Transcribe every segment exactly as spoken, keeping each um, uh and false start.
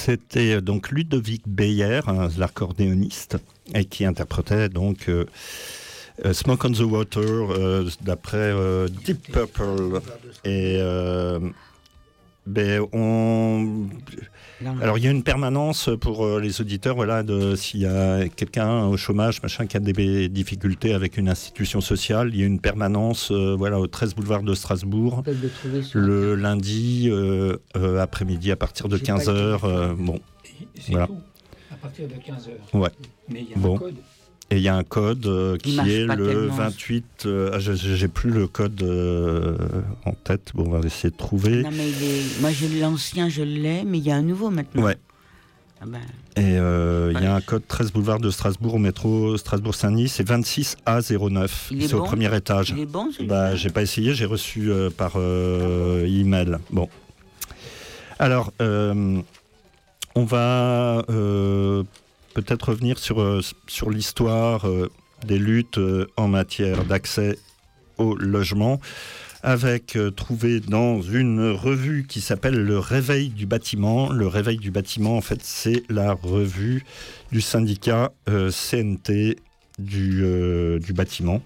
C'était donc Ludovic Beyer, hein, l'accordéoniste, et qui interprétait donc euh, euh, Smoke on the Water euh, d'après euh, Deep Purple. Et euh, ben, on... Alors il y a une permanence pour euh, les auditeurs, voilà, de s'il y a quelqu'un au chômage, machin, qui a des difficultés avec une institution sociale, il y a une permanence, euh, voilà, au treize boulevard de Strasbourg, le lundi euh, euh, après-midi à partir de quinze heures. Euh, bon, c'est voilà. Tout, à partir de quinze heures. Ouais. Mais il y a bon. un code. Et il y a un code euh, qui est le tellement. vingt-huit. Euh, ah, je, j'ai plus le code euh, en tête. Bon, on va essayer de trouver. Non, mais il est... Moi, j'ai l'ancien, je l'ai, mais il y a un nouveau maintenant. Ouais. Ah ben... Et euh, il ouais. y a un code treize boulevard de Strasbourg au métro Strasbourg-Saint-Denis, c'est vingt-six A zéro neuf. Il est c'est bon au premier étage. Il est bon, celui-là. Bah, j'ai pas essayé, j'ai reçu euh, par euh, email. Bon. Alors, euh, on va euh, peut-être revenir sur, euh, sur l'histoire euh, des luttes euh, en matière d'accès au logement, avec euh, trouvé dans une revue qui s'appelle Le Réveil du bâtiment. Le Réveil du bâtiment, en fait, c'est la revue du syndicat euh, C N T du, euh, du bâtiment,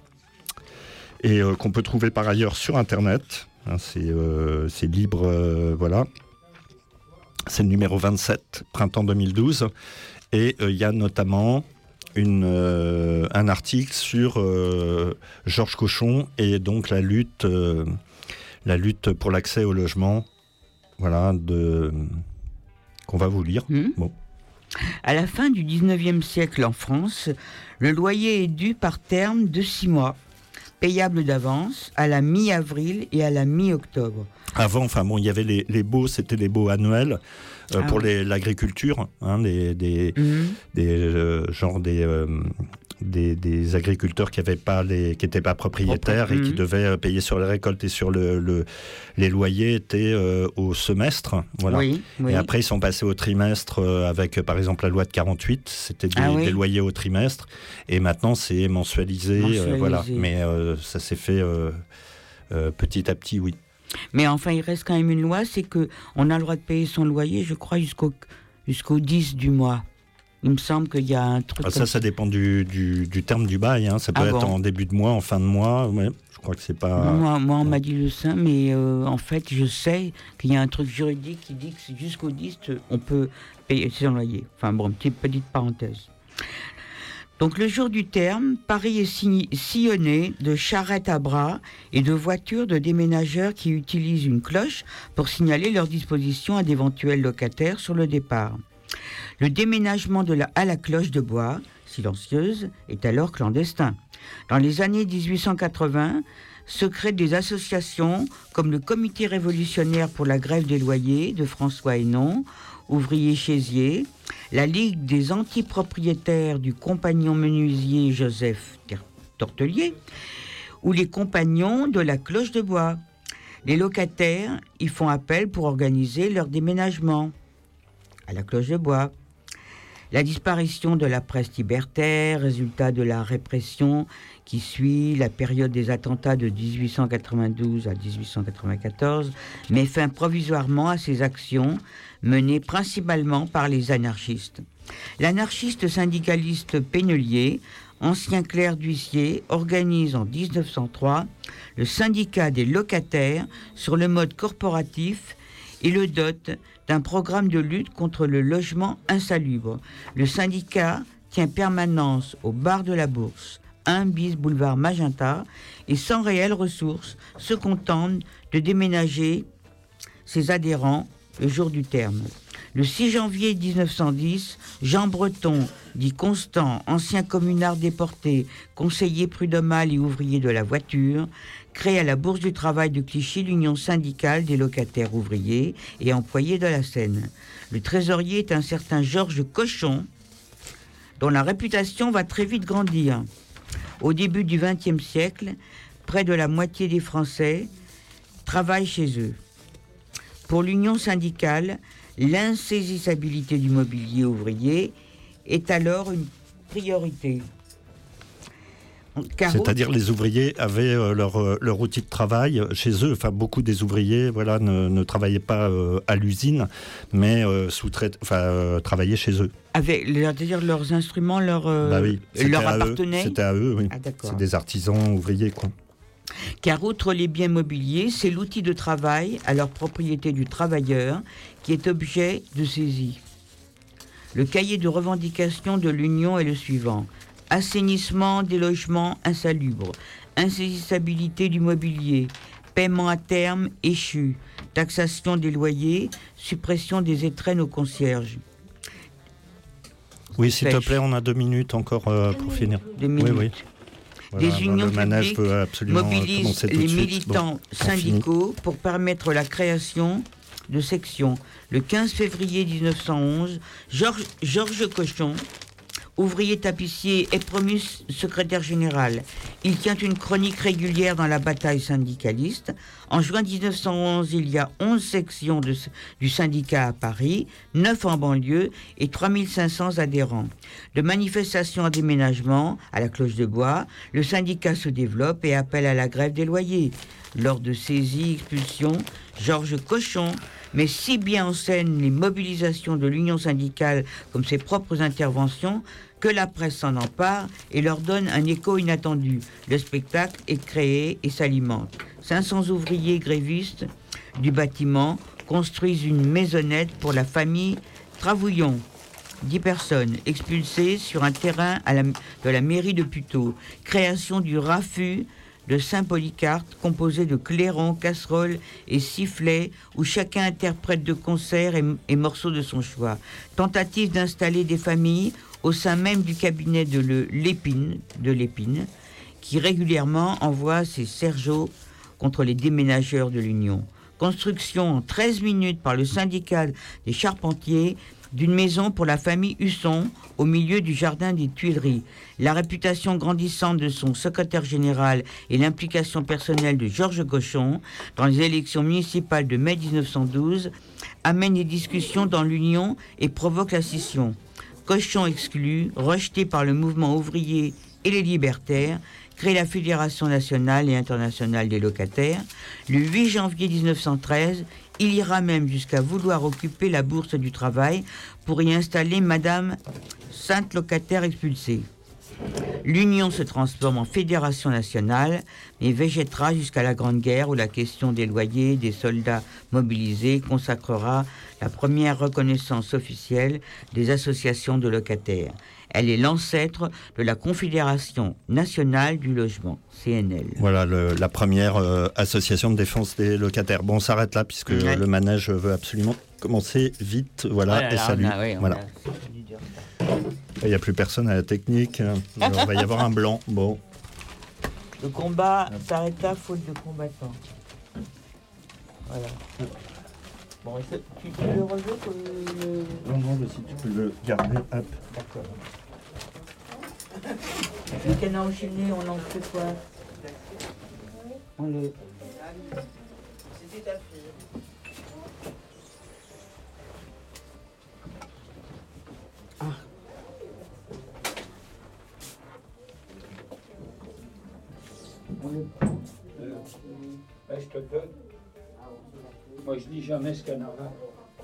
et euh, qu'on peut trouver par ailleurs sur Internet. Hein, c'est, euh, c'est libre, euh, voilà. C'est le numéro vingt-sept, printemps deux mille douze. Et il euh, y a notamment une, euh, un article sur euh, Georges Cochon et donc la lutte, euh, la lutte pour l'accès au logement, voilà, de, qu'on va vous lire. Mmh. Bon. À la fin du dix-neuvième siècle en France, le loyer est dû par terme de six mois, payable d'avance à la mi-avril et à la mi-octobre. Avant, enfin bon, il y avait les, les baux, c'était les baux annuels euh, ah pour oui. les, l'agriculture, hein, des, des, mmh. des euh, genre des, euh, des, des agriculteurs qui avaient pas les, qui étaient pas propriétaires Propre. et mmh. qui devaient euh, payer sur les récoltes et sur le, le les loyers étaient euh, au semestre, voilà. Oui, oui. Et après ils sont passés au trimestre euh, avec euh, par exemple la loi de quarante-huit, c'était des, ah oui. des loyers au trimestre, et maintenant c'est mensualisé, mensualisé. Euh, voilà. Mais euh, ça s'est fait euh, euh, petit à petit, oui. Mais enfin, il reste quand même une loi, c'est qu'on a le droit de payer son loyer, je crois, jusqu'au, jusqu'au dix du mois. Il me semble qu'il y a un truc... Ah, ça, ça dépend du, du, du terme du bail. Hein. Ça peut ah être bon. en début de mois, en fin de mois. Ouais, je crois que c'est pas... Non, moi, moi, on m'a dit le sein, mais euh, en fait, je sais qu'il y a un truc juridique qui dit que c'est jusqu'au dix, on peut payer son loyer. Enfin bon, petite, petite parenthèse. Donc le jour du terme, Paris est sillonné de charrettes à bras et de voitures de déménageurs qui utilisent une cloche pour signaler leur disposition à d'éventuels locataires sur le départ. Le déménagement de la, à la cloche de bois, silencieuse, est alors clandestin. Dans les années dix-huit cent quatre-vingts, se créent des associations comme le Comité révolutionnaire pour la grève des loyers de François Hénon, ouvrier chaisier, la Ligue des antipropriétaires du compagnon menuisier Joseph Tortelier, ou les compagnons de la cloche de bois. Les locataires y font appel pour organiser leur déménagement à la cloche de bois. La disparition de la presse libertaire, résultat de la répression qui suit la période des attentats de dix-huit cent quatre-vingt-douze à dix-huit cent quatre-vingt-quatorze, met fin provisoirement à ces actions menées principalement par les anarchistes. L'anarchiste syndicaliste Pénelier, ancien clerc d'huissier, organise en dix-neuf cent trois le syndicat des locataires sur le mode corporatif et le dote d'un programme de lutte contre le logement insalubre. Le syndicat tient permanence au bar de la Bourse, un bis boulevard Magenta, et sans réelles ressources, se contente de déménager ses adhérents le jour du terme. Le six janvier dix-neuf cent dix, Jean Breton, dit Constant, ancien communard déporté, conseiller prud'homal et ouvrier de la voiture, crée à la Bourse du Travail de Clichy l'Union syndicale des locataires ouvriers et employés de la Seine. Le trésorier est un certain Georges Cochon, dont la réputation va très vite grandir. Au début du vingtième siècle, près de la moitié des Français travaillent chez eux. Pour l'Union syndicale, l'insaisissabilité du mobilier ouvrier est alors une priorité. Car C'est-à-dire les ouvriers avaient euh, leur, euh, leur outil de travail chez eux. Enfin, beaucoup des ouvriers voilà, ne, ne travaillaient pas euh, à l'usine, mais euh, sous-trait- enfin, euh, travaillaient chez eux. Avec, c'est-à-dire leurs instruments, leur, euh, Bah oui, leur à eux. appartenaient. C'était à eux, oui. Ah, d'accord. C'est des artisans ouvriers, quoi. Car outre les biens mobiliers, c'est l'outil de travail, alors propriété du travailleur, qui est objet de saisie. Le cahier de revendication de l'Union est le suivant. Assainissement des logements insalubres, insaisissabilité du mobilier, paiement à terme échu, taxation des loyers, suppression des étrennes aux concierges. Oui, s'il te Pêche. plaît, on a deux minutes encore euh, pour finir. Deux minutes. Oui, oui. Voilà, Des unions le manège publiques veut absolument mobilisent commencer tout les de suite. militants Bon, on syndicaux pour permettre la création de sections. Le quinze février mille neuf cent onze, Georges, Georges Cochon, ouvrier tapissier, est promu secrétaire général. Il tient une chronique régulière dans la bataille syndicaliste. En juin mille neuf cent onze, il y a onze sections de, du syndicat à Paris, neuf en banlieue et trois mille cinq cents adhérents. De manifestation à déménagement, à la cloche de bois, le syndicat se développe et appelle à la grève des loyers. Lors de saisies, expulsions, Georges Cochon met si bien en scène les mobilisations de l'union syndicale comme ses propres interventions que la presse s'en empare et leur donne un écho inattendu. Le spectacle est créé et s'alimente. cinq cents ouvriers grévistes du bâtiment construisent une maisonnette pour la famille Travouillon. dix personnes expulsées sur un terrain à la, de la mairie de Puteaux. Création du raffut de Saint-Polycarpe, composé de clairons, casseroles et sifflets, où chacun interprète de concerts et, et morceaux de son choix. Tentative d'installer des familles au sein même du cabinet de le, l'Épine, de l'Épine, qui régulièrement envoie ses sergeaux contre les déménageurs de l'Union. Construction en treize minutes par le syndicat des charpentiers d'une maison pour la famille Husson au milieu du jardin des Tuileries. La réputation grandissante de son secrétaire général et l'implication personnelle de Georges Cochon dans les élections municipales de mai mille neuf cent douze amènent les discussions dans l'Union et provoquent la scission. Cochon exclu, rejeté par le mouvement ouvrier et les libertaires, crée la Fédération nationale et internationale des locataires. Le huit janvier mille neuf cent treize, il ira même jusqu'à vouloir occuper la bourse du travail pour y installer Madame Sainte locataire expulsée. L'Union se transforme en fédération nationale, mais végétera jusqu'à la Grande Guerre où la question des loyers des soldats mobilisés consacrera la première reconnaissance officielle des associations de locataires. Elle est l'ancêtre de la Confédération nationale du logement, C N L. Voilà le, la première euh, association de défense des locataires. Bon, on s'arrête là puisque ouais. le manège veut absolument commencer vite. Voilà, oh là et là, salut. A, oui, voilà. A... Il n'y a plus personne à la technique. Alors, il va y avoir un blanc. Bon. Le combat s'arrêta faute de combattants. Voilà. Bon, tu peux le relever pour le... Non, non, mais si tu peux le garder, hop. D'accord. Le canard enchaîné, on en fait quoi? On le... C'était ta fille. Ah. On le prend. Euh, ben, je te donne. Moi, je lis jamais ce canard-là.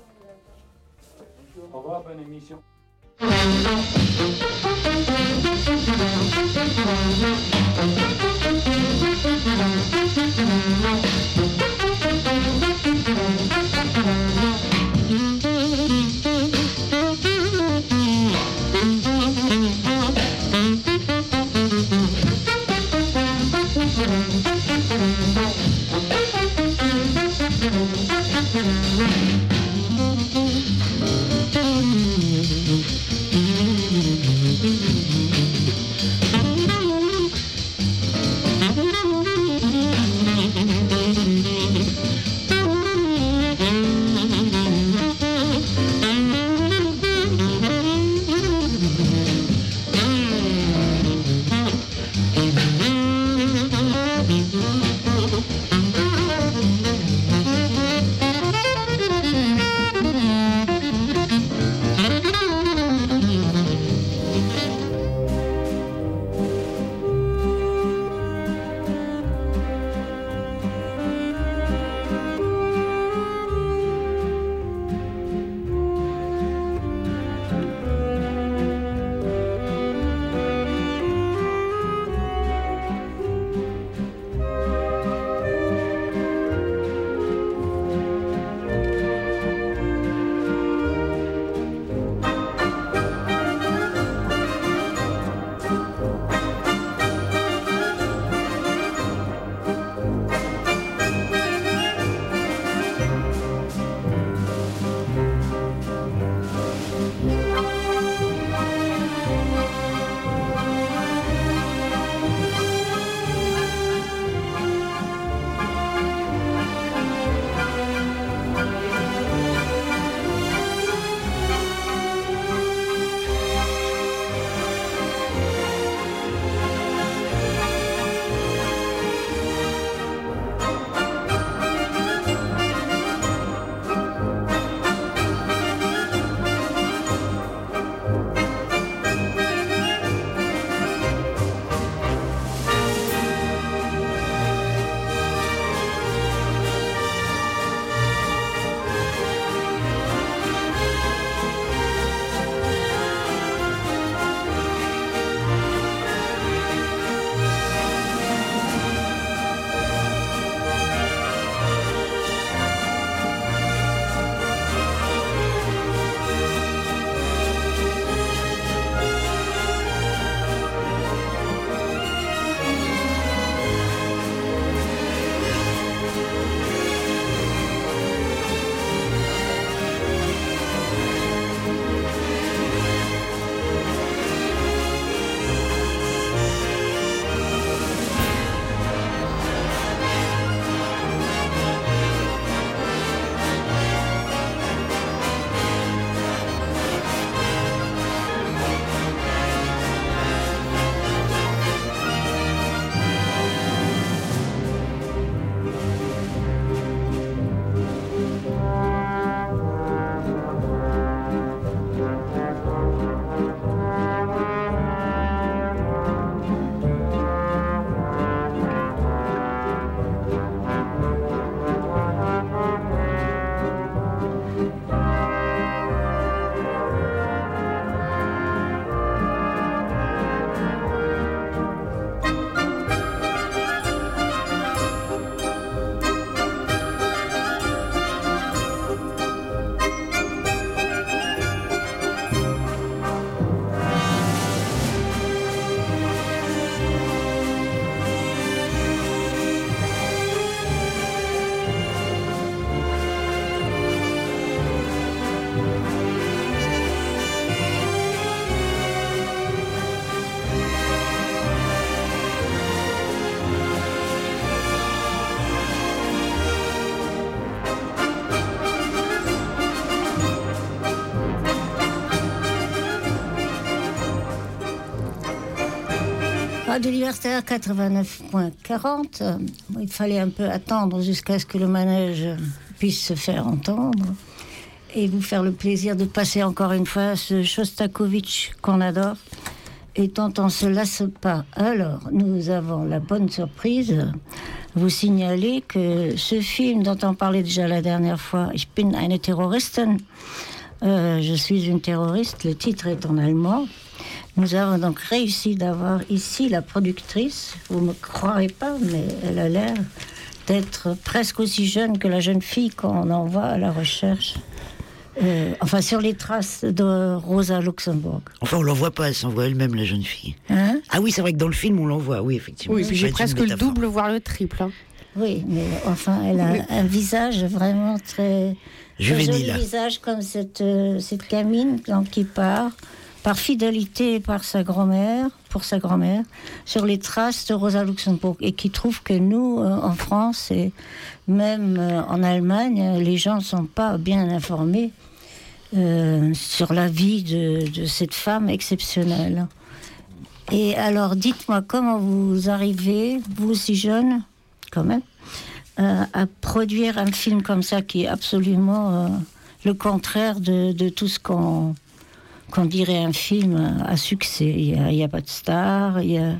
Au revoir, bonne émission. Thank you. Radio Libertaire quatre-vingt-neuf quarante. Il fallait un peu attendre jusqu'à ce que le manège puisse se faire entendre et vous faire le plaisir de passer encore une fois ce Shostakovich qu'on adore et dont on ne se lasse pas. Alors, nous avons la bonne surprise de vous signaler que ce film dont on parlait déjà la dernière fois, Ich bin eine Terroristin, euh, je suis une terroriste, le titre est en allemand. Nous avons donc réussi d'avoir ici la productrice. Vous ne me croirez pas, mais elle a l'air d'être presque aussi jeune que la jeune fille qu'on envoie à la recherche. Euh, enfin, sur les traces de Rosa Luxemburg. Enfin, on l'envoie pas, elle s'envoie elle-même, la jeune fille. Hein? Ah oui, c'est vrai que dans le film, on l'envoie, oui, effectivement. Oui, puis j'ai presque le double, voire le triple. Hein. Oui, mais enfin, elle a un visage vraiment très... juvénile. Un joli visage comme cette, euh, cette gamine donc, qui part... par fidélité par sa grand-mère, pour sa grand-mère, sur les traces de Rosa Luxemburg, et qui trouve que nous, euh, en France et même euh, en Allemagne, les gens ne sont pas bien informés euh, sur la vie de, de cette femme exceptionnelle. Et alors, dites-moi, comment vous arrivez, vous aussi jeune, quand même, euh, à produire un film comme ça, qui est absolument euh, le contraire de, de tout ce qu'on... qu'on dirait un film à succès. Il n'y a, il y a pas de star, il y a...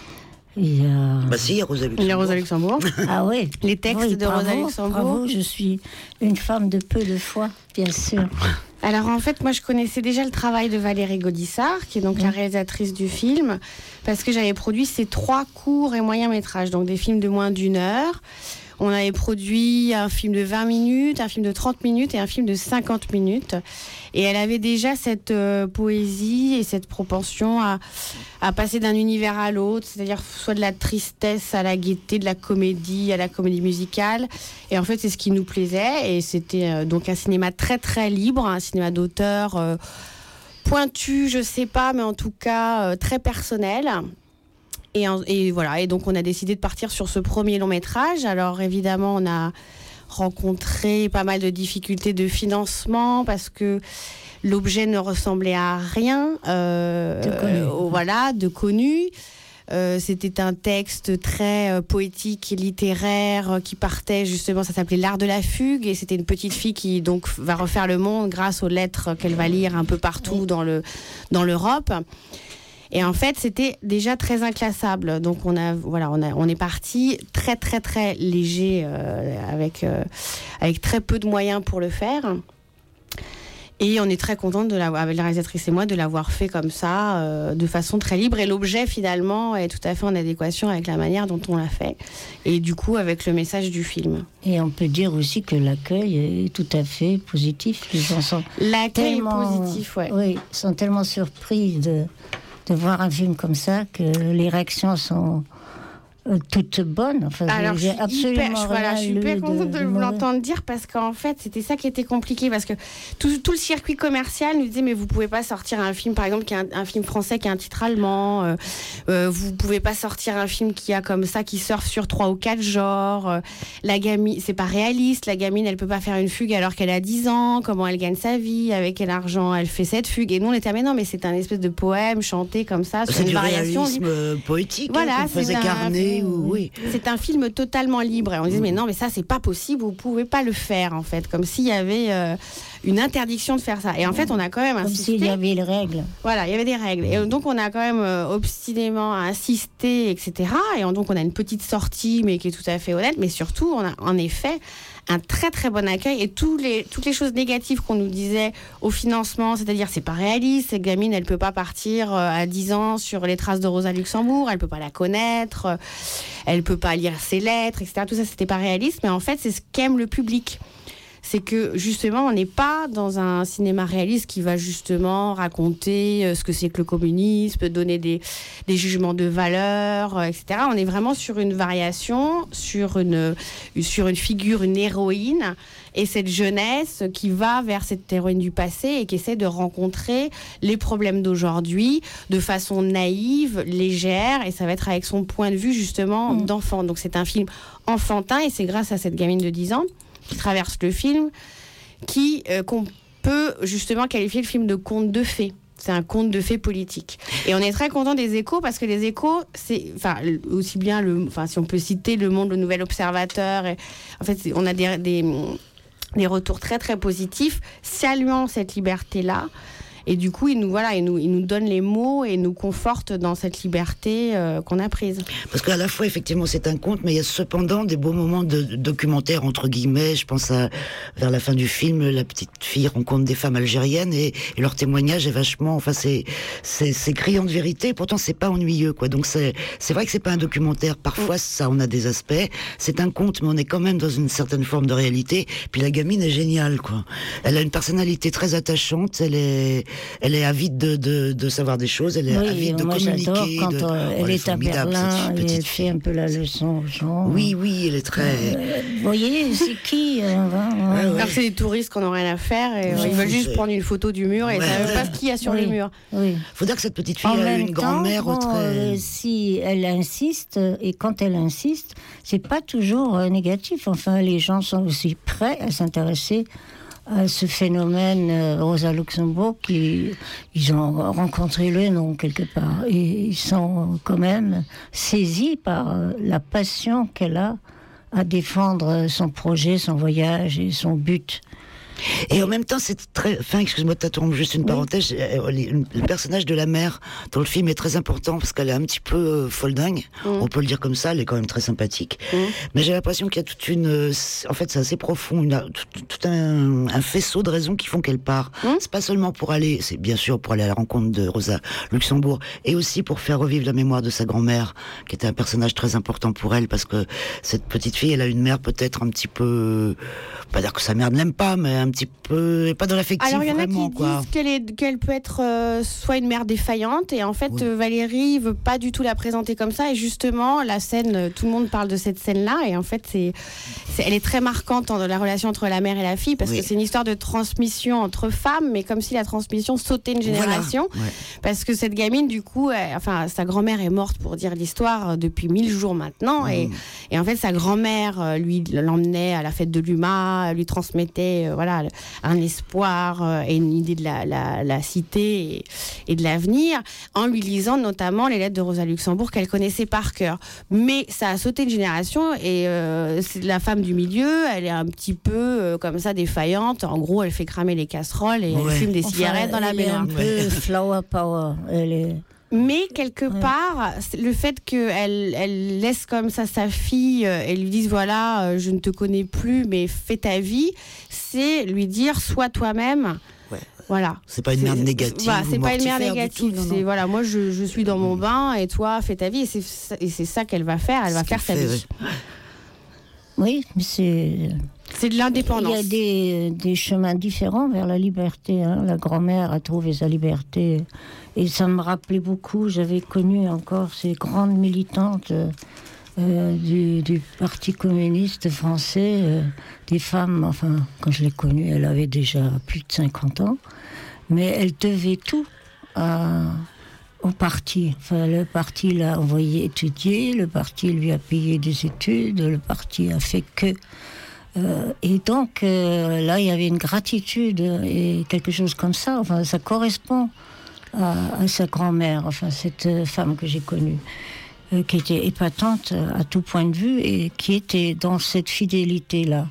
Il y a... Bah si, il y a Rosa Luxemburg. Il y a Rosa Luxemburg. Ah oui. Les textes oui, de bravo, Rosa Luxemburg. Bravo, je suis une femme de peu de foi, bien sûr. Alors en fait, moi je connaissais déjà le travail de Valérie Gaudissart, qui est donc mmh. la réalisatrice du film, parce que j'avais produit ces trois courts et moyens métrages, donc des films de moins d'une heure. On avait produit un film de vingt minutes, un film de trente minutes et un film de cinquante minutes. Et elle avait déjà cette euh, poésie et cette propension à, à passer d'un univers à l'autre, c'est-à-dire soit de la tristesse à la gaieté, de la comédie à la comédie musicale. Et en fait, c'est ce qui nous plaisait. Et c'était euh, donc un cinéma très très libre, un cinéma d'auteur euh, pointu, je sais pas, mais en tout cas euh, très personnel. Et, et voilà, et donc on a décidé de partir sur ce premier long métrage. Alors évidemment, on a rencontré pas mal de difficultés de financement parce que l'objet ne ressemblait à rien. Euh, de connu. Euh, voilà, de connu. Euh, c'était un texte très euh, poétique et littéraire euh, qui partait justement, ça s'appelait L'Art de la Fugue, et c'était une petite fille qui donc va refaire le monde grâce aux lettres qu'elle va lire un peu partout oui. dans le, dans l'Europe. Et en fait, c'était déjà très inclassable. Donc, on a, voilà, on a, on est parti très, très, très léger, euh, avec, euh, avec très peu de moyens pour le faire. Et on est très contente de l'avoir, avec la réalisatrice et moi, de l'avoir fait comme ça, euh, de façon très libre. Et l'objet, finalement, est tout à fait en adéquation avec la manière dont on l'a fait. Et du coup, avec le message du film. Et on peut dire aussi que l'accueil est tout à fait positif. Les gens sont l'accueil tellement, est positif, ouais. Oui, sont tellement surpris de... de voir un film comme ça, que les réactions sont euh, toutes bonnes. Enfin, alors, j'ai absolument hyper, voilà, je suis hyper contente de, de vous l'entendre dire, parce qu'en fait, c'était ça qui était compliqué, parce que tout, tout le circuit commercial nous disait, mais vous pouvez pas sortir un film, par exemple, qui a un, un film français qui a un titre allemand, euh, euh, vous pouvez pas sortir un film qui a comme ça, qui surfe sur trois ou quatre genres, euh, la gamine, c'est pas réaliste, la gamine, elle peut pas faire une fugue alors qu'elle a dix ans, comment elle gagne sa vie, avec quel argent elle fait cette fugue, et nous, on était, mais non, mais c'est un espèce de poème chanté comme ça, sur c'est une du variation. réalisme euh, poétique, voilà, hein, qu'on faisait un... carnet. Ou, oui. C'est un film totalement libre. Et on disait, mais non, mais ça, c'est pas possible, vous pouvez pas le faire, en fait. Comme s'il y avait euh, une interdiction de faire ça. Et en fait, on a quand même Comme insisté. Comme s'il y avait les règles. Voilà, il y avait des règles. Et donc, on a quand même euh, obstinément insisté, et cetera. Et donc, on a une petite sortie, mais qui est tout à fait honnête. Mais surtout, on a en effet un très très bon accueil, et tous les, toutes les choses négatives qu'on nous disait au financement, c'est-à-dire c'est pas réaliste, cette gamine elle peut pas partir euh, à dix ans sur les traces de Rosa Luxemburg, elle peut pas la connaître, euh, elle peut pas lire ses lettres, et cetera. Tout ça c'était pas réaliste, mais en fait c'est ce qu'aime le public. C'est que justement on n'est pas dans un cinéma réaliste qui va justement raconter euh, ce que c'est que le communisme, donner des, des jugements de valeur, euh, et cetera. On est vraiment sur une variation, sur une, sur une figure, une héroïne, et cette jeunesse qui va vers cette héroïne du passé et qui essaie de rencontrer les problèmes d'aujourd'hui de façon naïve, légère, et ça va être avec son point de vue justement mmh. d'enfant. Donc c'est un film enfantin, et c'est grâce à cette gamine de dix ans qui traverse le film, qui, euh, qu'on peut justement qualifier le film de conte de fées. C'est un conte de fées politique. Et on est très content des Échos parce que les Échos, c'est, enfin, aussi bien le, enfin, si on peut citer Le Monde, Le Nouvel Observateur. Et, en fait, on a des, des, des retours très très positifs, saluant cette liberté-là. Et du coup, il nous, voilà, il nous, il nous donne les mots et nous conforte dans cette liberté euh, qu'on a prise. Parce qu'à la fois, effectivement, c'est un conte, mais il y a cependant des beaux moments de, de documentaire, entre guillemets. Je pense à, vers la fin du film, la petite fille rencontre des femmes algériennes et, et leur témoignage est vachement, enfin, c'est, c'est, c'est criant de vérité, pourtant c'est pas ennuyeux, quoi. Donc c'est, c'est vrai que c'est pas un documentaire. Parfois, ça, on a des aspects. C'est un conte, mais on est quand même dans une certaine forme de réalité. Puis la gamine est géniale, quoi. Elle a une personnalité très attachante, elle est, elle est avide de, de, de savoir des choses, elle est Oui, avide de moi communiquer. j'adore quand de... euh, elle Oh, est à formidable, Berlin cette et petite elle fait un peu la leçon aux gens. Oui, oui, elle est très... Euh, vous voyez, c'est qui euh, hein, Ouais, ouais. Alors c'est des touristes qui n'ont rien à faire et euh, Ouais, ils veulent juste c'est- prendre une photo du mur et Ouais. ils savent même pas ce qu'il y a sur Oui. le mur. Oui. Faut dire que cette petite fille En a même une temps, grand-mère bon, très... euh, si elle insiste, euh, et quand elle insiste, c'est pas toujours euh, négatif. Enfin, les gens sont aussi prêts à s'intéresser à ce phénomène. euh, Rosa Luxembourg, qui, ils ont rencontré le nom quelque part, et ils sont quand même saisis par euh, la passion qu'elle a à défendre son projet, son voyage et son but. Et en même temps, c'est très... Enfin, excuse-moi de t'interrompre, juste une parenthèse. euh, les- Le personnage de la mère dans le film est très important parce qu'elle est un petit peu euh, folle dingue. Mmh. On peut le dire comme ça, elle est quand même très sympathique. Mmh. Mais j'ai l'impression qu'il y a toute une... euh, c'est- En fait, c'est assez profond, une, tout, tout un, un faisceau de raisons qui font qu'elle part. Mmh. C'est pas seulement pour aller... C'est bien sûr pour aller à la rencontre de Rosa Luxembourg, et aussi pour faire revivre la mémoire de sa grand-mère, qui était un personnage très important pour elle, parce que cette petite fille, elle a une mère peut-être un petit peu... Pas dire que sa mère ne l'aime pas, mais un petit peu... Pas dans l'affectif, Alors il y en a vraiment, qui quoi. disent qu'elle, est, qu'elle peut être euh, soit une mère défaillante et en fait Oui. euh, Valérie veut pas du tout la présenter comme ça et justement la scène, euh, tout le monde parle de cette scène-là et en fait c'est, c'est elle est très marquante dans la relation entre la mère et la fille parce Oui. que c'est une histoire de transmission entre femmes mais comme si la transmission sautait une génération Voilà. Ouais. parce que cette gamine du coup, elle- enfin sa grand-mère est morte pour dire l'histoire euh, depuis mille jours maintenant et, Mm. et en fait sa grand-mère euh, lui l'emmenait à la fête de l'U M A, lui transmettait euh, voilà un espoir euh, et une idée de la, la, la cité et, et de l'avenir, en lui lisant notamment les lettres de Rosa Luxembourg qu'elle connaissait par cœur. Mais ça a sauté une génération et euh, c'est la femme du milieu, elle est un petit peu euh, comme ça défaillante. En gros, elle fait cramer les casseroles et elle Ouais. fume des Enfin, cigarettes dans la elle est baignoire. un peu flower power. Elle est... Mais quelque Ouais. part, c'est le fait qu'elle elle laisse comme ça sa fille euh, et lui dise voilà, euh, je ne te connais plus, mais fais ta vie, c'est lui dire sois toi-même. Ouais. Voilà. C'est pas une mère négative Voilà, ou c'est pas une mère mortifère du négative. tout, non, c'est non. voilà, moi je, je suis dans mon bain et toi fais ta vie et c'est ça- et c'est ça qu'elle va faire. Elle va Ce faire sa qu'elle fait, vie. ouais. Oui, mais c'est... C'est de Il y l'indépendance. a des, des chemins différents vers la liberté. hein. La grand-mère a trouvé sa liberté. Et ça me rappelait beaucoup, j'avais connu encore ces grandes militantes euh, euh, du, du Parti communiste français, euh, des femmes, enfin, quand je l'ai connue, elle avait déjà plus de cinquante ans, mais elle devait tout à- au parti. Enfin, le parti l'a envoyé étudier, le parti lui a payé des études, le parti a fait que... Euh, et donc, euh, là, il y avait une gratitude et quelque chose comme ça. Enfin, ça correspond à, à sa grand-mère, enfin, cette euh, femme que j'ai connue, euh, qui était épatante à tout point de vue et qui était dans cette fidélité-là.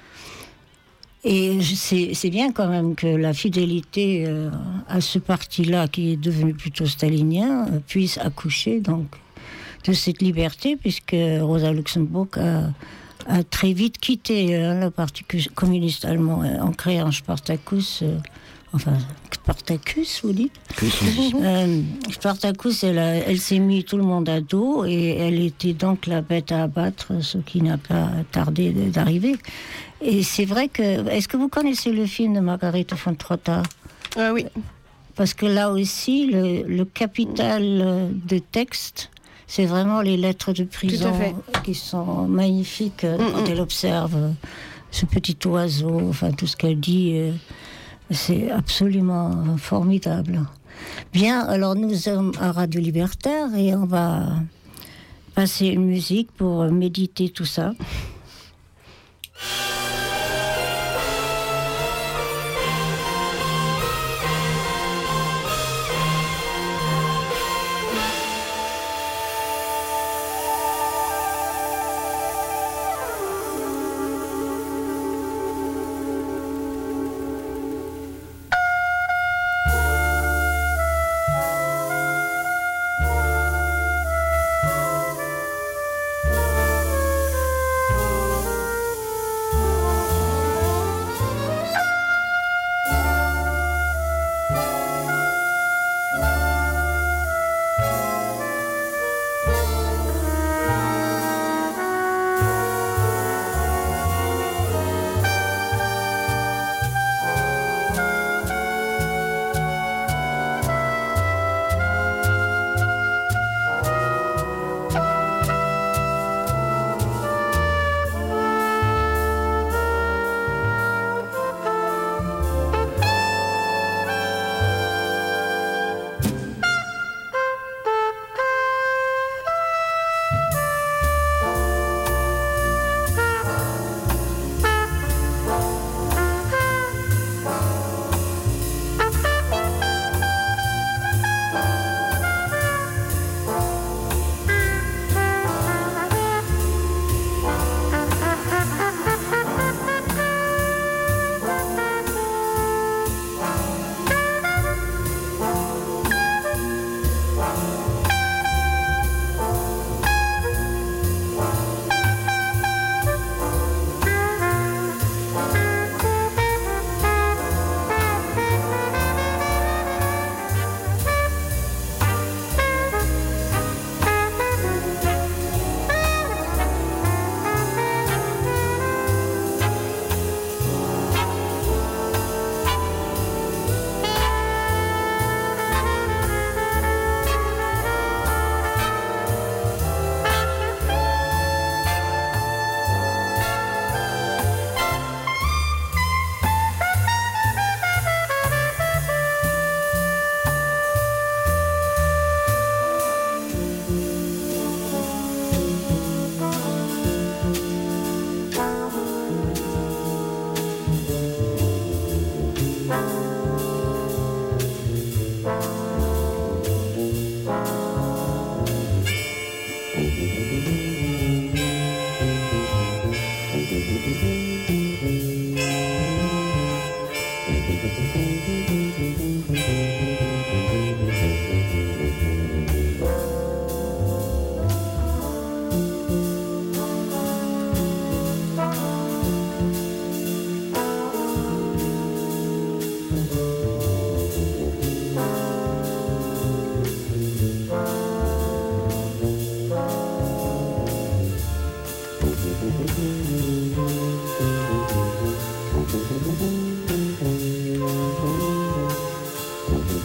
Et je- c'est c'est bien quand même que la fidélité euh, à ce parti-là, qui est devenu plutôt stalinien, euh, puisse accoucher donc de cette liberté, puisque Rosa Luxembourg a a très vite quitté euh, le Parti communiste allemand euh, en créant Spartacus. euh, enfin, Spartacus, vous dites Que sont- euh, Spartacus, elle, a- elle s'est mis tout le monde à dos et elle était donc la bête à abattre, ce qui n'a pas tardé de- d'arriver. Et c'est vrai que... Est-ce que vous connaissez le film de Margarete von Trotta ? Euh, oui. Parce que là aussi, le, le capital euh, de texte, c'est vraiment les lettres de prison fait. qui sont magnifiques euh, Mm, quand mm. elle observe euh, ce petit oiseau, enfin tout ce qu'elle dit, euh, c'est absolument euh, formidable. Bien, alors nous sommes à Radio Libertaire et on va passer une musique pour euh, méditer tout ça.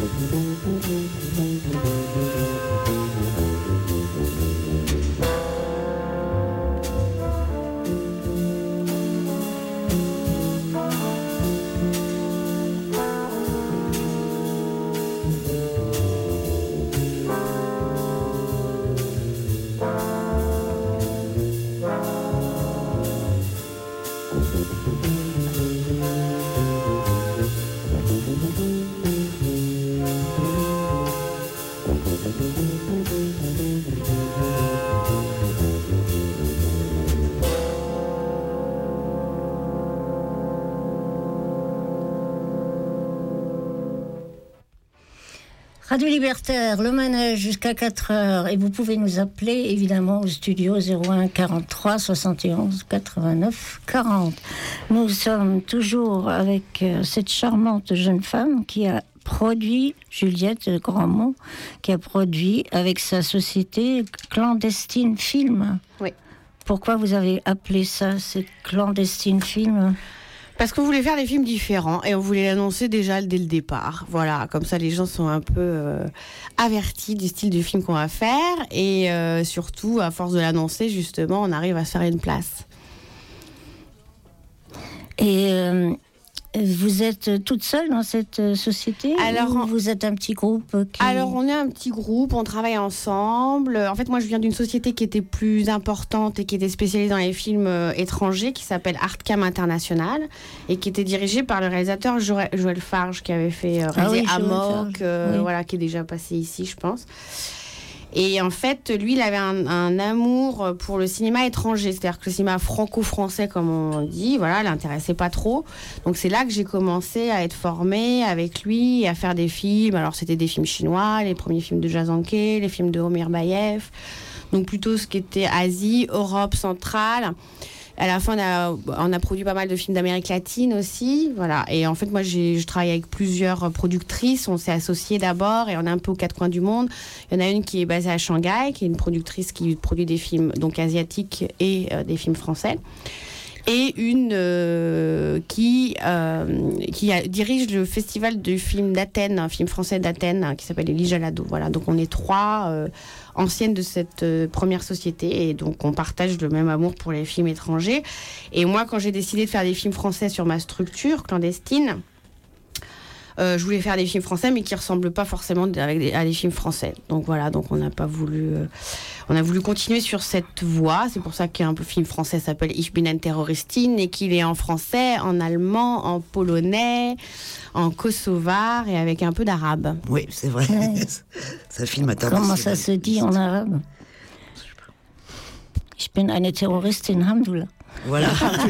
Radio Libertaire, le manège jusqu'à quatre heures. Et vous pouvez nous appeler évidemment au studio zéro un quarante-trois soixante et onze quatre-vingt-neuf quarante. Nous sommes toujours avec euh, cette charmante jeune femme qui a produit, Juliette Grandmont, qui a produit avec sa société Clandestine Film. Oui. Pourquoi vous avez appelé ça, c'est Clandestine Film ? Parce qu'on voulait faire des films différents et on voulait l'annoncer déjà dès le départ. Voilà, comme ça les gens sont un peu euh, avertis du style du film qu'on va faire et euh, surtout, à force de l'annoncer, justement, on arrive à se faire une place. Et euh, vous êtes toute seule dans cette société ? Alors, ou vous êtes un petit groupe qui... Alors, on est un petit groupe, on travaille ensemble. En fait, moi, je viens d'une société qui était plus importante et qui était spécialisée dans les films euh, étrangers, qui s'appelle Artcam International, et qui était dirigée par le réalisateur Joël, Joël Farge, qui avait fait euh, réaliser ah oui, Amok, euh, oui. voilà, qui est déjà passé ici, je pense. Et en fait, lui, il avait un, un amour pour le cinéma étranger, c'est-à-dire que le cinéma franco-français, comme on dit, voilà, l'intéressait pas trop. Donc c'est là que j'ai commencé à être formée avec lui et à faire des films. Alors c'était des films chinois, les premiers films de Jazanke, les films de Homer Bayev, donc plutôt ce qui était Asie, Europe centrale. À la fin, on a, on a produit pas mal de films d'Amérique latine aussi. Voilà. Et en fait, moi, j'ai, je travaille avec plusieurs productrices. On s'est associés d'abord et on est un peu aux quatre coins du monde. Il y en a une qui est basée à Shanghai, qui est une productrice qui produit des films donc asiatiques et euh, des films français. Et une euh, qui, euh, qui a, dirige le festival du film d'Athènes, un film français d'Athènes, hein, qui s'appelle Elie Jalado. Voilà, donc on est trois euh, anciennes de cette euh, première société et donc on partage le même amour pour les films étrangers. Et moi, quand j'ai décidé de faire des films français sur ma structure clandestine, Euh, je voulais faire des films français, mais qui ressemblent pas forcément avec des, à des films français. Donc voilà, donc on n'a pas voulu, euh, on a voulu continuer sur cette voie. C'est pour ça qu'un film français s'appelle Ich bin ein Terroristin et qu'il est en français, en allemand, en polonais, en kosovar et avec un peu d'arabe. Oui, c'est vrai. Ouais. C'est un film international. Comment ça se dit en arabe ? Ich bin eine Terroristin, Hamdoullah. Voilà.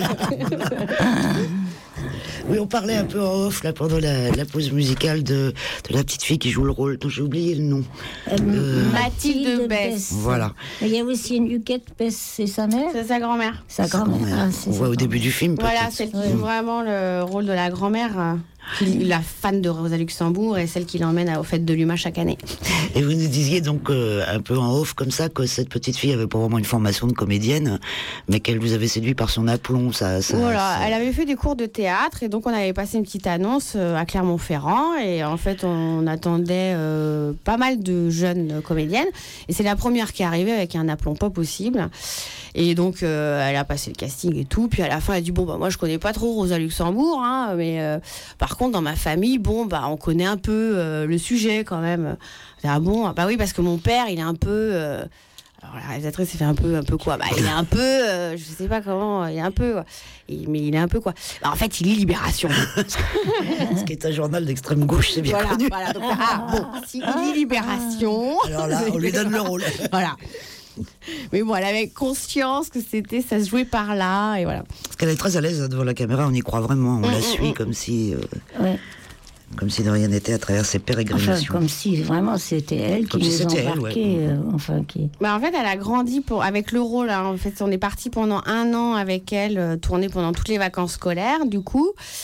Oui, on parlait un peu en off là, pendant la, la pause musicale de, de la petite fille qui joue le rôle, dont j'ai oublié le nom. Euh, Euh, Mathilde Besse. Voilà. Il y a aussi une Huguette Besse, c'est sa mère ? C'est sa grand-mère. Sa grand-mère. Ah, c'est on sa voit au grand-mère. début du film. Voilà, peut-être. celle qui Ouais. joue vraiment le rôle de la grand-mère, euh, qui, la fan de Rosa Luxembourg et celle qui l'emmène à- aux fêtes de l'U M A chaque année. Et vous nous disiez donc euh, un peu en off comme ça que cette petite fille avait pas vraiment une formation de comédienne, mais qu'elle vous avait séduit par son aplomb. Ça, ça, Voilà, ça- elle avait fait des cours de théâtre et donc on avait passé une petite annonce euh, à Clermont-Ferrand et en fait on attendait euh, pas mal de jeunes comédiennes et c'est la première qui est arrivée avec un aplomb pas possible. Et donc euh, elle a passé le casting et tout, puis à la fin elle a dit bon bah moi je connais pas trop Rosa Luxembourg, hein, mais euh, par contre dans ma famille bon bah on connaît un peu euh, le sujet quand même. Ah bon, bah oui parce que mon père il est un peu euh, alors la réalisatrice s'est fait un peu un peu quoi, bah il est un peu euh, je sais pas comment, il est un peu quoi. Et- mais il est un peu quoi, bah, en fait il lit Libération. Ce qui est un journal d'extrême gauche, c'est bien Voilà, connu. voilà, donc, ah, bon, si il lit Libération. Alors là, on lui donne le rôle. Voilà. Mais bon, elle avait conscience que c'était, ça se jouait par là, et voilà. Parce qu'elle est très à l'aise devant la caméra, on y croit vraiment, on Mm, la mm, suit mm. comme si, euh, Ouais. comme si de rien n'était à travers ses Enfin, pérégrinations. comme si vraiment c'était elle qui Comme si nous c'était elle, embarquait. ouais. euh, enfin, qui... Bah, en fait, elle a grandi pour, avec le rôle. Hein. En fait, on est parti pendant un an avec elle, euh, tourner pendant toutes les vacances scolaires, du coup.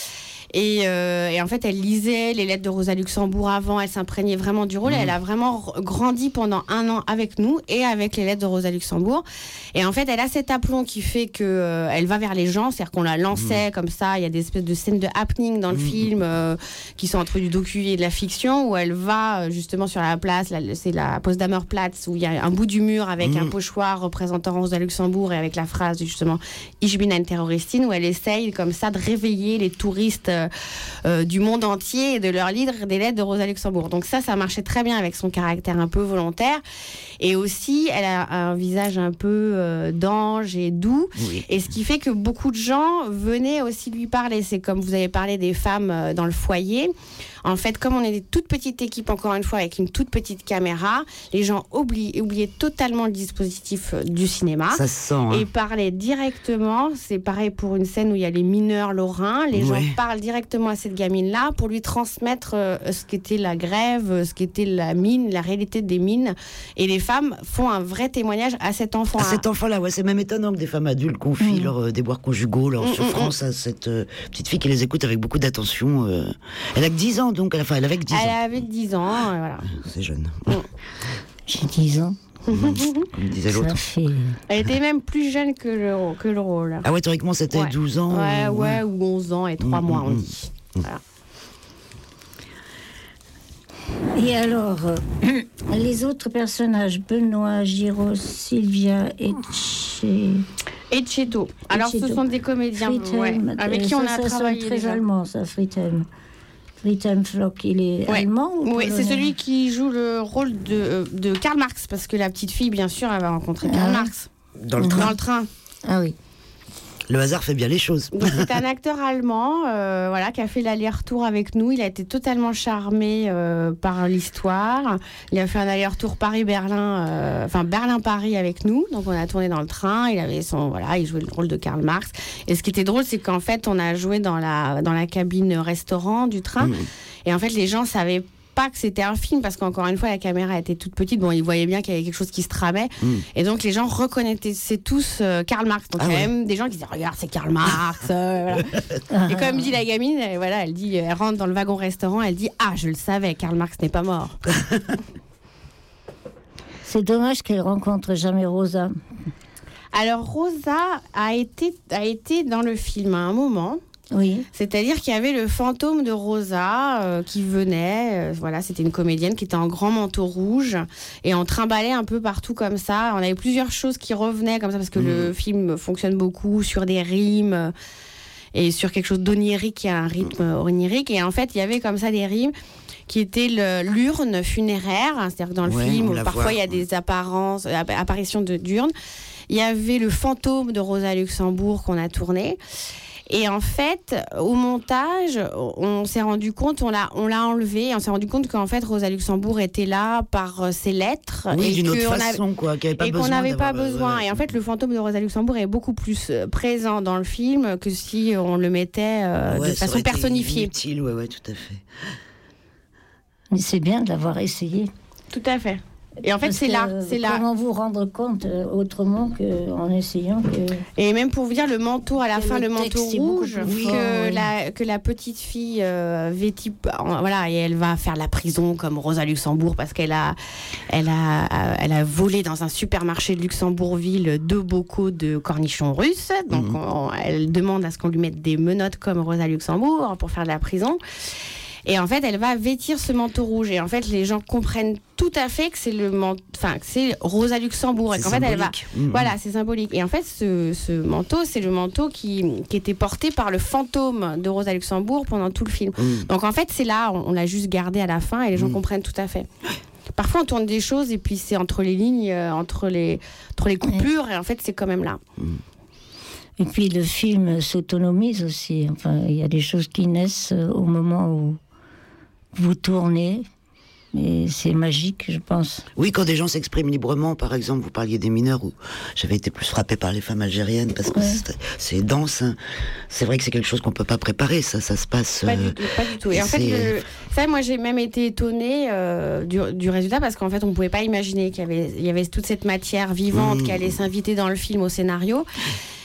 Et, euh, et en fait, elle lisait les lettres de Rosa Luxembourg avant, elle s'imprégnait vraiment du rôle. Mmh. Elle a vraiment r- grandi pendant un an avec nous et avec les lettres de Rosa Luxembourg. Et en fait, elle a cet aplomb qui fait qu'elle euh, va vers les gens, c'est-à-dire qu'on la lançait mmh. comme ça. Il y a des espèces de scènes de happening dans le mmh. film euh, qui sont entre du docu et de la fiction, où elle va justement sur la place, là, c'est la Potsdamer Platz, où il y a un bout du mur avec mmh. un pochoir représentant Rosa Luxembourg et avec la phrase justement « Ich bin ein Terroristin », où elle essaye comme ça de réveiller les touristes Euh, du monde entier et de leur lire des lettres de Rosa Luxembourg. Donc ça, ça marchait très bien avec son caractère un peu volontaire. Et aussi, elle a un visage un peu euh, d'ange et doux. Oui. Et ce qui fait que beaucoup de gens venaient aussi lui parler. C'est comme vous avez parlé des femmes euh, dans le foyer. En fait, comme on est des toutes petites équipes, encore une fois, avec une toute petite caméra, les gens oublient, oubliaient totalement le dispositif du cinéma. Ça se sent, hein. Et parlaient directement. C'est pareil pour une scène où il y a les mineurs lorrains. Les ouais. gens parlent directement à cette gamine-là pour lui transmettre euh, ce qu'était la grève, ce qu'était la mine, la réalité des mines. Et les femmes font un vrai témoignage à cet enfant. À cet enfant-là, ouais. C'est même étonnant que des femmes adultes confient mmh. leurs euh, déboires conjugaux, leurs mmh, souffrances mmh. à cette euh, petite fille qui les écoute avec beaucoup d'attention. Euh... Elle a que dix ans, donc, enfin, elle avait que dix ans. Elle avait dix ans, euh, voilà. C'est jeune. Mmh. J'ai dix ans. Mmh. Comme disait l'autre. Fait... Elle était même plus jeune que le, que le rôle. Ah ouais, théoriquement, c'était ouais. douze ans. Ouais, ou... ouais, ou onze ans et trois mmh, mois, on dit. Mmh. Voilà. Et alors, euh, les autres personnages, Benoît, Giraud, Sylvia et Che... Et Cheto. Alors, ce sont des comédiens ouais, avec qui on a ça travaillé. C'est très déjà. allemand, ça, Friedhelm. Friedhelm Flock, il est ouais. allemand ou Oui, c'est celui qui joue le rôle de, de Karl Marx, parce que la petite fille, bien sûr, elle va rencontrer Karl ah. Marx. Dans le train. Dans le train. Ah oui. Le hasard fait bien les choses. Donc, c'est un acteur allemand euh, voilà, qui a fait l'aller-retour avec nous. Il a été totalement charmé euh, par l'histoire. Il a fait un aller-retour Paris-Berlin, euh, enfin Berlin-Paris avec nous. Donc on a tourné dans le train. Il avait son, voilà, il jouait le rôle de Karl Marx. Et ce qui était drôle, c'est qu'en fait, on a joué dans la, dans la cabine restaurant du train. Mmh. Et en fait, les gens savaient pas que c'était un film, parce qu'encore une fois la caméra était toute petite, bon ils voyaient bien qu'il y avait quelque chose qui se tramait mm. et donc les gens reconnaissaient tous euh, Karl Marx, donc ah il y a ouais. même des gens qui disaient regarde c'est Karl Marx euh, voilà. Et comme dit la gamine, elle, voilà, elle dit, elle rentre dans le wagon restaurant, elle dit ah je le savais, Karl Marx n'est pas mort. C'est dommage qu'elle rencontre jamais Rosa. Alors Rosa a été, a été dans le film à un moment. Oui. C'est-à-dire qu'il y avait le fantôme de Rosa euh, qui venait. Euh, voilà, c'était une comédienne qui était en grand manteau rouge et on trimballait un peu partout comme ça. On avait plusieurs choses qui revenaient comme ça parce que mmh. le film fonctionne beaucoup sur des rimes euh, et sur quelque chose d'onirique qui a un rythme onirique. Et en fait, il y avait comme ça des rimes qui étaient le, l'urne funéraire. Hein, c'est-à-dire que dans le ouais, film, parfois il y a des apparences, apparitions de, d'urnes. Il y avait le fantôme de Rosa Luxembourg qu'on a tourné. Et en fait, au montage, on s'est rendu compte, on l'a, on l'a enlevé, et on s'est rendu compte qu'en fait, Rosa Luxembourg était là par ses lettres. Oui, et d'une autre qu'on façon, avait, quoi, qu'il n'y avait pas et besoin. Et qu'on n'avait pas besoin. Ouais. Et en fait, le fantôme de Rosa Luxembourg est beaucoup plus présent dans le film que si on le mettait euh, ouais, de façon personnifiée. Utile, ouais, ouais, tout à fait. Mais c'est bien de l'avoir essayé. Tout à fait. Et en fait, Parce c'est là, c'est là. Comment vous rendre compte euh, autrement qu'en essayant que... Et même pour vous dire, le manteau, à la fin, le, le manteau rouge, oui, que, fort, la, oui. que la petite fille euh, vêtit, voilà, et elle va faire la prison comme Rosa Luxembourg parce qu'elle a, elle a, elle a volé dans un supermarché de Luxembourgville deux bocaux de cornichons russes. Donc, mmh. on, elle demande à ce qu'on lui mette des menottes comme Rosa Luxembourg pour faire de la prison. Et en fait, elle va vêtir ce manteau rouge. Et en fait, les gens comprennent tout à fait que c'est le manteau, enfin, que c'est Rosa Luxembourg. C'est et qu'en fait, elle va, mmh. voilà, c'est symbolique. Et en fait, ce, ce manteau, c'est le manteau qui, qui était porté par le fantôme de Rosa Luxembourg pendant tout le film. Mmh. Donc en fait, c'est là, on, on l'a juste gardé à la fin et les gens mmh. comprennent tout à fait. Parfois, on tourne des choses et puis c'est entre les lignes, euh, entre les, entre les coupures, ouais. Et en fait, c'est quand même là. Mmh. Et puis le film s'autonomise aussi. Enfin, il y a des choses qui naissent au moment où vous tournez, et c'est magique, je pense. Oui, quand des gens s'expriment librement, par exemple, vous parliez des mineurs, où j'avais été plus frappée par les femmes algériennes, parce que ouais. c'est, c'est dense. Hein. C'est vrai que c'est quelque chose qu'on ne peut pas préparer, ça, ça se passe... Pas, euh, du, tout, pas du tout. Et en fait, le, ça, moi, j'ai même été étonnée euh, du, du résultat, parce qu'en fait, on ne pouvait pas imaginer qu'il y avait, il y avait toute cette matière vivante mmh. qui allait s'inviter dans le film au scénario.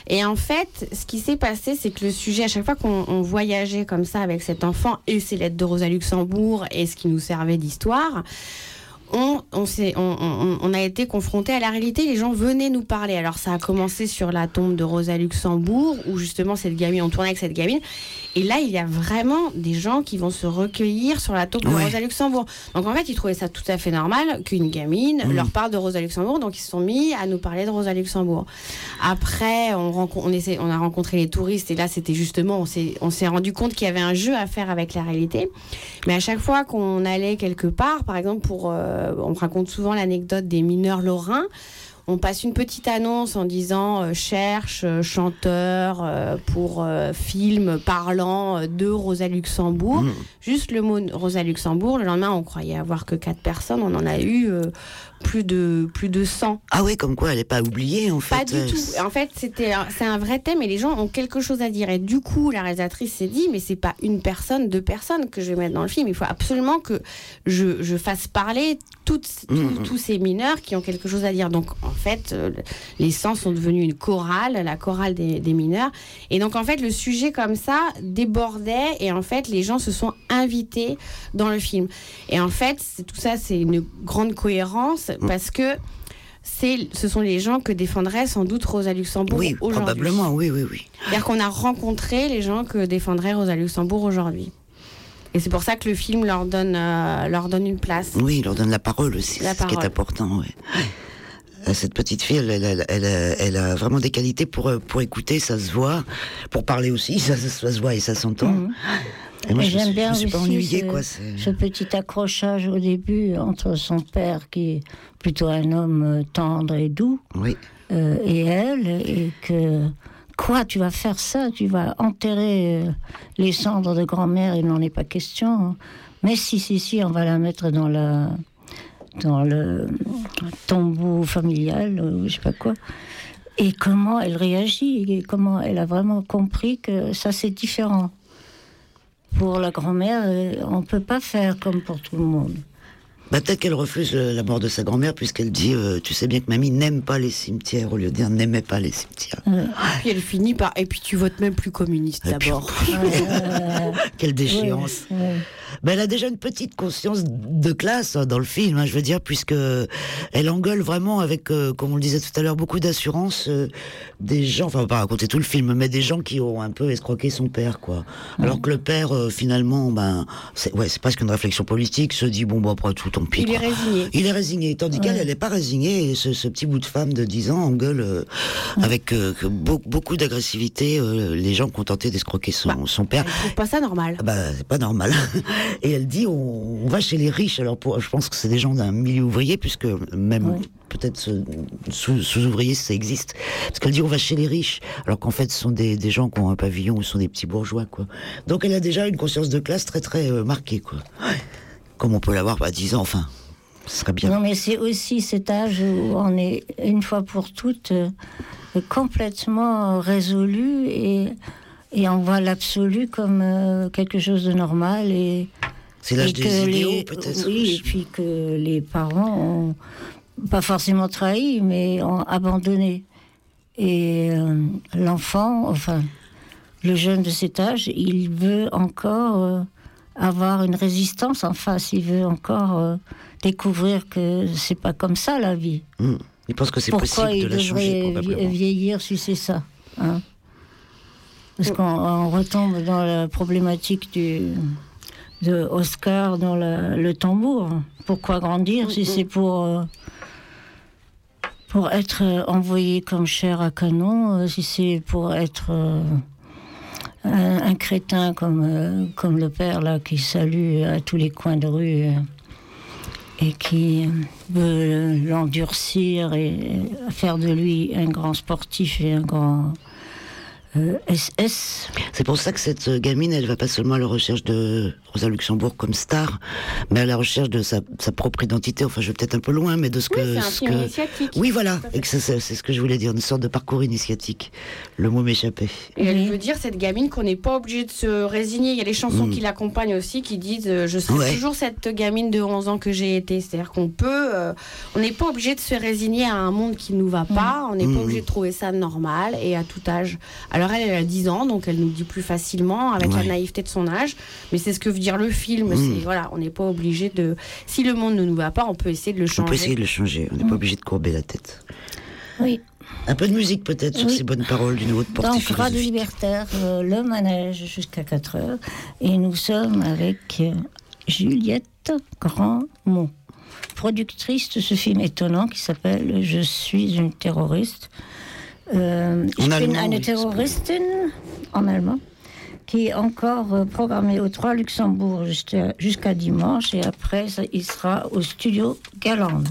Et en fait, ce qui s'est passé, c'est que le sujet, à chaque fois qu'on on voyageait comme ça avec cet enfant et ses lettres de Rosa Luxembourg et ce qui nous servait d'histoire, On, on, s'est, on, on, on a été confrontés à la réalité, les gens venaient nous parler. Alors ça a commencé sur la tombe de Rosa Luxembourg, où justement cette gamine, on tournait avec cette gamine, et là il y a vraiment des gens qui vont se recueillir sur la tombe ouais. de Rosa Luxembourg. Donc en fait ils trouvaient ça tout à fait normal qu'une gamine mmh. leur parle de Rosa Luxembourg, donc ils se sont mis à nous parler de Rosa Luxembourg. Après on, rencontre, on, essaie, on a rencontré les touristes, et là c'était justement, on s'est, on s'est rendu compte qu'il y avait un jeu à faire avec la réalité. Mais à chaque fois qu'on allait quelque part, par exemple pour... Euh, on raconte souvent l'anecdote des mineurs lorrains. On passe une petite annonce en disant euh, cherche euh, chanteur euh, pour euh, film parlant euh, de Rosa Luxembourg. Mmh. Juste le mot Rosa Luxembourg. Le lendemain, on croyait avoir que quatre personnes. On en a eu euh, plus de plus de cent. Ah oui, comme quoi elle n'est pas oubliée en fait. Pas du tout. En fait, c'était c'est un vrai thème et les gens ont quelque chose à dire. Et du coup, la réalisatrice s'est dit mais c'est pas une personne, deux personnes que je vais mettre dans le film. Il faut absolument que je, je fasse parler toutes, mmh. tous, tous ces mineurs qui ont quelque chose à dire. Donc en fait, euh, les cent sont devenus une chorale, la chorale des, des mineurs. Et donc en fait, le sujet comme ça débordait et en fait, les gens se sont invités dans le film. Et en fait, c'est, tout ça, c'est une grande cohérence parce que c'est, ce sont les gens que défendrait sans doute Rosa Luxembourg oui, aujourd'hui. Probablement, oui, oui, oui. C'est-à-dire qu'on a rencontré les gens que défendrait Rosa Luxembourg aujourd'hui. Et c'est pour ça que le film leur donne, euh, leur donne une place. Oui, il leur donne la parole aussi, la c'est parole. Ce qui est important, oui. Cette petite fille, elle, elle, elle, elle a vraiment des qualités pour, pour écouter, ça se voit. Pour parler aussi, ça, ça se voit et ça s'entend. Mmh. Et moi, et je j'aime me bien suis, je suis aussi pas ennuyée, ce, quoi, ce petit accrochage au début entre son père, qui est plutôt un homme tendre et doux, oui. euh, et elle, et que... Quoi, tu vas faire ça? Tu vas enterrer euh, les cendres de grand-mère? Il n'en est pas question. Mais si, si, si, on va la mettre dans la... dans le tombeau familial, ou je sais pas quoi. Et comment elle réagit, et comment elle a vraiment compris que ça c'est différent. Pour la grand-mère, on peut pas faire comme pour tout le monde. Bah, peut-être qu'elle refuse la mort de sa grand-mère puisqu'elle dit euh, tu sais bien que mamie n'aime pas les cimetières au lieu de dire n'aimait pas les cimetières. Euh, et puis elle finit par et puis tu votes même plus communiste et d'abord. Puis... euh... Quelle déchéance. Ouais, ouais. Ben, elle a déjà une petite conscience de classe hein, dans le film, hein, je veux dire, puisque elle engueule vraiment avec, euh, comme on le disait tout à l'heure, beaucoup d'assurance euh, des gens, enfin on va pas raconter tout le film, mais des gens qui ont un peu escroqué son père, quoi. Mmh. Alors que le père, euh, finalement, ben, c'est, ouais, c'est presque une réflexion politique, se dit bon, bon après tout, tant pis. Il quoi. est résigné. Il est résigné, tandis ouais. qu'elle, elle n'est pas résignée, et ce, ce petit bout de femme de dix ans engueule euh, mmh. avec euh, beau, beaucoup d'agressivité euh, les gens qui ont tenté d'escroquer son, bah, son père. Elle trouve pas ça normal. Ah bah, c'est pas normal. Et elle dit, on, on va chez les riches. Alors, pour, je pense que c'est des gens d'un milieu ouvrier, puisque même oui. peut-être ce, sous, sous-ouvriers, ça existe. Parce qu'elle dit, on va chez les riches. Alors qu'en fait, ce sont des, des gens qui ont un pavillon, ou ce sont des petits bourgeois, quoi. Donc, elle a déjà une conscience de classe très, très euh, marquée, quoi. Comme on peut l'avoir à dix ans, enfin. Ce serait bien. Non, mais c'est aussi cet âge où on est, une fois pour toutes, euh, complètement résolu et... Et on voit l'absolu comme euh, quelque chose de normal. Et, c'est l'âge et des idéaux, les, peut-être. Oui, et puis que les parents ont pas forcément trahi, mais ont abandonné. Et euh, l'enfant, enfin, le jeune de cet âge, il veut encore euh, avoir une résistance en face. Il veut encore euh, découvrir que c'est pas comme ça la vie. Mmh. Il pense que c'est Pourquoi possible de la changer, probablement. Pourquoi il devrait vieillir si c'est ça, hein? Parce qu'on on retombe dans la problématique du, de Oscar dans la, le tambour. Pourquoi grandir si c'est pour, euh, pour être envoyé comme chair à canon, euh, si c'est pour être euh, un, un crétin comme, euh, comme le père là, qui salue à tous les coins de rue euh, et qui veut l'endurcir et faire de lui un grand sportif et un grand... euh, S S. C'est pour ça que cette gamine, elle va pas seulement à la recherche de Rosa Luxembourg comme star, mais à la recherche de sa, sa propre identité. Enfin, je vais peut-être un peu loin, mais de ce Oui, que... c'est un ce film que... initiatique. Oui, voilà, Tout à fait. et que c'est, c'est, c'est ce que je voulais dire, une sorte de parcours initiatique. Le mot m'échappait. Et elle Oui. veut dire, cette gamine, qu'on n'est pas obligé de se résigner. Il y a des chansons Mm. qui l'accompagnent aussi, qui disent euh, je serai Ouais. toujours cette gamine de onze ans que j'ai été. C'est-à-dire qu'on peut, euh, on n'est pas obligé de se résigner à un monde qui ne nous va pas. On n'est Mm. pas obligé de trouver ça normal et à tout âge. Alors elle, elle a dix ans, donc elle nous le dit plus facilement avec la Ouais. naïveté de son âge. Mais c'est ce que veut dire le film. Mm. C'est voilà, on n'est pas obligé de. Si le monde ne nous va pas, on peut essayer de le On changer. peut essayer de le changer, on n'est pas obligé de courber la tête. Oui. Un peu de musique peut-être sur Oui. ces bonnes paroles d'une haute portée Donc, Radio philosophique. Libertaire, euh, le manège jusqu'à quatre heures. Et nous sommes avec euh, Juliette Grandmont, productrice de ce film étonnant qui s'appelle Je suis une terroriste. Euh, En Ich bin allemand, eine oui, Terroristin, en allemand, qui est encore euh, programmé au trois Luxembourg jusqu'à, jusqu'à dimanche. Et après, ça, il sera au studio Galande.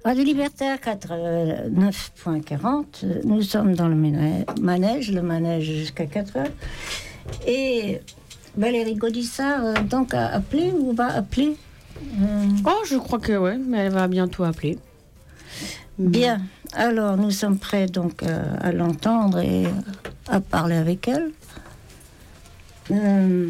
Radio Libertaire quatre-vingt-neuf quarante, nous sommes dans le manège, le manège jusqu'à quatre heures. Et Valérie Gaudissart, euh, donc, a appelé ou va appeler euh... Oh, je crois que oui, mais elle va bientôt appeler. Bien, alors nous sommes prêts donc euh, à l'entendre et à parler avec elle. Euh...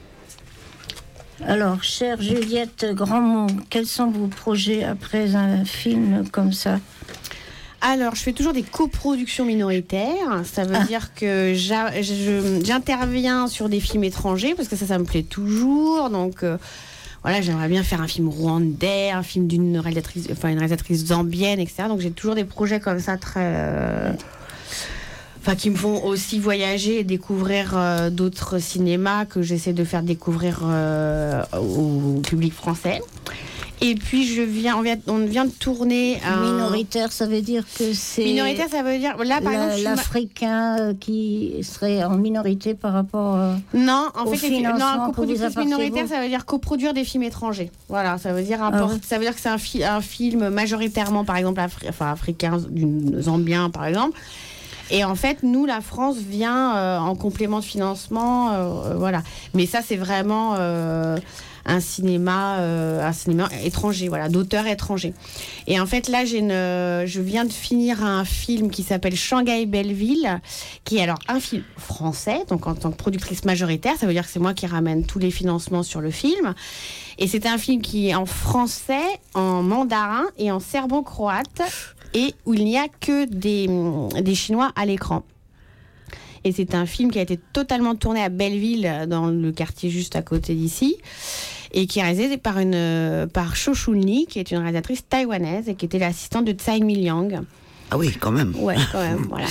Alors, chère Juliette Grandmont, quels sont vos projets après un film comme ça ? Alors, je fais toujours des coproductions minoritaires. Ça veut ah. dire que j'a, je, j'interviens sur des films étrangers, parce que ça, ça me plaît toujours. Donc, euh, voilà, j'aimerais bien faire un film rwandais, un film d'une réalisatrice, enfin, une réalisatrice zambienne, et cetera. Donc, j'ai toujours des projets comme ça très... Euh, Enfin, qui me font aussi voyager et découvrir euh, d'autres cinémas que j'essaie de faire découvrir euh, au public français. Et puis, je viens, on, vient, on vient de tourner... Un... Minoritaire, ça veut dire que c'est... Minoritaire, ça veut dire... Là, par la, exemple, l'Africain ma... qui serait en minorité par rapport euh, non, en au fait, financement non, coproductrice minoritaire, ça veut dire coproduire des films étrangers. Voilà, ça veut dire, ah import... ouais. ça veut dire que c'est un, fi- un film majoritairement, par exemple, afri... enfin, africain, d'une Zambien, par exemple. Et en fait, nous, la France vient euh, en complément de financement, euh, voilà. Mais ça, c'est vraiment euh, un cinéma, euh, un cinéma étranger, voilà, d'auteurs étrangers. Et en fait, là, j'ai une, je viens de finir un film qui s'appelle Shanghai Belleville, qui est alors un film français, donc en tant que productrice majoritaire, ça veut dire que c'est moi qui ramène tous les financements sur le film. Et c'est un film qui est en français, en mandarin et en serbo-croate, et où il n'y a que des, des Chinois à l'écran. Et c'est un film qui a été totalement tourné à Belleville, dans le quartier juste à côté d'ici, et qui est réalisé par, une, par Cho Chun-li, qui est une réalisatrice taïwanaise, et qui était l'assistante de Tsai Mi-liang. Ah oui, quand même. Ouais, quand même, voilà.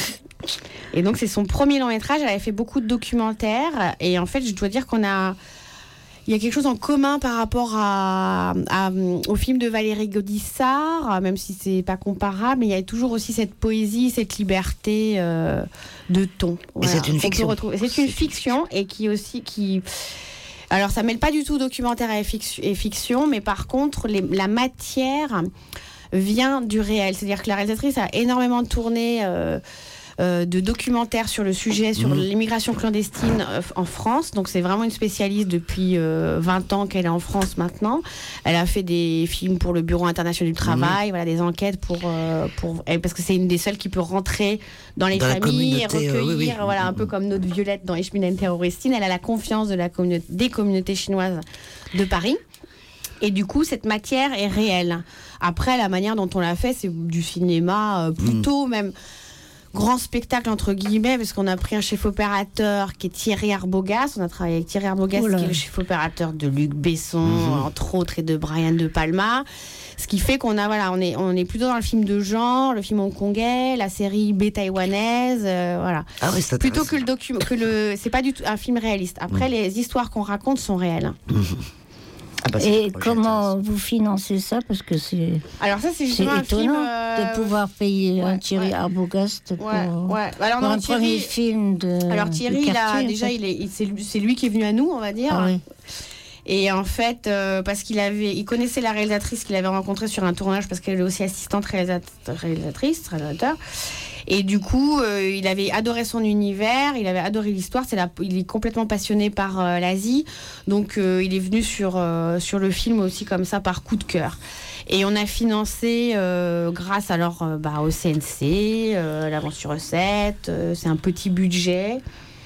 Et donc, c'est son premier long métrage. Elle avait fait beaucoup de documentaires, et en fait, je dois dire qu'on a... Il y a quelque chose en commun par rapport à, à, au film de Valérie Gaudissart, même si c'est pas comparable, mais il y a toujours aussi cette poésie, cette liberté euh, de ton. Voilà. Et c'est une fiction. C'est une fiction et qui aussi qui. Alors ça mêle pas du tout documentaire et fiction, et fiction mais par contre les, la matière vient du réel. C'est-à-dire que la réalisatrice a énormément tourné. Euh, Euh, de documentaires sur le sujet, sur mmh. l'immigration clandestine euh, en France. Donc c'est vraiment une spécialiste depuis euh, vingt ans qu'elle est en France maintenant. Elle a fait des films pour le Bureau international du travail, mmh. voilà, des enquêtes pour, euh, pour parce que c'est une des seules qui peut rentrer dans les dans familles et recueillir, euh, oui, oui. Voilà, un peu comme notre Violette dans Ich bin ein Terroristin. Elle a la confiance de la communauté, des communautés chinoises de Paris. Et du coup, cette matière est réelle. Après, la manière dont on l'a fait, c'est du cinéma euh, plutôt mmh. même... grand spectacle entre guillemets, parce qu'on a pris un chef opérateur qui est Thierry Arbogast. On a travaillé avec Thierry Arbogast, qui est le chef opérateur de Luc Besson, mmh. entre autres, et de Brian De Palma. Ce qui fait qu'on a, voilà, on est, on est plutôt dans le film de genre, le film hongkongais, la série B taïwanaise, euh, voilà. Ah oui, c'est plutôt que le document, que le, c'est pas du tout un film réaliste. Après, mmh. les histoires qu'on raconte sont réelles. Mmh. Ah bah, et comment vous financez ça? Parce que c'est, alors ça, c'est, c'est un étonnant film, euh... de pouvoir payer ouais, un Thierry ouais. Arbogast pour, ouais, ouais. Alors, pour non, un Thierry... premier film de Alors Thierry, de quartier, il a, déjà, il est, il, c'est, c'est lui qui est venu à nous, on va dire. Ah, oui. Et en fait, euh, parce qu'il avait, il connaissait la réalisatrice qu'il avait rencontrée sur un tournage, parce qu'elle est aussi assistante réalisatrice, réalisateur. Et du coup, euh, il avait adoré son univers, il avait adoré l'histoire. C'est la, il est complètement passionné par euh, l'Asie, donc euh, il est venu sur euh, sur le film aussi comme ça par coup de cœur. Et on a financé euh, grâce alors euh, bah, au C N C, euh, l'avance sur recette. Euh, c'est un petit budget.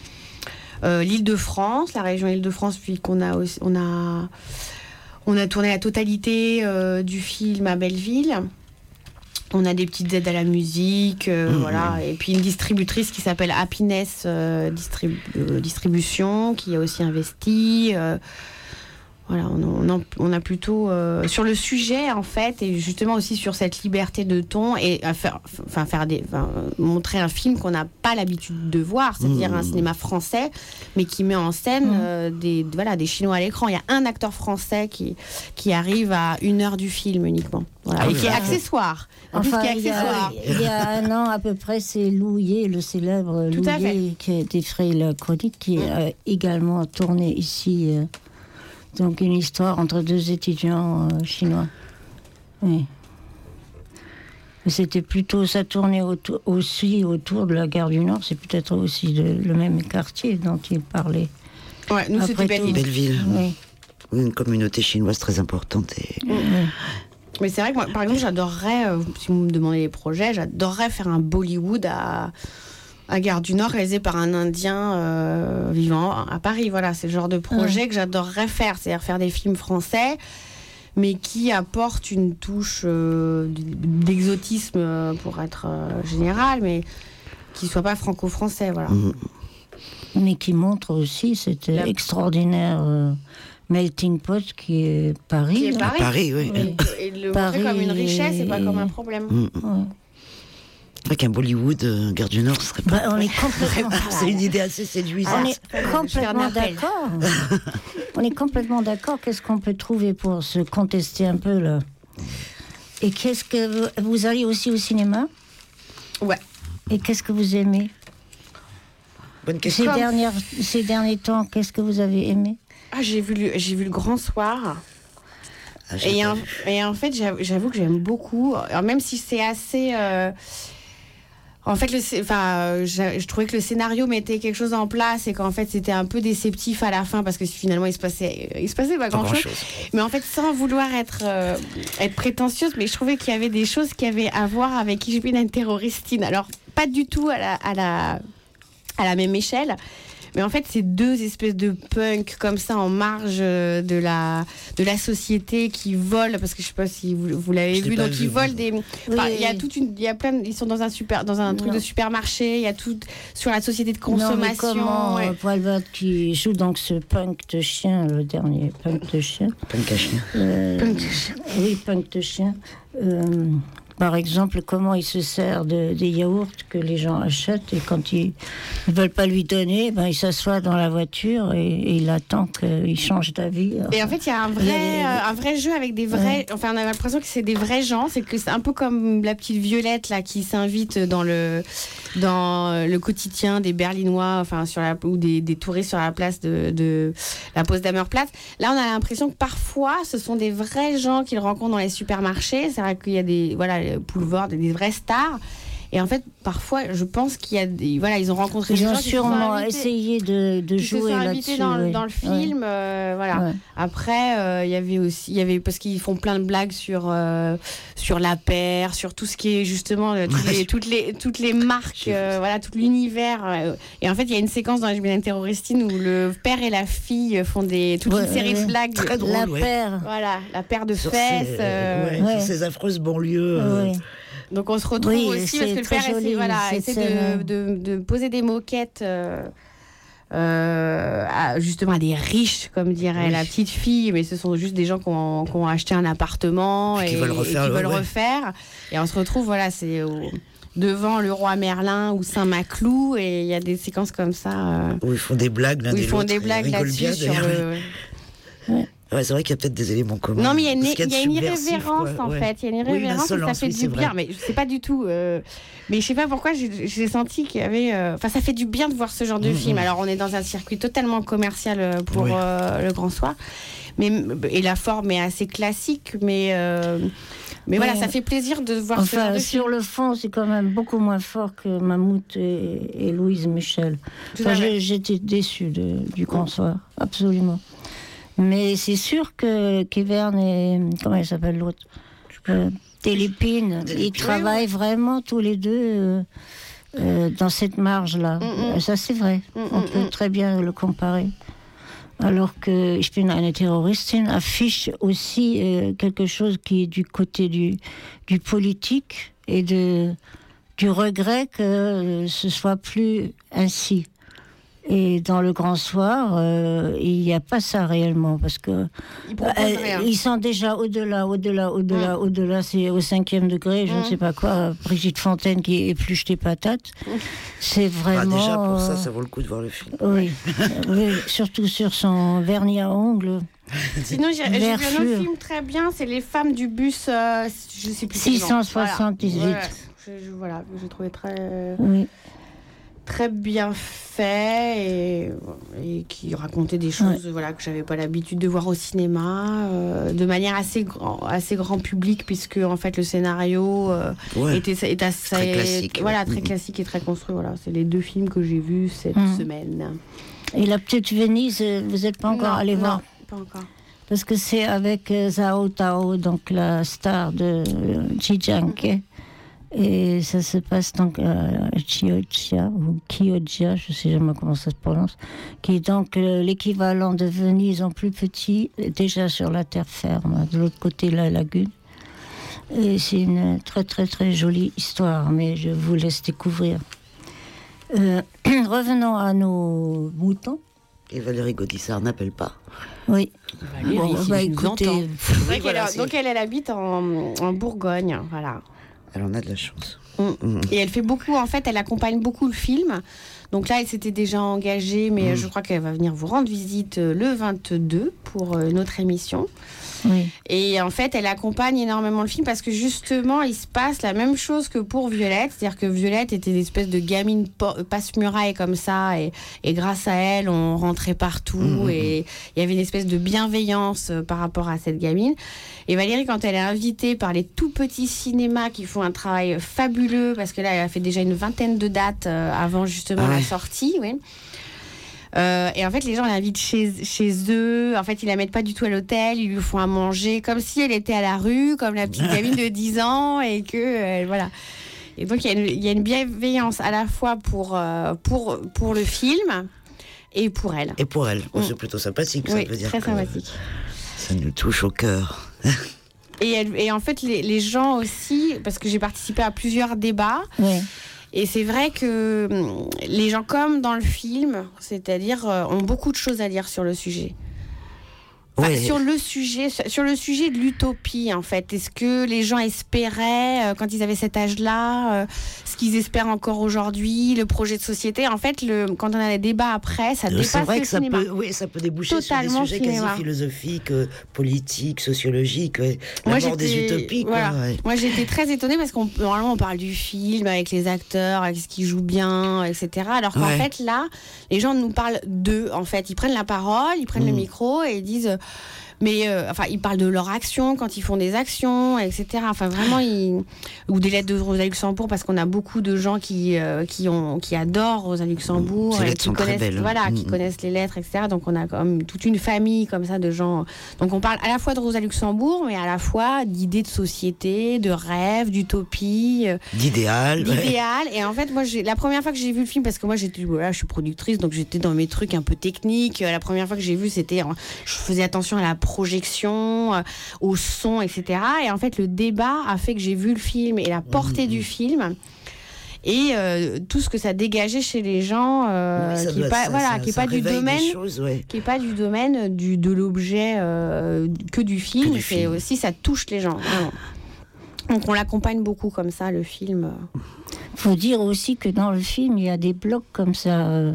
Euh, L'Île-de-France, la région Île-de-France, puis qu'on a aussi, on a on a tourné la totalité euh, du film à Belleville. On a des petites aides à la musique, euh, mmh. voilà, et puis une distributrice qui s'appelle Happiness euh, Distrib- euh, Distribution, qui a aussi investi. Euh, voilà, on, on, on a plutôt euh, sur le sujet en fait, et justement aussi sur cette liberté de ton et à faire, enfin faire des, enfin, montrer un film qu'on n'a pas l'habitude de voir, c'est-à-dire mmh. un cinéma français, mais qui met en scène mmh. euh, des, voilà, des Chinois à l'écran. Il y a un acteur français qui qui arrive à une heure du film uniquement, voilà, ah, et qui est accessoire. En enfin, plus, qui est accessoire. Il y, a, il y a un an à peu près, c'est Louillet, le célèbre Tout Louillet, qui a défrayé la chronique, qui mmh. a également tourné ici. Euh, Donc une histoire entre deux étudiants euh, chinois. Oui. Mais c'était plutôt, ça tournait autour, aussi autour de la gare du Nord. C'est peut-être aussi de, le même quartier dont il parlait. Ouais, nous Après c'était Belleville. Belleville. Oui. Une communauté chinoise très importante. Et... Oui. Mais c'est vrai que moi, par exemple, j'adorerais, euh, si vous me demandez les projets, j'adorerais faire un Bollywood à, à Gare du Nord réalisé par un Indien euh, vivant à Paris. Voilà, c'est le genre de projet Ouais. que j'adorerais faire, c'est-à-dire faire des films français, mais qui apportent une touche euh, d'exotisme euh, pour être euh, général, mais qui ne soit pas franco-français. Voilà. Mmh. Mais qui montre aussi cet La- extraordinaire euh, melting pot qui est Paris. Qui est là. Paris. Paris, oui. Oui. Et le Paris montrer comme une richesse et pas et- comme un problème. Mmh. Ouais. C'est vrai qu'un Bollywood, euh, Gare du Nord, ce serait pas. Bah, on est complètement, C'est une idée assez séduisante. on Ah, est je fais un complètement appel. d'accord. On est complètement d'accord. Qu'est-ce qu'on peut trouver pour se contester un peu là? Et qu'est-ce que vous, vous allez aussi au cinéma? Ouais. Et qu'est-ce que vous aimez? Bonne question. Ces, dernières, ces derniers temps, qu'est-ce que vous avez aimé? Ah, j'ai vu, le- j'ai vu le Grand Soir. Ah, j'ai Et pas en, vu. et en fait, j'avoue, j'avoue que j'aime beaucoup. Alors, même si c'est assez. euh, En fait, le, scé- enfin, euh, je, je trouvais que le scénario mettait quelque chose en place et qu'en fait, c'était un peu déceptif à la fin parce que finalement, il se passait, il se passait pas Pas grand-chose. grand-chose. Mais en fait, sans vouloir être, euh, être prétentieuse, mais je trouvais qu'il y avait des choses qui avaient à voir avec Ich bin ein Terroristin. Alors, pas du tout à la, à la, à la même échelle. Mais en fait, c'est deux espèces de punk comme ça en marge euh, de la, de la société qui volent, parce que je sais pas si vous, vous l'avez Je l'ai vu, pas donc vu, ils moi. volent des. Enfin, il y a oui. toute une, il y a plein, de- ils sont dans un super, dans un truc Non. de supermarché, il y a tout sur la société de Non, mais consommation. comment ouais. euh, Poilvat qui joue donc ce punk de chien, le dernier punk de chien. Punk à chien. Euh, Punk de chien. Oui, punk de chien. Euh, par exemple, comment il se sert de, des yaourts que les gens achètent et quand ils ne veulent pas lui donner, ben, il s'assoit dans la voiture et, et il attend qu'il change d'avis. Et en fait, il y a un Il y vrai, a- euh, un vrai jeu avec des vrais. Enfin, on a l'impression que c'est des vrais gens. C'est que c'est un peu comme la petite Violette là qui s'invite dans le dans le quotidien des Berlinois, enfin sur la ou des, des touristes sur la place de, de la Potsdamer-Platz. Là, on a l'impression que parfois, ce sont des vrais gens qu'ils rencontrent dans les supermarchés. C'est vrai qu'il y a des voilà Boulevard, des, des vraies stars. Et en fait, parfois, je pense qu'il y a des voilà, ils ont rencontré des Ils ont gens qui se sont sûrement invités- essayé de, de qui se jouer sont invités là-dessus. dans, le- oui. dans le Ouais. film, euh, voilà. Ouais. Après, euh, il y avait aussi, il y avait parce qu'ils font plein de blagues sur euh, sur la paire, sur tout ce qui est justement euh, toutes, les, toutes les toutes les marques, J'ai vu euh, ça. voilà, tout l'univers. euh. Et en fait, il y a une séquence dans Ich bin ein Terroristin où le père et la fille font des toute Ouais, une série ouais. de blagues. Très drôle, La ouais. paire. Voilà, la paire de Sur fesses. ces, euh, ouais, Ouais. sur ces affreuses banlieues. euh, Oui. Donc on se retrouve Oui, aussi parce c'est que le très père essaie, joli, voilà, cette essaie scène. de, de, de poser des moquettes euh, euh, à, justement à des riches, comme dirait Oui. la petite fille, mais ce sont juste des gens qui ont, qui ont acheté un appartement Puis et, qui veulent et refaire qui le- veulent ouais. refaire. Et on se retrouve, voilà, c'est au- devant le roi Merlin ou Saint-Maclou et il y a des séquences comme ça euh, Où ils font des blagues l'un où des ils font l'autre, des blagues rigolent là-dessus bien, sur d'ailleurs. le... Ouais, c'est vrai qu'il y a peut-être des éléments communs. Non, mais il y a une, Parce qu'il il y a de une subversif, irrévérence quoi, en ouais. fait. Il y a une Oui, une irrévérence et ça insolence, fait oui, du c'est bien. vrai. Mais je sais pas du tout. euh, mais je sais pas pourquoi j'ai j'ai senti qu'il y avait. euh, Enfin, ça fait du bien de voir ce genre de Mhm. film. Alors, on est dans un circuit totalement commercial euh, pour Oui. euh, le Grand Soir. Mais, et la forme est assez classique. Mais, euh, mais voilà, Ouais. ça fait plaisir de voir ce genre Enfin, de film. sur le fond, c'est quand même beaucoup moins fort que Mammouth et, et Louise Michel. Tout Enfin, à fait. j'ai- j'étais déçue de, du Grand Soir, absolument. Mais c'est sûr que Kevern et. Comment il s'appelle l'autre euh, Télépine, ils Télépine. travaillent vraiment tous les deux euh, euh, dans cette marge-là. Mm, mm. Ça, c'est vrai. Mm, On mm, peut mm. très bien le comparer. Alors que Ich bin eine Terroristin affiche aussi euh, quelque chose qui est du côté du, du politique et de, du regret que euh, ce soit plus ainsi. Et dans le Grand Soir, euh, il n'y a pas ça réellement, parce que Ils proposent euh, rien. ils sont déjà au-delà, au-delà, au-delà, Mm. au-delà. C'est au cinquième degré, je ne Mm. sais pas quoi. Brigitte Fontaine qui épluche des patates. C'est Bah, vraiment. déjà, pour ça, euh, ça vaut le coup de voir le film. Oui, oui, surtout sur son vernis à ongles. Sinon, j'ai j'ai vu un autre Verflure. film très bien. C'est Les femmes du bus. euh, je sais plus. six cent soixante-dix-huit. Voilà, voilà, je- je- voilà, j'ai trouvé très. Oui. très bien fait et, et qui racontait des choses ouais. voilà, que j'avais pas l'habitude de voir au cinéma, euh, de manière assez grand, assez grand public, puisque en fait le scénario euh, ouais. était, était assez très classique, voilà, ouais. très classique et très construit. Voilà, c'est les deux films que j'ai vus cette mmh. semaine. Et La Petite Venise, vous n'êtes pas encore allé voir? Non, pas encore. Parce que c'est avec euh, Zhao Tao, donc la star de euh, Chijanke. Et ça se passe donc à Chioggia, ou Chioggia, je ne sais jamais comment ça se prononce, qui est donc euh, l'équivalent de Venise en plus petit, déjà sur la terre ferme, de l'autre côté de la lagune. Et c'est une très très très jolie histoire, mais je vous laisse découvrir. Euh, revenons à nos moutons. Et Valérie Gaudissart n'appelle pas. Oui. Valérie, bon, si bah, écoutez, oui, voilà, elle, donc elle, elle habite en, en Bourgogne, voilà. Elle en a de la chance. Mmh. Mmh. Et elle fait beaucoup, en fait, elle accompagne beaucoup le film. Donc là, elle s'était déjà engagée, mais mmh. je crois qu'elle va venir vous rendre visite le vingt-deux pour notre émission. Oui. Et en fait, elle accompagne énormément le film parce que justement, il se passe la même chose que pour Violette. C'est-à-dire que Violette était une espèce de gamine passe-muraille comme ça. Et, et grâce à elle, on rentrait partout. Mmh. Et il y avait une espèce de bienveillance par rapport à cette gamine. Et Valérie, quand elle est invitée par les tout petits cinémas qui font un travail fabuleux, parce que là, elle a fait déjà une vingtaine de dates avant justement ah ouais. la sortie, oui. Euh, et en fait, les gens l'invitent chez, chez eux. En fait, ils la mettent pas du tout à l'hôtel. Ils lui font à manger comme si elle était à la rue, comme la petite gamine de dix ans. Et que, euh, voilà. Et donc, il y, y a une bienveillance à la fois pour, euh, pour, pour le film et pour elle. Et pour elle. Oh, mmh. C'est plutôt sympathique, oui, ça veut dire. Très sympathique. Ça nous touche au cœur. et, elle, et en fait, les, les gens aussi, parce que j'ai participé à plusieurs débats. Oui. Et c'est vrai que les gens, comme dans le film, c'est-à-dire, euh, ont beaucoup de choses à dire sur le sujet. Enfin, ouais. Sur le sujet, sur le sujet de l'utopie, en fait. Est-ce que les gens espéraient, euh, quand ils avaient cet âge-là, euh, ce qu'ils espèrent encore aujourd'hui, le projet de société? En fait, le, quand on a des débats après, ça dépasse c'est vrai le que ça cinéma. peut, oui, ça peut déboucher Totalement sur des sujets cinéma. quasi philosophiques, euh, politiques, sociologiques, ouais. La mort des utopies. Voilà. Quoi, ouais. Moi, j'étais très étonnée parce qu'on normalement on parle du film avec les acteurs, avec ce qui joue bien, et cetera. Alors qu'en ouais. fait, là, les gens nous parlent d'eux. En fait, ils prennent la parole, ils prennent mmh. le micro et ils disent. Mais euh, enfin, ils parlent de leur action quand ils font des actions, et cetera. Enfin, vraiment, ils... ou des lettres de Rosa Luxembourg, parce qu'on a beaucoup de gens qui euh, qui ont qui adorent Rosa Luxembourg, Ces et lettres qui sont connaissent, très belles. voilà, mmh. qui connaissent les lettres, et cetera. Donc, on a comme toute une famille comme ça de gens. Donc, on parle à la fois de Rosa Luxembourg, mais à la fois d'idées de société, de rêves, d'utopie, euh, d'idéal. D'idéal. Ouais. Et en fait, moi, j'ai... la première fois que j'ai vu le film, parce que moi, j'étais, voilà, je suis productrice, donc j'étais dans mes trucs un peu techniques. La première fois que j'ai vu, c'était, je faisais attention à la projection, euh, au son, et cetera. Et en fait, le débat a fait que j'ai vu le film et la portée mmh. du film. Et euh, tout ce que ça dégageait chez les gens, euh, oui, qui n'est pas, ça, voilà, ça, qui est pas du domaine, choses, ouais. qui est pas du domaine du de l'objet euh, que du film. Que du c'est film. Aussi, ça touche les gens. Vraiment. Donc on l'accompagne beaucoup comme ça, le film. Faut dire aussi que dans le film, il y a des blocs comme ça. Euh...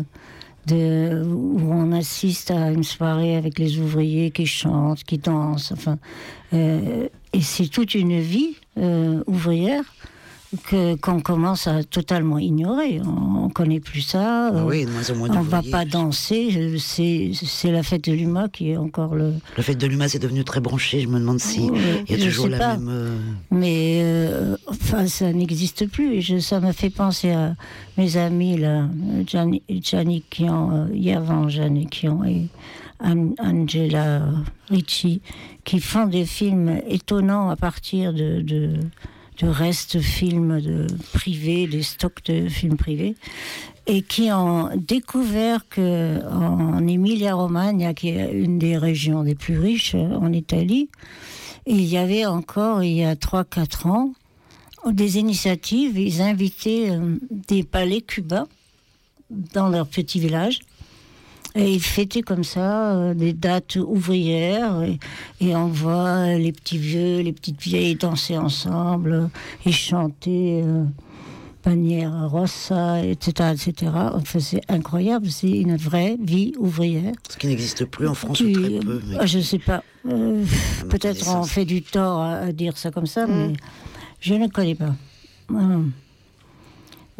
De, où on assiste à une soirée avec les ouvriers qui chantent, qui dansent, enfin, euh, et c'est toute une vie euh, ouvrière que, qu'on commence à totalement ignorer. On ne connaît plus ça. Ah oui, de moins en moins on ne va pas danser. C'est, c'est la fête de l'U M A qui est encore le... La fête de l'U M A, c'est devenu très branché. Je me demande si oui, il y a toujours la pas. même... Euh... Mais euh, enfin, ça n'existe plus. Et je, ça me fait penser à mes amis, là, Gianni Kian, euh, Yervan Gianni Kian et An- Angela Ricci, qui font des films étonnants à partir de... de de restes films de privés, des stocks de films privés, et qui ont découvert qu'en Emilia-Romagna, qui est une des régions les plus riches en Italie, il y avait encore, il y a trois quatre ans, des initiatives. Ils invitaient des palais cubains dans leur petit village. Et ils fêtaient comme ça euh, des dates ouvrières et, et on voit les petits vieux, les petites vieilles danser ensemble euh, et chanter euh, Panière Rossa, et cetera, et cetera. Enfin, c'est incroyable, c'est une vraie vie ouvrière. Ce qui n'existe plus en France, qui, ou très peu. Mais... Je ne sais pas. Euh, peut-être on fait du tort à, à dire ça comme ça, mmh. mais je ne connais pas. Mmh.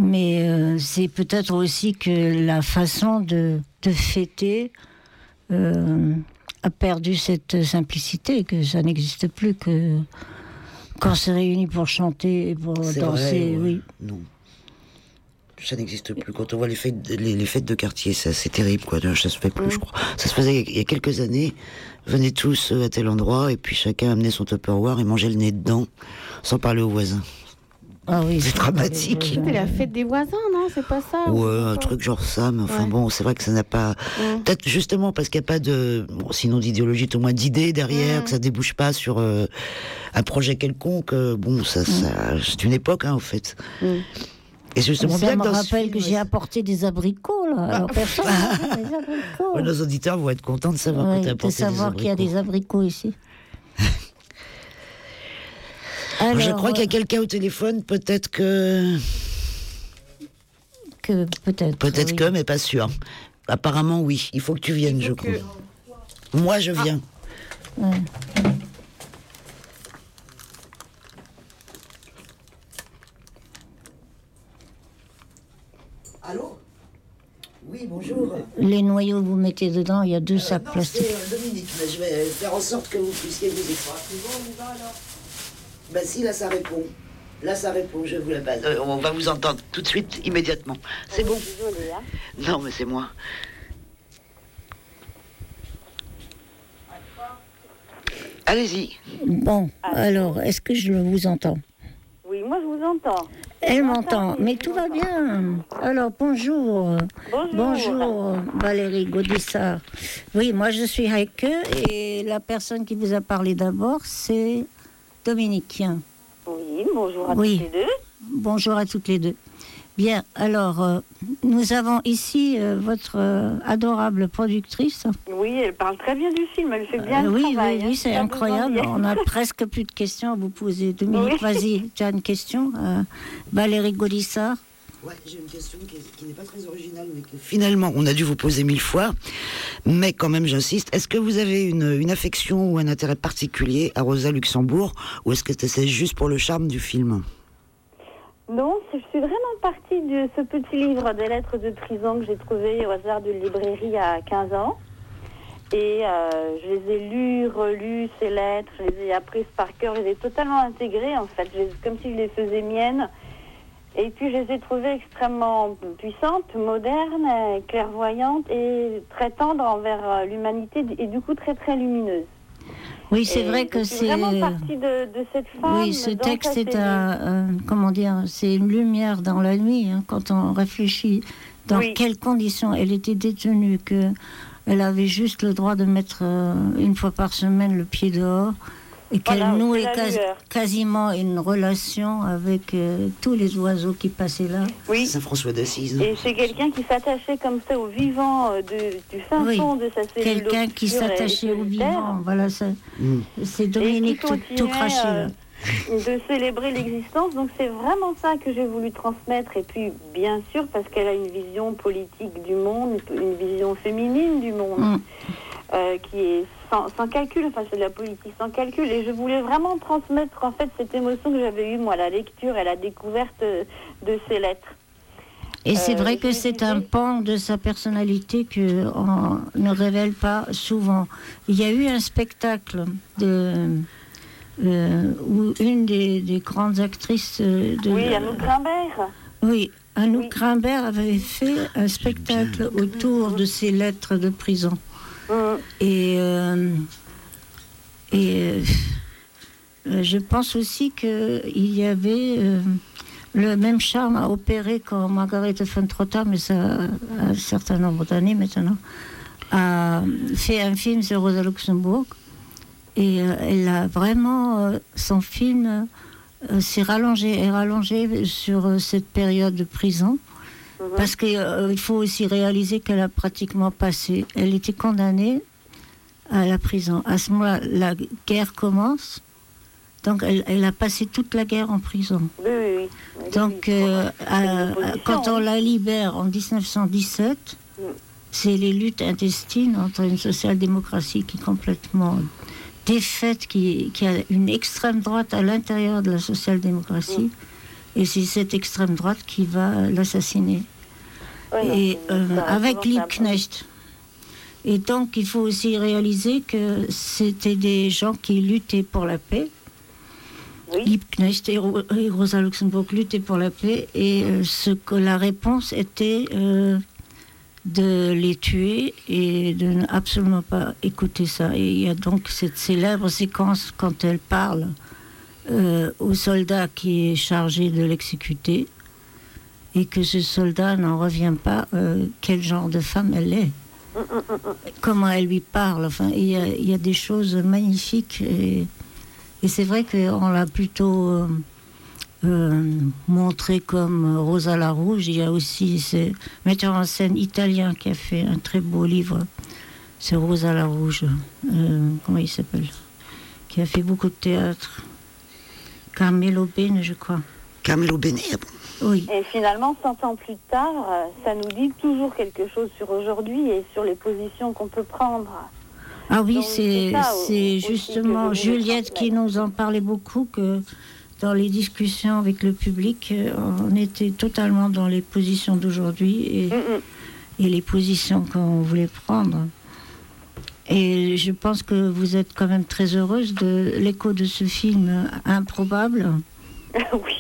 Mais euh, c'est peut-être aussi que la façon de, de fêter euh, a perdu cette simplicité, que ça n'existe plus, que quand on se réunit pour chanter et pour C'est danser, vrai, ouais. oui. Non. Ça n'existe plus. Quand on voit les fêtes, les, les fêtes de quartier, ça, c'est terrible, quoi. Ça se fait plus, Mm. je crois. Ça se faisait il y a quelques années. Venaient tous euh, à tel endroit, et puis chacun amenait son Tupperware et mangeait le nez dedans, sans parler aux voisins. Ah oui, C'est dramatique. C'était la fête des voisins, non? C'est pas ça? Ouais, ou c'est un quoi? truc genre ça, mais enfin Ouais. bon, c'est vrai que ça n'a pas... Mm. Peut-être justement parce qu'il n'y a pas de... Bon, sinon d'idéologie, au moins d'idées derrière, Mm. que ça débouche pas sur euh, un projet quelconque. euh, bon, ça, ça, c'est une époque, hein, en fait. Mm. Et justement, Ça bien me que dans ce rappelle film, que j'ai apporté des abricots, là. Alors, personne n'a des abricots. ouais, nos auditeurs vont être contents de savoir Oui, que tu as de apporté savoir qu'il y a des abricots ici. Alors, je Alors, crois qu'il y a euh, quelqu'un au téléphone, peut-être que... que peut-être. Peut-être oui. que, mais pas sûr. Apparemment, oui. Il faut que tu viennes, Il faut je que- crois. Moi, je viens. Ouais. Allô? Oui, bonjour. Les noyaux que vous mettez dedans, il y a deux Euh, sacs non, plastiques. c'est euh, Dominique, mais je vais faire en sorte que vous puissiez vous extraire. C'est bon, on y va alors? Ben si, là ça répond. Là ça répond, je vous la passe. Euh, on va vous entendre tout de suite, immédiatement. C'est bon? Désolée, hein. Non, mais c'est moi. Allez-y. Bon, alors, est-ce que je vous entends? Oui, moi je vous entends. Elle Moi, m'entend, ça, mais je tout vous va entends. bien. Alors, bonjour. Bonjour. Bonjour, Valérie Gaudissart. Oui, moi je suis Heike et la personne qui vous a parlé d'abord, c'est Dominique. Oui, bonjour à Oui. tous les deux. Bonjour à toutes les deux. Bien, alors, euh, nous avons ici euh, votre euh, adorable productrice. Oui, elle parle très bien du film, elle fait bien Euh, le oui, travail. oui, hein. oui, c'est Pas incroyable. besoin d'y On être. a presque plus de questions à vous poser. Dominique, Oui. vas-y, tu as une question euh, Valérie Gaudissart. Ouais, j'ai une question qui, est- qui n'est pas très originale, mais que finalement, on a dû vous poser mille fois. Mais quand même, j'insiste. Est-ce que vous avez une, une affection ou un intérêt particulier à Rosa Luxembourg, ou est-ce que c'est juste pour le charme du film? Non, je suis vraiment partie de ce petit livre des lettres de prison que j'ai trouvé au hasard d'une librairie à quinze ans. Et euh, je les ai lues, relues, ces lettres, je les ai apprises par cœur, je les ai totalement intégrées en fait, je les- comme si je les faisais miennes. Et puis je les ai trouvées extrêmement puissantes, modernes, euh, clairvoyantes et très tendres envers euh, l'humanité et du coup très très lumineuses. Oui, c'est Et vrai que je suis c'est. vraiment partie de, de cette femme. Oui, ce dans texte sa est cellule. un, un- comment dire, c'est une lumière dans la nuit hein, quand on réfléchit dans Oui. quelles conditions elle était détenue, que elle avait juste le droit de mettre euh, une fois par semaine le pied dehors et qu'elle Voilà, nouait c'est la quas- lueur. quasiment une relation avec euh, tous les oiseaux qui passaient là. Oui. Saint-François d'Assise. Et c'est quelqu'un qui s'attachait comme ça au vivant euh, de- du fin Oui. fond de sa cellule. Quelqu'un qui obscure et s'attachait au solitaire. vivant. Voilà, ça, Mm. c'est Et Dominique qui tout, tout continuait, craché. euh, là. de célébrer l'existence. Donc c'est vraiment ça que j'ai voulu transmettre. Et puis bien sûr parce qu'elle a une vision politique du monde, une vision féminine du monde, Mm. euh, qui est sans, sans calcul. Enfin c'est de la politique sans calcul. Et je voulais vraiment transmettre en fait cette émotion que j'avais eue moi, la lecture et la découverte euh, de ces lettres. Et c'est Euh, vrai je que me c'est disais- un pan de sa personnalité que on ne révèle pas souvent. Il y a eu un spectacle de, euh, où une des, des grandes actrices euh, de... Oui, Anouk Grimbert. Oui, Anouk Oui. Grimbert avait fait un spectacle autour de ses lettres de prison. Mm. Et, euh, et euh, je pense aussi qu'il y avait euh, le même charme à opérer quand Margarethe von Trotta, mais ça a un certain nombre d'années maintenant, a fait un film sur Rosa Luxembourg. Et euh, elle a vraiment, euh, son film euh, s'est rallongé et rallongé sur euh, cette période de prison. Mhm. Parce qu'il euh, faut aussi réaliser qu'elle a pratiquement passé, elle était condamnée à la prison. À ce moment-là, la guerre commence, donc elle, elle a passé toute la guerre en prison. Oui, oui, oui. Oui, Donc oui. euh, à- une à- opposition, quand on hein. la libère en dix-neuf cent dix-sept, Mm. c'est les luttes intestines entre une social-démocratie qui est complètement défaite, qui, qui a une extrême droite à l'intérieur de la social-démocratie, Et c'est cette extrême droite qui va l'assassiner. Oui, Et euh, ça, avec souvent, ça- Liebknecht. Et donc, il faut aussi réaliser que c'était des gens qui luttaient pour la paix. Oui. Liebknecht et, Ro- et Rosa Luxemburg luttaient pour la paix. Et euh, ce que la réponse était euh, de les tuer et de ne absolument pas écouter ça. Et il y a donc cette célèbre séquence quand elle parle euh, au soldat qui est chargé de l'exécuter et que ce soldat n'en revient pas euh, quel genre de femme elle est. Comment elle lui parle. Enfin, il y a, il y a des choses magnifiques. Et, et c'est vrai qu'on l'a plutôt euh, euh, montré comme Rosa la Rouge. Il y a aussi ce metteur en scène italien qui a fait un très beau livre. C'est Rosa la Rouge. Euh, comment il s'appelle? Qui a fait beaucoup de théâtre. Carmelo Bene, je crois. Carmelo Bene. Oui. Et finalement, cent ans plus tard, euh, ça nous dit toujours quelque chose sur aujourd'hui et sur les positions qu'on peut prendre. Ah oui, Donc, c'est c'est ça, c'est aussi, justement que je voulais Juliette qui transmettre. nous en parlait beaucoup, que dans les discussions avec le public, euh, on était totalement dans les positions d'aujourd'hui et, Mm, mm. et les positions qu'on voulait prendre. Et je pense que vous êtes quand même très heureuse de l'écho de ce film euh, improbable. Oui.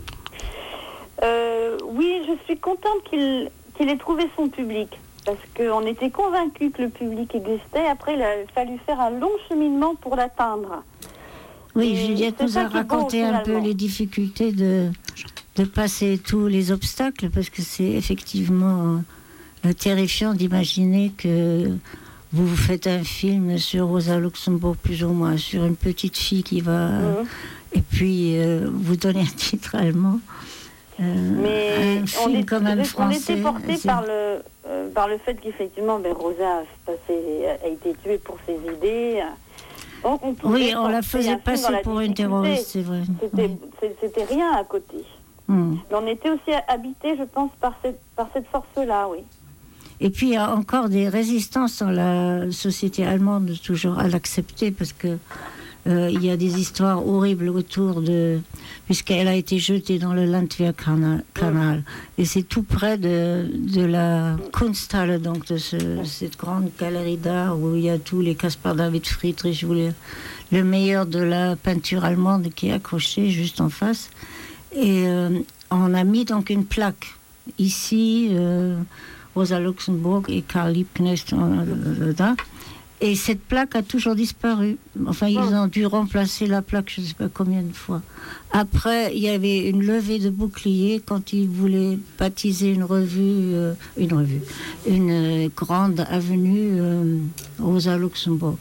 Euh, oui, je suis contente qu'il qu'il ait trouvé son public. Parce qu'on était convaincus que le public existait. Après, il a fallu faire un long cheminement pour l'atteindre. Oui, Et Juliette c'est nous ça a qui est beau, raconté un peu finalement. les difficultés de, de passer tous les obstacles, parce que c'est effectivement euh, terrifiant d'imaginer que vous vous faites un film sur Rosa Luxemburg, plus ou moins, sur une petite fille qui va... Mhm. Et puis, euh, vous donnez un titre allemand. Euh, Mais un on, film est, quand même on français. était porté c'est- par le, euh, par le fait qu'effectivement, ben, Rosa a, passé, a été tuée pour ses idées. Donc, on pouvait Oui, on la porter un faisait film passer dans la pour une difficulté. terroriste, c'est vrai. C'était, Oui. c'est- c'était rien à côté. Hmm. Mais on était aussi habité, je pense, par cette, par cette force-là, oui. Et puis il y a encore des résistances dans la société allemande toujours à l'accepter, parce que euh, il y a des histoires horribles autour de, puisqu'elle a été jetée dans le Landwehrkanal, canal, et c'est tout près de, de la Kunsthalle, donc de ce, cette grande galerie d'art où il y a tous les Caspar David Friedrich, où les- le meilleur de la peinture allemande qui est accroché juste en face. Et euh, on a mis donc une plaque ici. Euh, Rosa Luxemburg et Karl Liebknecht euh, là. Et cette plaque a toujours disparu. Enfin, ils ont dû remplacer la plaque, je ne sais pas combien de fois. Après, il y avait une levée de boucliers quand ils voulaient baptiser une revue, euh, une revue, une euh, grande avenue euh, Rosa Luxemburg.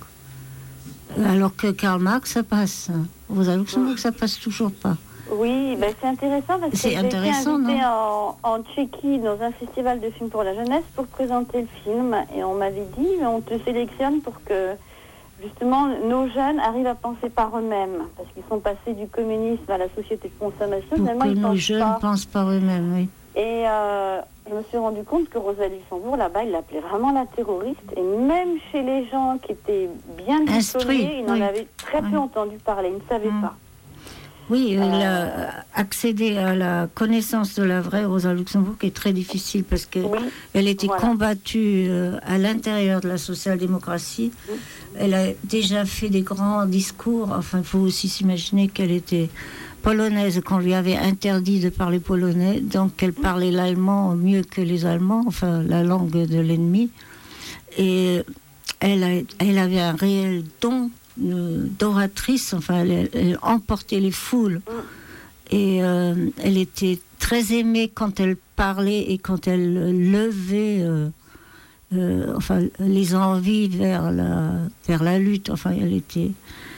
Alors que Karl Marx, ça passe. Rosa Luxemburg, ça passe toujours pas. Oui, ben c'est intéressant parce que C'est j'ai été intéressant, invitée non en, en Tchéquie dans un festival de films pour la jeunesse pour présenter le film et on m'avait dit mais on te sélectionne pour que justement nos jeunes arrivent à penser par eux-mêmes parce qu'ils sont passés du communisme à la société de consommation. Pour Finalement, que ils nos pensent jeunes pas. pensent par eux-mêmes, oui. Et euh, je me suis rendu compte que Rosa Luxemburg, là-bas, il l'appelait vraiment la terroriste. Et même chez les gens qui étaient bien Instruits, diplômés, ils en oui. avaient très peu Oui. entendu parler, ils ne savaient Mm. pas. Oui, elle Euh, a accédé à la connaissance de la vraie Rosa Luxemburg qui est très difficile parce qu'elle Oui, était voilà. combattue euh, à l'intérieur de la social-démocratie. Elle a déjà fait des grands discours. Enfin, il faut aussi s'imaginer qu'elle était polonaise, qu'on lui avait interdit de parler polonais, donc elle parlait l'allemand mieux que les Allemands, enfin la langue de l'ennemi. Et elle, a- elle avait un réel don euh, d'oratrice, enfin elle, elle emportait les foules. Et euh, elle était très aimée quand elle parlait et quand elle levait euh, euh, enfin, les envies vers la, vers la lutte. Enfin, elle était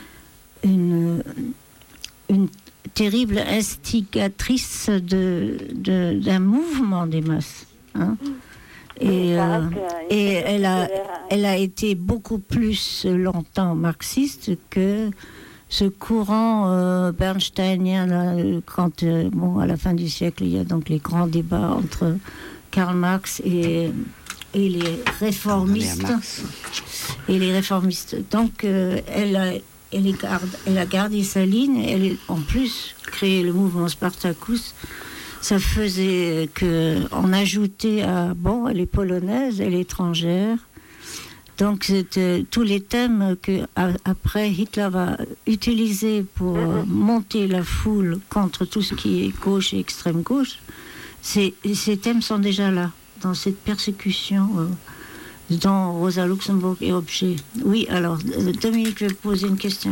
une, une terrible instigatrice de, de, d'un mouvement des masses. Hein. Et, ça euh, reste, euh, une et chose elle a, populaire. elle a été beaucoup plus longtemps marxiste que ce courant euh, bernsteinien, là, euh, quand, euh, bon, à la fin du siècle, il y a donc les grands débats entre Karl Marx et, et les réformistes. Et les réformistes. Donc, euh, elle, a, elle, est garde, elle a gardé sa ligne. Elle est, en plus, créé le mouvement Spartacus. Ça faisait qu'on ajoutait à, bon, elle est polonaise, elle est étrangère. Donc, c'était tous les thèmes qu'après Hitler va utiliser pour euh, monter la foule contre tout ce qui est gauche et extrême gauche. Ces, ces thèmes sont déjà là, dans cette persécution euh, dont Rosa Luxemburg est objet. Oui, alors, Dominique, je vais poser une question.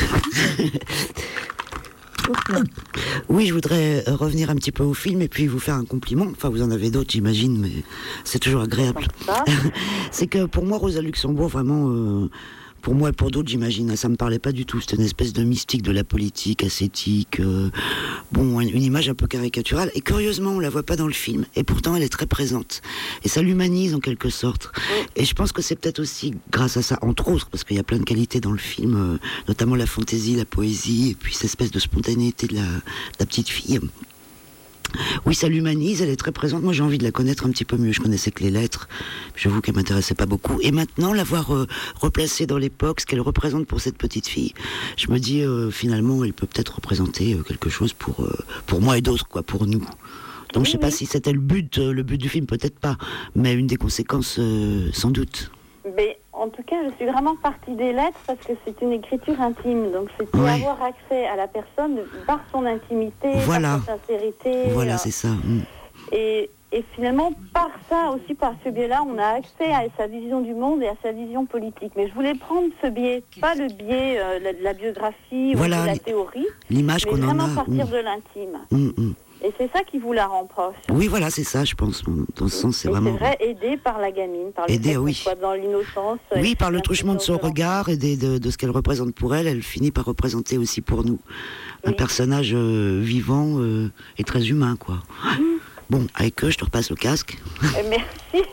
Oui, je voudrais revenir un petit peu au film et puis vous faire un compliment. Enfin, vous en avez d'autres, j'imagine, mais c'est toujours agréable. C'est que pour moi, Rosa Luxemburg, vraiment, euh, pour moi et pour d'autres, j'imagine, ça me parlait pas du tout. C'était une espèce de mystique de la politique, ascétique, euh, bon, une image un peu caricaturale. Et curieusement, on la voit pas dans le film. Et pourtant, elle est très présente. Et ça l'humanise en quelque sorte. Et je pense que c'est peut-être aussi grâce à ça, entre autres, parce qu'il y a plein de qualités dans le film, euh, notamment la fantaisie, la poésie, et puis cette espèce de spontanéité de la, de la petite fille. Oui, ça l'humanise, elle est très présente. Moi, j'ai envie de la connaître un petit peu mieux. Je connaissais que les lettres. J'avoue qu'elle m'intéressait pas beaucoup. Et maintenant, la voir euh, replacée dans l'époque, ce qu'elle représente pour cette petite fille, je me dis, euh, finalement, elle peut peut-être représenter euh, quelque chose pour, euh, pour moi et d'autres, quoi, pour nous. Donc, oui, je sais oui. pas si c'était le but, euh, le but du film, peut-être pas, mais une des conséquences, euh, sans doute. Mais en tout cas, je suis vraiment partie des lettres parce que c'est une écriture intime. Donc, c'était ouais. avoir accès à la personne par son intimité, voilà. par sa sincérité. Voilà, euh, c'est ça. Mm. Et, et finalement, par ça, aussi par ce biais-là, on a accès à sa vision du monde et à sa vision politique. Mais je voulais prendre ce biais, pas le biais euh, de la biographie voilà, ou de la théorie, l'image mais qu'on vraiment en a. partir mm. de l'intime. Mm, mm. Et c'est ça qui vous la rend proche. Oui, voilà, c'est ça, je pense. Dans ce sens, c'est et vraiment... c'est vrai, aidé par la gamine, par le aidé, fait oui. qu'on soit dans l'innocence. Oui, par le truchement de son regard et de, de, de ce qu'elle représente pour elle, elle finit par représenter aussi pour nous. Un oui. personnage euh, vivant euh, et très humain, quoi. Mmh. Bon, avec eux, je te repasse le casque. Euh, merci.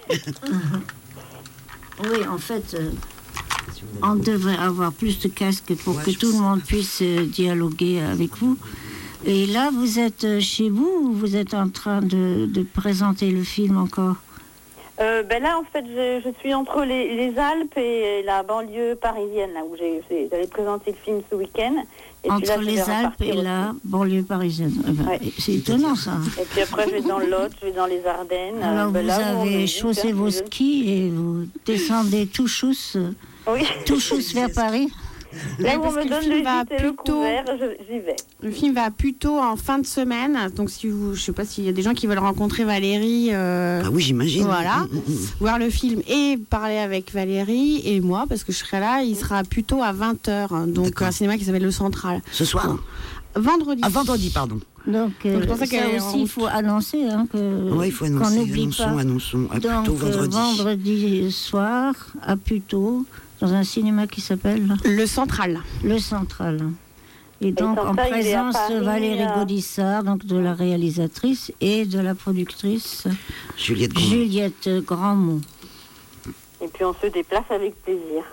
Oui, en fait... Euh... On devrait avoir plus de casques pour ouais, que tout le monde puisse euh, dialoguer avec vous. Et là, vous êtes chez vous ou vous êtes en train de, de présenter le film encore ? euh, ben Là, en fait, je, je suis entre les, les Alpes et la banlieue parisienne, là où j'ai, j'allais présenter le film ce week-end. Et entre là, les Alpes et aussi. La banlieue parisienne. Eh ben, ouais. C'est étonnant, ça. Et puis après, je vais dans le Lot, je vais dans les Ardennes. Alors, ben vous là, avez chaussé vos skis et vous descendez tout chousse, oui. tout chousse vers Paris. Là où on me donne le gîte et le couvert, j'y vais. Le film va plutôt en fin de semaine. Donc, si vous, je sais pas s'il y a des gens qui veulent rencontrer Valérie. Euh, ah oui, j'imagine. Voilà. Mmh, mmh. Voir le film et parler avec Valérie et moi, parce que je serai là. Il sera plutôt à vingt heures. Donc, D'accord. un cinéma qui s'appelle Le Central. Ce soir Vendredi. Ah, vendredi, pardon. Donc, euh, Donc ça aussi, il faut annoncer. Hein, que, oui, il faut annoncer. Qu'on n'oublie annonçons, pas. annonçons. À Donc, plutôt vendredi. Euh, vendredi soir, à Puteaux, dans un cinéma qui s'appelle Le Central. Le Central. Et donc, en présence de Valérie Gaudissart, donc de la réalisatrice, et de la productrice Juliette Grandmont. Juliette Grandmont. Et puis, on se déplace avec plaisir.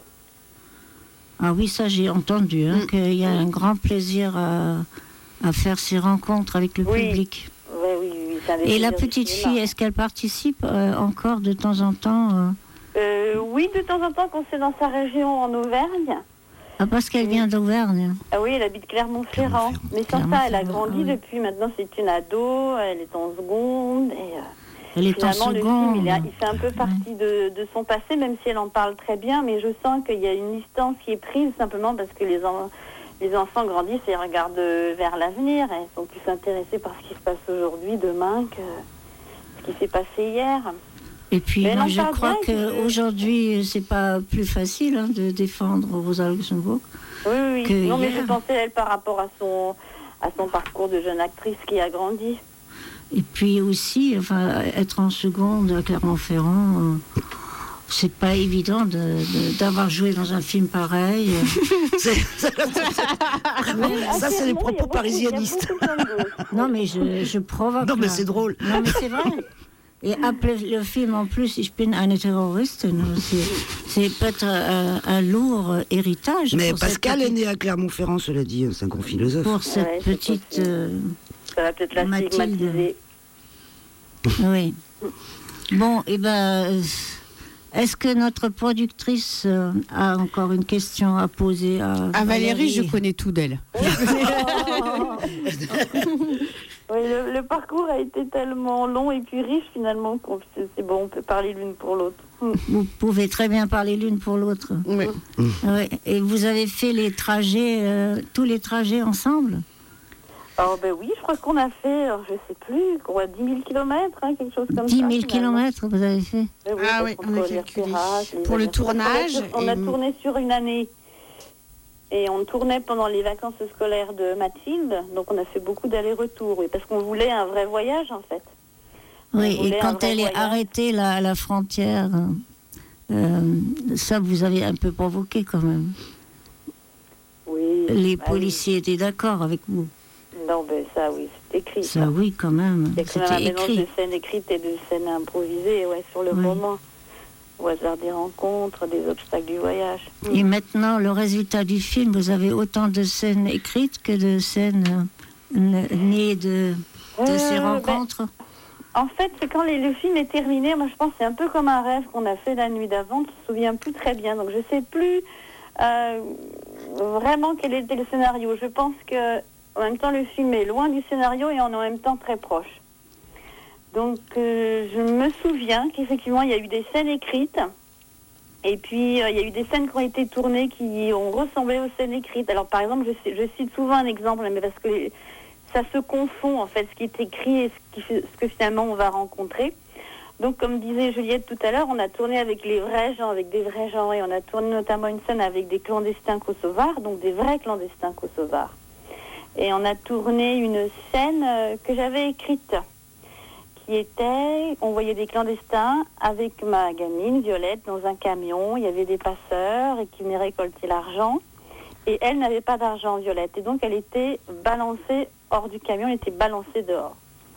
Ah oui, ça, j'ai entendu, hein, mmh. qu'il y a un grand plaisir à, à faire ces rencontres avec le oui. public. Oui, oui, oui. Ça et la petite fille, est-ce qu'elle participe euh, encore de temps en temps euh... Euh, oui, de temps en temps, quand c'est dans sa région en Auvergne. Ah, parce qu'elle vient d'Auvergne. Ah oui, elle habite Clermont-Ferrand. Mais sans ça, elle a grandi oui. depuis. Maintenant, c'est une ado, elle est en seconde. Et, euh, elle est en seconde. Le film, il, a, il fait un peu partie de, de son passé, même si elle en parle très bien. Mais je sens qu'il y a une distance qui est prise simplement parce que les, en, les enfants grandissent et regardent vers l'avenir. Et sont plus intéressés par ce qui se passe aujourd'hui, demain, que ce qui s'est passé hier. Et puis, moi, je crois qu'aujourd'hui, c'est pas plus facile hein, de défendre Rosa Luxemburg. Oui, oui, oui. Non, mais je pensais, elle, par rapport à son, à son parcours de jeune actrice qui a grandi. Et puis aussi, enfin, être en seconde à Clermont-Ferrand, euh, c'est pas évident de, de, d'avoir joué dans un film pareil. c'est, ça, ça, c'est les propos parisianistes. Non, mais je, je provoque. Non, mais là. C'est drôle. Non, mais c'est vrai. Et appeler le film en plus Ich bin eine Terroristin, c'est, c'est peut-être un, un lourd héritage. Mais Pascal petite... est né à Clermont-Ferrand, cela dit, c'est un grand philosophe. Pour cette ouais, petite. Euh, Ça va peut-être la stigmatiser. Oui. Bon, et eh ben, Est-ce que notre productrice euh, a encore une question à poser à, À Valérie, Valérie je connais tout d'elle. Oui, le, le parcours a été tellement long et puis riche finalement qu'on c'est, c'est bon, on peut parler l'une pour l'autre. Vous pouvez très bien parler l'une pour l'autre. Oui. Ouais. Et vous avez fait les trajets, euh, tous les trajets ensemble? Alors ben oui, je crois qu'on a fait, alors, je sais plus, quoi, dix mille kilomètres, hein, quelque chose comme ça. dix mille finalement. kilomètres, vous avez fait? Ben oui, Ah parce oui, qu'on on a peut les calculé. repérages, les Pour le allers-retours. tournage, On a et- tourné sur une année. Et on tournait pendant les vacances scolaires de Mathilde, donc on a fait beaucoup d'allers-retours, oui, parce qu'on voulait un vrai voyage en fait. Oui, On et voulait un quand vrai elle est voyage. arrêtée là, à la frontière, euh, ça vous avez un peu provoqué quand même. Oui. Les bah policiers étaient d'accord avec vous. oui. Non, ben ça oui, c'est écrit. Ça, oui, quand même. Il y a quand même un C'était mélange écrit. de scènes écrites et de scènes improvisées, ouais, sur le Oui. moment. Au hasard des rencontres, des obstacles du voyage. Et maintenant, le résultat du film, vous avez autant de scènes écrites que de scènes euh, n- nées de, de Euh, ces ben, rencontres. En fait, c'est quand les- le film est terminé, moi je pense que c'est un peu comme un rêve qu'on a fait la nuit d'avant, on ne se souvient plus très bien. Donc je ne sais plus euh, vraiment quel était le scénario. Je pense que en même temps le film est loin du scénario et en même temps très proche. Donc euh, je me souviens qu'effectivement il y a eu des scènes écrites et puis euh, il y a eu des scènes qui ont été tournées qui ont ressemblé aux scènes écrites. Alors par exemple, je, sais- je cite souvent un exemple, mais parce que les- ça se confond en fait ce qui est écrit et ce, qui, ce que finalement on va rencontrer. Donc comme disait Juliette tout à l'heure, on a tourné avec les vrais gens, avec des vrais gens, et on a tourné notamment une scène avec des clandestins kosovars, donc des vrais clandestins kosovars. Et on a tourné une scène euh, que j'avais écrite, qui était, on voyait des clandestins avec ma gamine Violette dans un camion, il y avait des passeurs et qui venaient récolter l'argent. Et elle n'avait pas d'argent, Violette. Et donc, elle était balancée hors du camion, elle était balancée dehors.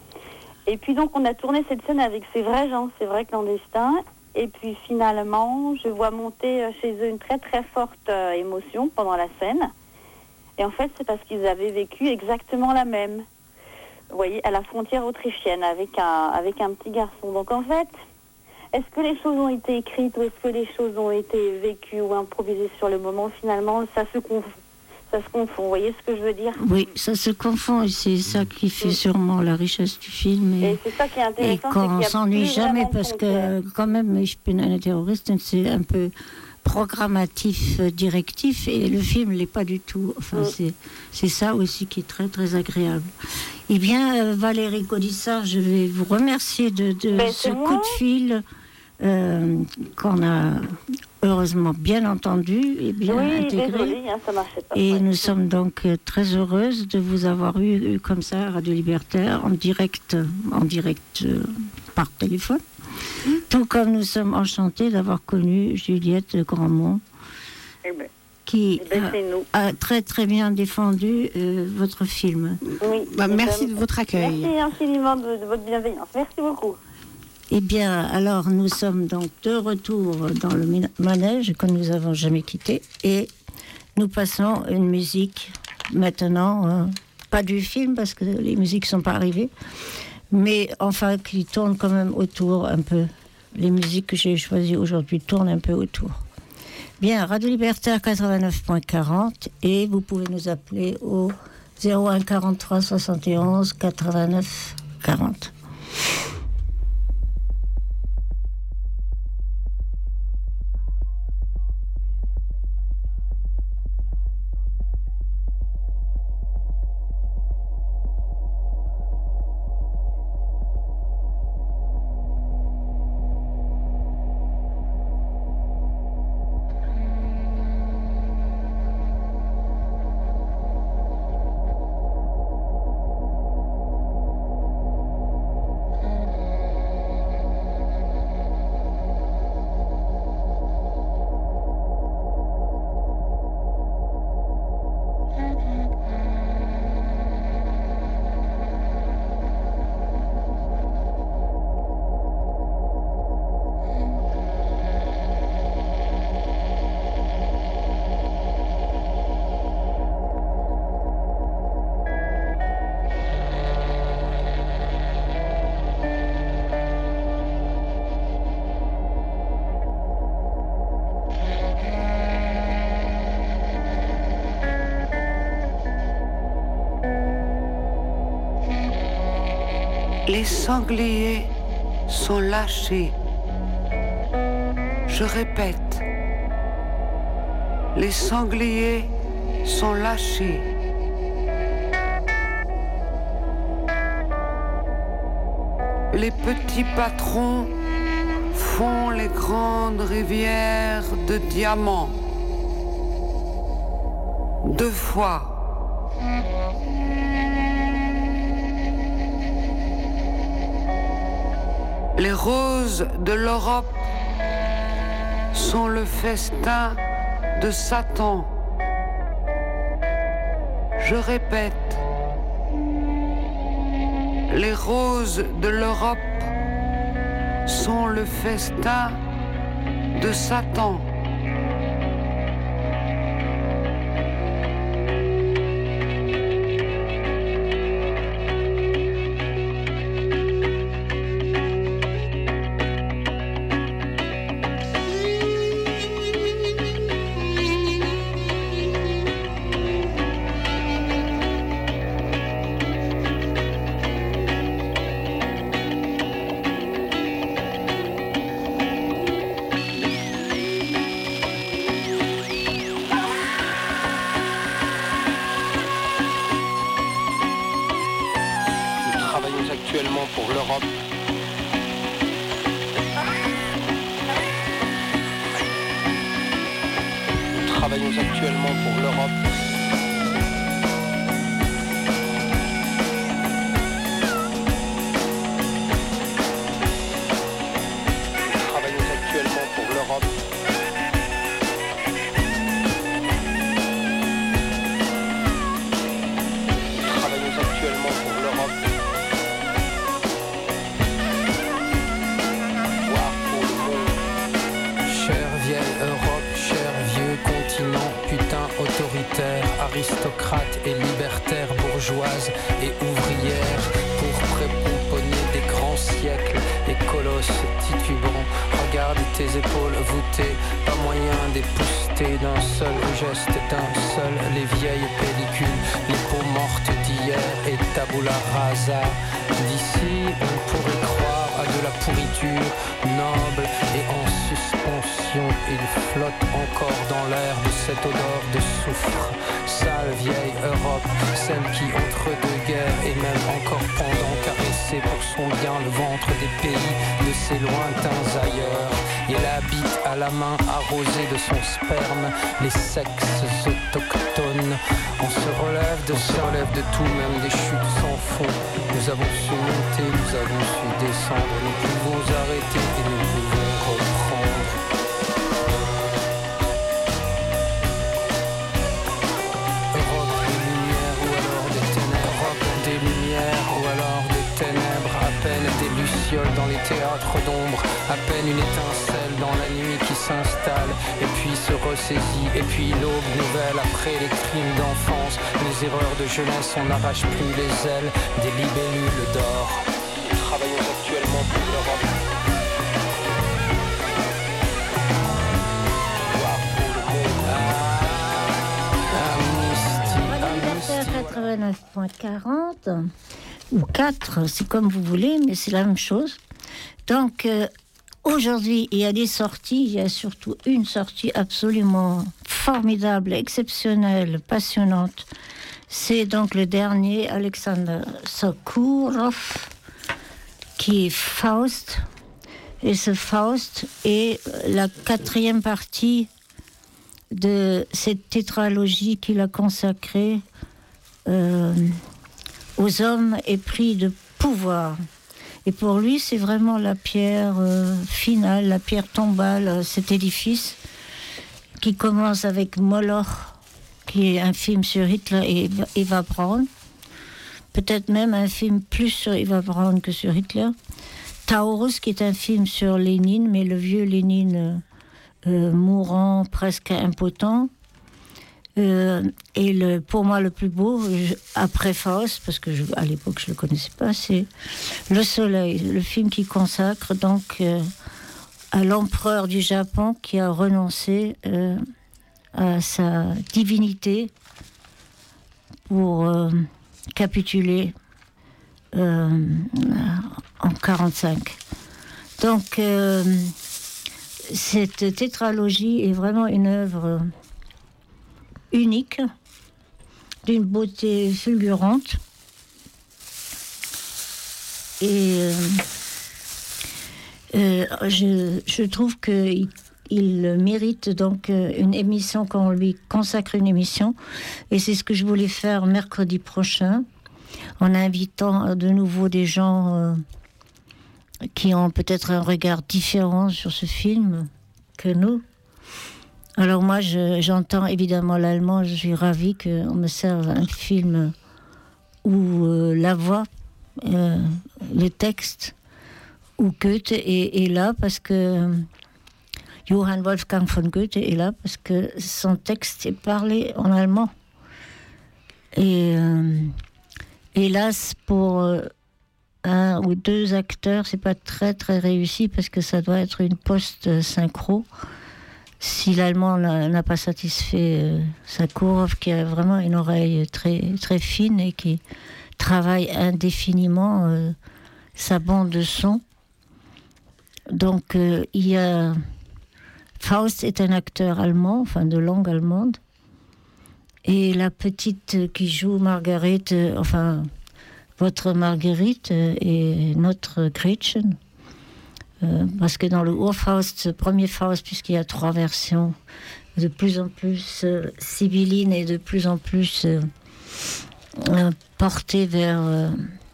Et puis donc, on a tourné cette scène avec ces vrais gens, ces vrais clandestins. Et puis finalement, je vois monter euh, chez eux une très très forte euh, émotion pendant la scène. Et en fait, c'est parce qu'ils avaient vécu exactement la même. Vous voyez, à la frontière autrichienne, avec un, avec un petit garçon. Donc en fait, est-ce que les choses ont été écrites ou est-ce que les choses ont été vécues ou improvisées sur le moment? Finalement, ça se confond. Ça se confond. Vous voyez ce que je veux dire? Oui, ça se confond et c'est ça qui fait sûrement la richesse du film. Et, Et c'est ça qui est et intéressant. c'est qu'on qu'il y a s'ennuie plus jamais vraiment de parce frontières. que quand même, Ich bin eine Terroristin, c'est un peu programmatif, euh, directif, et le film l'est pas du tout. Enfin, Mm. c'est, c'est ça aussi qui est très très agréable. Eh bien, euh, Valérie Gaudissart, je vais vous remercier de, de Ben, ce c'est moi. coup de fil euh, qu'on a heureusement bien entendu et bien Oui, intégré. désolée, hein, ça marchait pas. Et Ouais. nous sommes donc euh, très heureuses de vous avoir eu, eu comme ça à Radio Libertaire en direct, en direct euh, par téléphone. Mmh. Tout comme nous sommes enchantés d'avoir connu Juliette Grandmont, Eh ben, qui eh ben, c'est nous. a, a très très bien défendu euh, votre film. Oui. Bah, Eh merci ben, de votre accueil. Merci infiniment de, de votre bienveillance. Merci beaucoup. Eh bien, alors nous sommes donc de retour dans le mina- manège que nous avons jamais quitté et nous passons une musique maintenant, euh, pas du film parce que les musiques sont pas arrivées, mais enfin qui tourne quand même autour un peu. Les musiques que j'ai choisies aujourd'hui tournent un peu autour. Bien, Radio Libertaire quatre-vingt-neuf point quarante et vous pouvez nous appeler au zéro un quarante-trois soixante et onze quatre-vingt-neuf quarante. Les sangliers sont lâchés. Je répète, les sangliers sont lâchés. Les petits patrons font les grandes rivières de diamants. Deux fois. Les roses de l'Europe sont le festin de Satan. Je répète, les roses de l'Europe sont le festin de Satan. Pour l'Europe. Nous travaillons actuellement pour l'Europe. Nous travaillons actuellement pour l'Europe. Nous travaillons actuellement pour l'Europe. Autoritaire, aristocrate et libertaire, bourgeoise et ouvrière, pour prépomponner des grands siècles et colosses titubants. Regarde tes épaules voûtées, pas moyen d'épousseter d'un seul geste, d'un seul les vieilles pellicules, les peaux mortes d'hier et tabula rasa. D'ici, on pourrait croire à de la pourriture noble et en suspension. Il flotte encore dans l'air de cette odeur de soufre. Sale vieille Europe, celle qui entre deux guerres et même encore pendant caressait pour son bien le ventre des pays de ses lointains ailleurs. Il habite à la main arrosée de son sperme les sexes autochtones. On se relève de, se relève de tout, même des chutes sans fond. Nous avons su monter, nous avons su descendre, nous pouvons arrêter et nous pouvons reprendre. Europe des lumières ou alors des ténèbres, Europe des lumières ou alors des ténèbres, à peine des lucioles dans les théâtres d'ombre, à peine une étincelle dans la nuit qui s'installe et puis se ressaisit, et puis l'aube nouvelle après les crimes d'enfance, les erreurs de jeunesse, on n'arrache plus les ailes des libellules d'or. Nous travaillons actuellement pour l'Europe. quatre-vingt-neuf point quarante ou quatre, c'est comme vous voulez, mais c'est la même chose. Donc euh, aujourd'hui, il y a des sorties, il y a surtout une sortie absolument formidable, exceptionnelle, passionnante. C'est donc le dernier, Alexander Sokourov, qui est Faust. Et ce Faust est la quatrième partie de cette tétralogie qu'il a consacrée euh, aux hommes épris de pouvoir. Et pour lui, c'est vraiment la pierre euh, finale, la pierre tombale, euh, cet édifice qui commence avec Moloch, qui est un film sur Hitler et Eva Braun. Peut-être même un film plus sur Eva Braun que sur Hitler. Taurus, qui est un film sur Lénine, mais le vieux Lénine euh, euh, mourant, presque impotent. Euh, et le, pour moi, le plus beau, je, après Faust, parce que je, à l'époque je ne le connaissais pas, c'est Le Soleil, le film qui consacre donc euh, à l'empereur du Japon qui a renoncé euh, à sa divinité pour euh, capituler euh, en quarante-cinq. Donc, euh, cette tétralogie est vraiment une œuvre unique, d'une beauté fulgurante. Et euh, euh, je, je trouve qu'il il mérite donc une émission, qu'on lui consacre une émission. Et c'est ce que je voulais faire mercredi prochain, en invitant de nouveau des gens euh, qui ont peut-être un regard différent sur ce film que nous. Alors moi, je, j'entends évidemment l'allemand, je suis ravie qu'on me serve un film où euh, la voix, euh, le texte, où Goethe est, est là, parce que Johann Wolfgang von Goethe est là, parce que son texte est parlé en allemand. Et euh, hélas, pour euh, un ou deux acteurs, c'est pas très très réussi, parce que ça doit être une post-synchro. Si l'allemand n'a, n'a pas satisfait euh, Sakharov, qui a vraiment une oreille très, très fine et qui travaille indéfiniment euh, sa bande de son. Donc euh, il y a... Faust est un acteur allemand, enfin de langue allemande. Et la petite qui joue Marguerite, euh, enfin votre Marguerite euh, est notre Gretchen. Euh, parce que dans le Urfaust, ce premier Faust, puisqu'il y a trois versions, de plus en plus euh, sibyllines et de plus en plus euh, euh, portées vers, euh,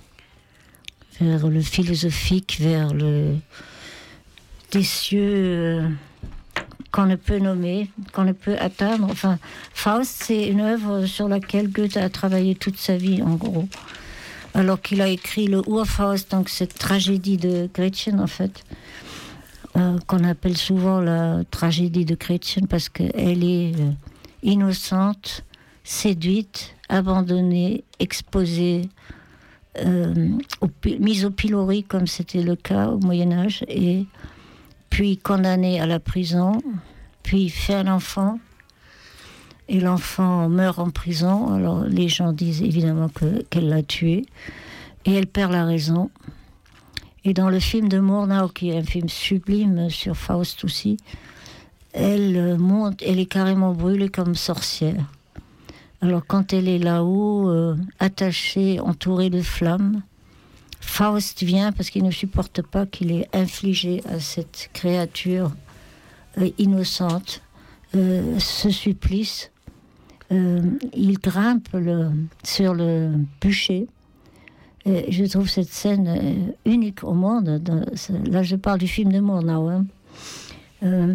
vers le philosophique, vers le des cieux euh, qu'on ne peut nommer, qu'on ne peut atteindre. Enfin, Faust, c'est une œuvre sur laquelle Goethe a travaillé toute sa vie, en gros. Alors qu'il a écrit le Urfaust, donc cette tragédie de Gretchen, en fait, euh, qu'on appelle souvent la tragédie de Gretchen, parce qu'elle est euh, innocente, séduite, abandonnée, exposée, euh, au, mise au pilori, comme c'était le cas au Moyen-Âge, et puis condamnée à la prison, puis fait un enfant, et l'enfant meurt en prison. Alors les gens disent évidemment que, qu'elle l'a tué, et elle perd la raison. Et dans le film de Murnau, qui est un film sublime sur Faust aussi, elle monte, elle est carrément brûlée comme sorcière. Alors quand elle est là-haut, euh, attachée, entourée de flammes, Faust vient parce qu'il ne supporte pas qu'il ait infligé à cette créature euh, innocente euh, ce supplice. Euh, il grimpe le, sur le bûcher. Et je trouve cette scène euh, unique au monde. Dans, là, je parle du film de Murnau. Hein. Euh,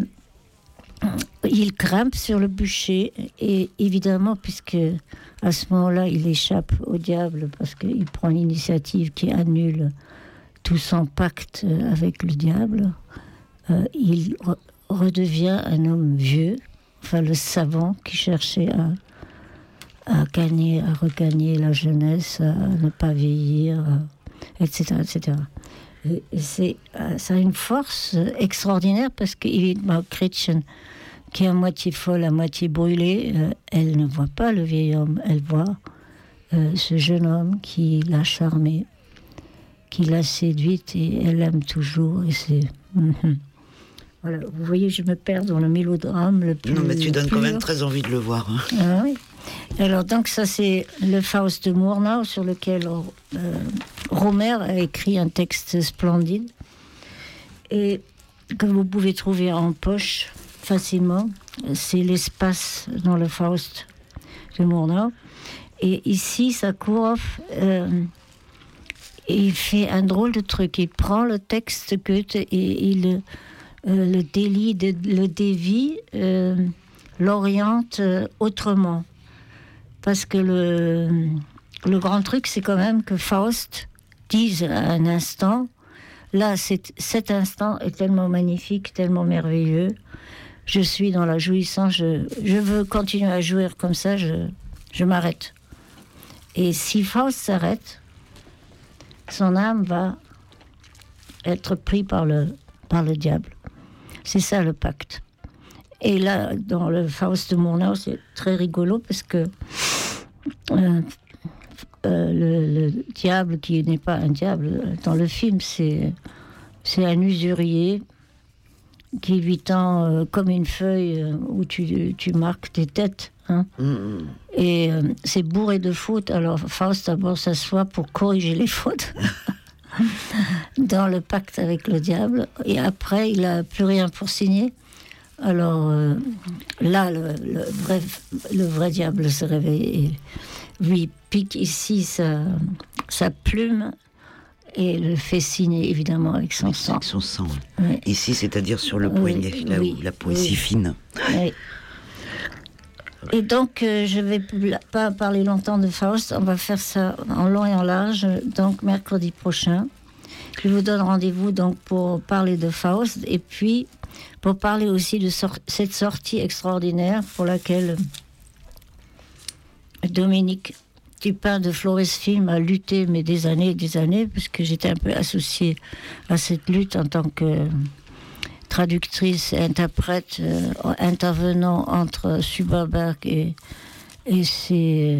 il grimpe sur le bûcher et évidemment, puisque à ce moment-là, il échappe au diable parce qu'il prend l'initiative qui annule tout son pacte avec le diable, euh, il re- redevient un homme vieux, enfin le savant qui cherchait à à gagner, à regagner la jeunesse, à ne pas vieillir, et cetera, et cetera. Et c'est, ça a une force extraordinaire parce qu'évidemment, Gretchen, qui est à moitié folle, à moitié brûlée, euh, elle ne voit pas le vieil homme, elle voit euh, ce jeune homme qui l'a charmée, qui l'a séduite et elle l'aime toujours. Et c'est... Mm-hmm. Voilà, vous voyez, je me perds dans le mélodrame le plus... Non, mais tu donnes pur. quand même très envie de le voir. Hein. Ah oui. Alors, donc, ça, c'est le Faust de Murnau, sur lequel euh, Romer a écrit un texte splendide et que vous pouvez trouver en poche facilement. C'est l'espace dans le Faust de Murnau. Et ici, Sakharov, euh, il fait un drôle de truc. Il prend le texte Goethe et il euh, le délie, de, le dévie, euh, l'oriente euh, autrement. Parce que le, le grand truc, c'est quand même que Faust dise à un instant, là, c'est, cet instant est tellement magnifique, tellement merveilleux, je suis dans la jouissance, je, je veux continuer à jouir comme ça, je, je m'arrête. Et si Faust s'arrête, son âme va être prise par le, par le diable. C'est ça le pacte. Et là, dans le Faust de Murnau, c'est très rigolo parce que euh, euh, le, le diable, qui n'est pas un diable dans le film, c'est, c'est un usurier qui lui tend euh, comme une feuille euh, où tu, tu marques tes têtes. Hein. Mmh. Et euh, c'est bourré de fautes. Alors Faust d'abord s'assoit pour corriger les fautes dans le pacte avec le diable. Et après, il n'a plus rien pour signer. Alors euh, là, le, le, vrai, le vrai diable se réveille et lui pique ici sa, sa plume et le fait signer évidemment avec son sang. Avec son sang. Oui. Ici, c'est-à-dire sur le poignet, oui, là oui, où la peau est oui. si fine. Oui. Et donc, euh, je ne vais pas parler longtemps de Faust. On va faire ça en long et en large, donc mercredi prochain. Je vous donne rendez-vous donc pour parler de Faust et puis pour parler aussi de sor- cette sortie extraordinaire pour laquelle Dominique Tupin de Flores Film a lutté, mais des années et des années, puisque j'étais un peu associée à cette lutte en tant que traductrice et interprète, euh, intervenant entre Superberg et, et ses,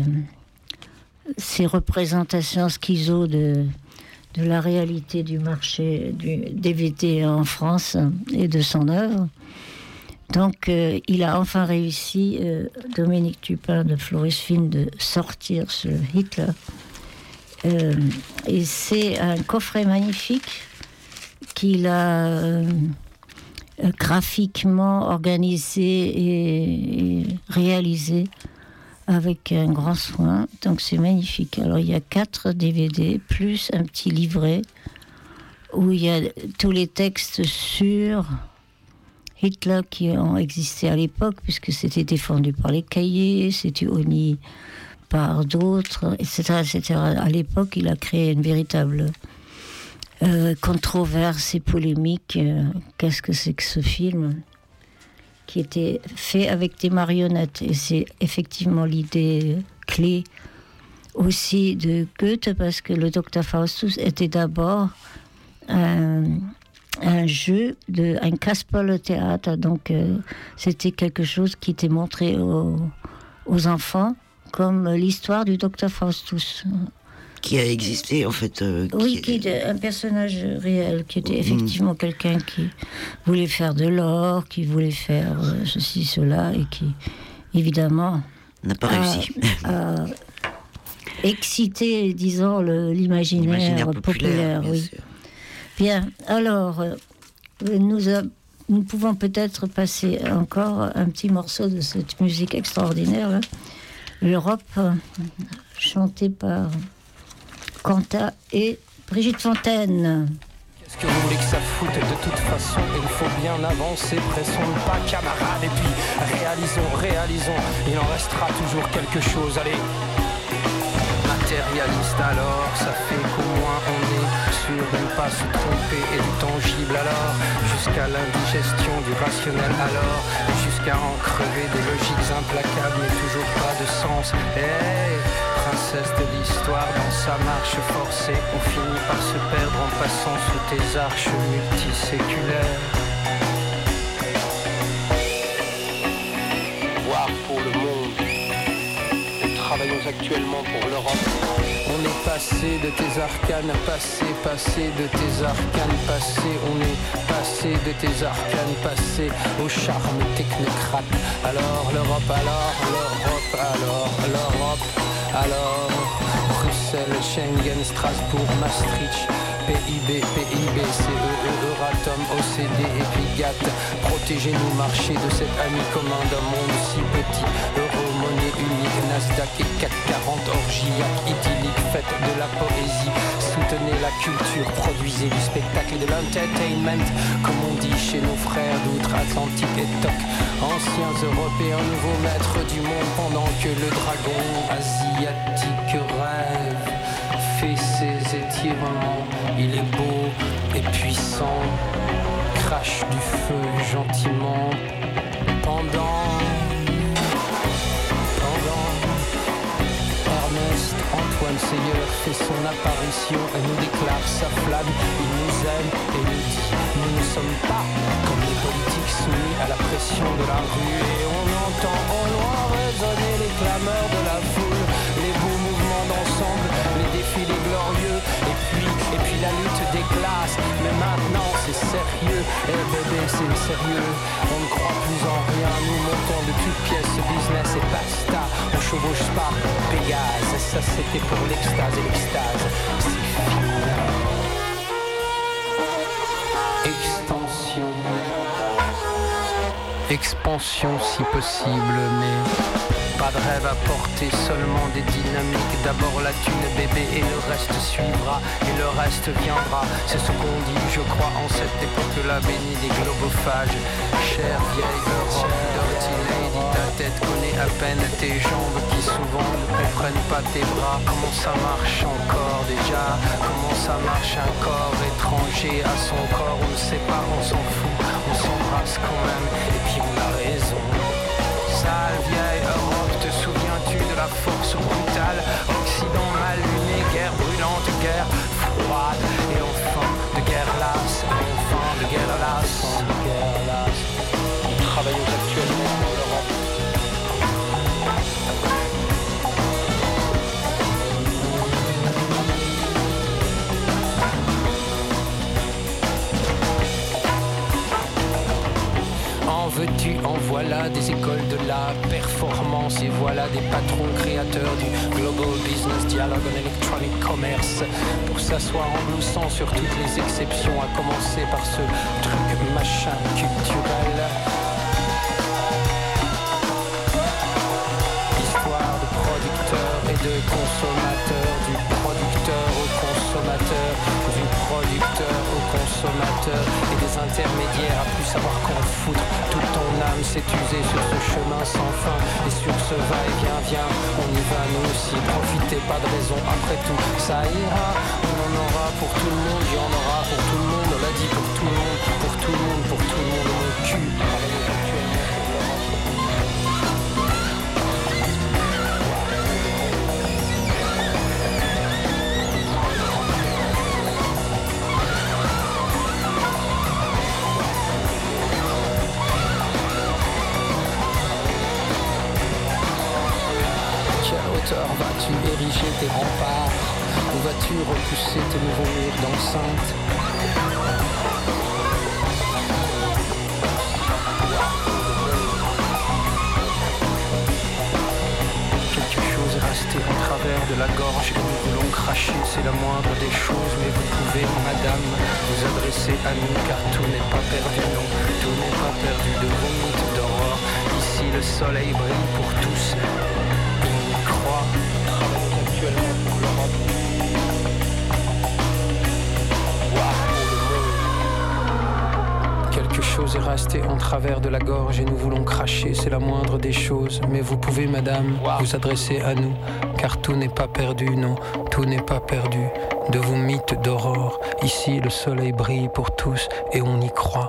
ses représentations schizo de, de la réalité du marché du D V D en France et de son œuvre. Donc, euh, il a enfin réussi, euh, Dominique Tupin de Flores Film, de sortir ce Hitler. Euh, et c'est un coffret magnifique qu'il a euh, graphiquement organisé et, et réalisé avec un grand soin. Donc, c'est magnifique. Alors, il y a quatre D V D, plus un petit livret où il y a tous les textes sur Hitler qui ont existé à l'époque, puisque c'était défendu par les cahiers, c'était honni par d'autres, et cetera, et cetera. À l'époque, il a créé une véritable euh, controverse et polémique. Euh, qu'est-ce que c'est que ce film qui était fait avec des marionnettes? Et c'est effectivement l'idée clé aussi de Goethe, parce que le Docteur Faustus était d'abord un... un jeu, de, un Kasperle-Théâtre, donc euh, c'était quelque chose qui était montré aux, aux enfants, comme l'histoire du Docteur Faustus. Qui a existé, en fait. Euh, oui, qui qui est un personnage réel, qui était effectivement mmh. quelqu'un qui voulait faire de l'or, qui voulait faire euh, ceci, cela, et qui, évidemment... n'a pas a, réussi. a excité, disons, le, l'imaginaire, l'imaginaire populaire, populaire oui. Sûr. Bien, alors, euh, nous, a, nous pouvons peut-être passer encore un petit morceau de cette musique extraordinaire, là. L'Europe, euh, chantée par Quentin et Brigitte Fontaine. Qu'est-ce que vous voulez que ça foute? De toute façon, il faut bien avancer. Pressons le pas, camarades, et puis réalisons, réalisons. Il en restera toujours quelque chose, allez. Matérialiste alors, ça fait qu'au moins on est sûr de ne pas se tromper et du tangible alors, jusqu'à l'indigestion du rationnel alors, jusqu'à en crever des logiques implacables mais toujours pas de sens. Hey, princesse de l'histoire dans sa marche forcée, on finit par se perdre en passant sous tes arches multiséculaires. Voir pour le monde. Travaillons actuellement pour l'Europe. On est passé de tes arcanes, passé, passé de tes arcanes, passé. On est passé de tes arcanes, passé au charme technocrate. Alors l'Europe, alors l'Europe, alors l'Europe, alors Bruxelles, Schengen, Strasbourg, Maastricht. P I B, P I B, C E E, Euratom, O C D et puis G A T. Protégez-nous, marchez de cet ami commun d'un monde si petit. Euro, monnaie unique, Nasdaq et C A C quarante, orgiaque, idyllique, faites de la poésie. Soutenez la culture, produisez du spectacle et de l'entertainment. Comme on dit chez nos frères d'outre-Atlantique et Toc. Anciens Européens, nouveaux maîtres du monde. Pendant que le dragon asiatique rêve, fait ses étirements, il est beau et puissant, crache du feu gentiment, pendant, pendant, Ernest Antoine Seyeur fait son apparition et nous déclare sa flamme, il nous aime et nous dit, nous ne sommes pas comme les politiques soumis à la pression de la rue, et on entend au loin résonner les clameurs de la foule, les beaux mouvements d'ensemble, assez sérieux. On ne croit plus en rien, nous montons de toutes pièces, business et basta. On chevauche pas Pégase, ça c'était pour l'extase et l'extase. C'est fini. Extension. Expansion si possible, mais pas de rêve à porter, seulement des dynamiques. D'abord la thune bébé et le reste suivra, et le reste viendra. C'est ce qu'on dit, je crois, en cette époque-là bénie des globophages. Chère vieille Europe, dirty lady, ta tête connaît à peine tes jambes qui souvent ne comprennent pas tes bras. Comment ça marche encore déjà? Comment ça marche un corps étranger à son corps? On ne sait pas, on s'en fout, on s'embrasse quand même, et puis on a raison. Sale vieille Europe, te souviens-tu de la force brutale? Occident mal luné, guerre brûlante, guerre froide, et enfin de guerre lasse, enfin de guerre lasse, de guerre lasse. Nous travaillons actuellement pour l'Europe. En veux-tu, en voilà des écoles de la performance, et voilà des patrons créateurs du Global Business Dialogue en Electronic Commerce, pour s'asseoir en bloussant sur toutes les exceptions, à commencer par ce truc machin culturel. Histoire de producteurs et de consommateurs, du producteur au consommateur, du producteur au consommateur, et des intermédiaires à plus savoir qu'en foutre. Toute ton âme s'est usée sur ce chemin sans fin, et sur ce va-et-vient, viens, on y va nous aussi. Profitez, pas de raison, après tout, ça ira. On en aura pour tout le monde, il y en aura pour tout le monde, on l'a dit pour tout le monde, pour tout le monde, pour tout le monde, mon cul. Travaillez actuellement pour l'Europe. Vas-tu ériger tes remparts, ou vas-tu repousser tes nouveaux murs d'enceinte? Quelque chose est resté en travers de la gorge et nous voulons cracher, c'est la moindre des choses, mais vous pouvez, madame, vous adresser à nous, car tout n'est pas perdu, non, tout n'est pas perdu de vos mythes d'aurore. Ici le soleil brille pour tous. Travaillons actuellement pour l'Europe. Quelque chose est resté en travers de la gorge et nous voulons cracher, c'est la moindre des choses. Mais vous pouvez, madame, vous adresser à nous, car tout n'est pas perdu, non, tout n'est pas perdu. De vos mythes d'aurore, ici le soleil brille pour tous et on y croit.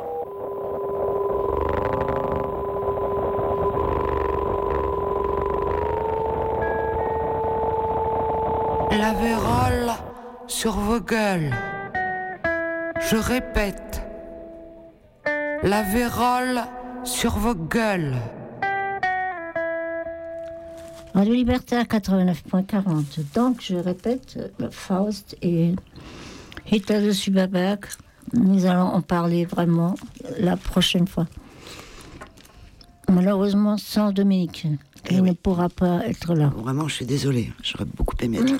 La vérole sur vos gueules. Je répète, la vérole sur vos gueules. Radio Libertaire quatre-vingt-neuf quarante. Donc, je répète, Faust et Hitler de Superberg, nous allons en parler vraiment la prochaine fois. Malheureusement, sans Dominique, qui eh oui. ne pourra pas être là. Vraiment, je suis désolée, j'aurais beaucoup aimé être là.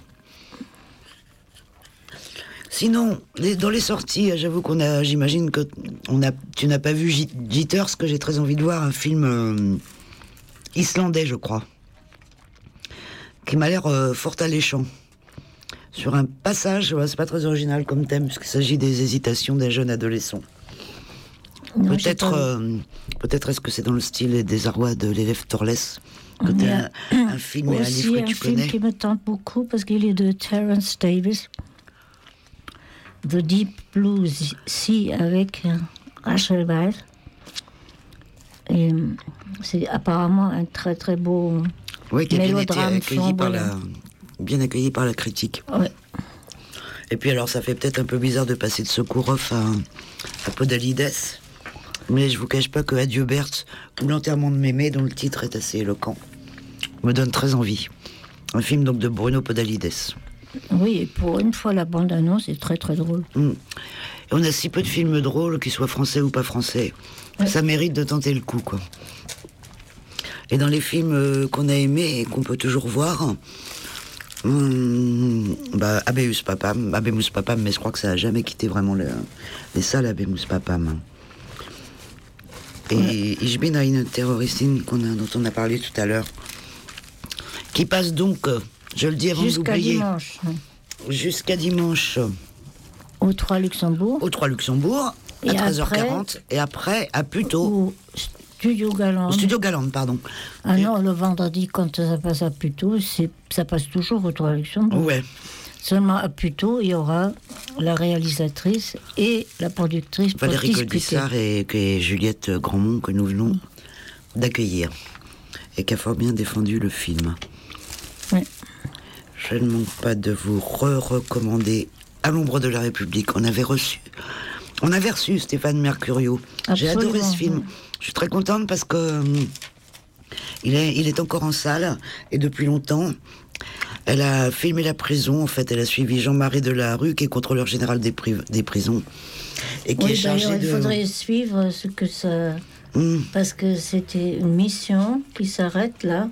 Sinon, les, dans les sorties, j'avoue qu'on a, j'imagine que on a, tu n'as pas vu Jitters, que j'ai très envie de voir, un film euh, islandais, je crois, qui m'a l'air euh, fort alléchant. Sur un passage, ouais, c'est pas très original comme thème, puisqu'il s'agit des hésitations d'un jeune adolescent. Non, peut-être, euh, peut-être est-ce que c'est dans le style et désarroi de l'élève Torless, que t'as un, un film et un livre que tu connais. Aussi un film qui me tente beaucoup, parce qu'il est de Terence Davis. The Deep Blue Sea avec Rachel Weisz. Et c'est apparemment un très très beau oui, qui a mélodrame bien été accueilli par la, bien accueilli par la critique. Ouais. Et puis alors ça fait peut-être un peu bizarre de passer de Sokourov à, à Podalides, mais je vous cache pas que Adieu Berthe ou L'enterrement de Mémé, dont le titre est assez éloquent, me donne très envie. Un film donc de Bruno Podalides. Oui, et pour une fois, la bande-annonce est très très drôle. Mmh. Et on a si peu de films drôles, qu'ils soient français ou pas français. Ouais. Ça mérite de tenter le coup, quoi. Et dans les films euh, qu'on a aimés et qu'on peut toujours voir, hum, bah, Habemus Papam, Habemus Papam, mais je crois que ça a jamais quitté vraiment le, les salles Habemus Papam. Et ouais. Ich bin eine Terroristin, qu'on a, dont on a parlé tout à l'heure, qui passe donc, je le dis avant jusqu'à d'oublier, dimanche. Jusqu'à dimanche. Au trois Luxembourg. Au trois Luxembourg, à et treize heures quarante. Après, et après, à Puteaux. Au Studio Galande. Au Studio Galande, pardon. Ah et... non, le vendredi, quand ça passe à Puteaux, c'est, ça passe toujours au trois Luxembourg. Ouais. Seulement à Puteaux, il y aura la réalisatrice et la productrice pour Valérie discuter. Gaudissart et, et Juliette Grandmont, que nous venons mmh. d'accueillir. Et qui a fort bien défendu le film. Oui. Je ne manque pas de vous re-recommander À l'ombre de la République. On avait reçu, on avait reçu Stéphane Mercurio. J'ai adoré ce film. Je suis très contente parce que euh, il est, il est encore en salle et depuis longtemps. Elle a filmé la prison. En fait, elle a suivi Jean-Marie Delarue, qui est contrôleur général des, pri- des prisons et qui oui, est chargé de. Il faudrait suivre ce que ça, mmh. parce que c'était une mission qui s'arrête là.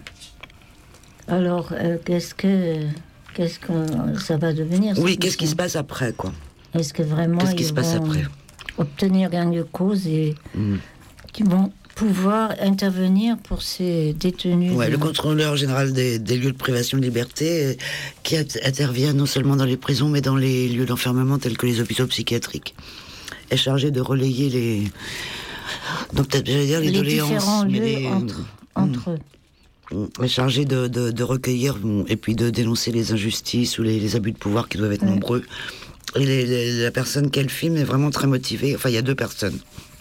Alors, euh, qu'est-ce que, qu'est-ce que ça va devenir? Oui, qu'est-ce qui se passe après, quoi? Est-ce que vraiment qu'est-ce qui ils se passe vont après obtenir gain de cause et mmh. qu'ils vont pouvoir intervenir pour ces détenus? Ouais, de... le contrôleur général des, des lieux de privation de liberté, euh, qui intervient non seulement dans les prisons, mais dans les lieux d'enfermement tels que les hôpitaux psychiatriques, est chargé de relayer les, donc peut-être j'allais dire les, les doléances, différents mais lieux les... entre, entre eux. Est chargé de, de, de recueillir et puis de dénoncer les injustices ou les, les abus de pouvoir qui doivent être ouais. nombreux. Et les, les, la personne qu'elle filme est vraiment très motivée. Enfin, il y a deux personnes,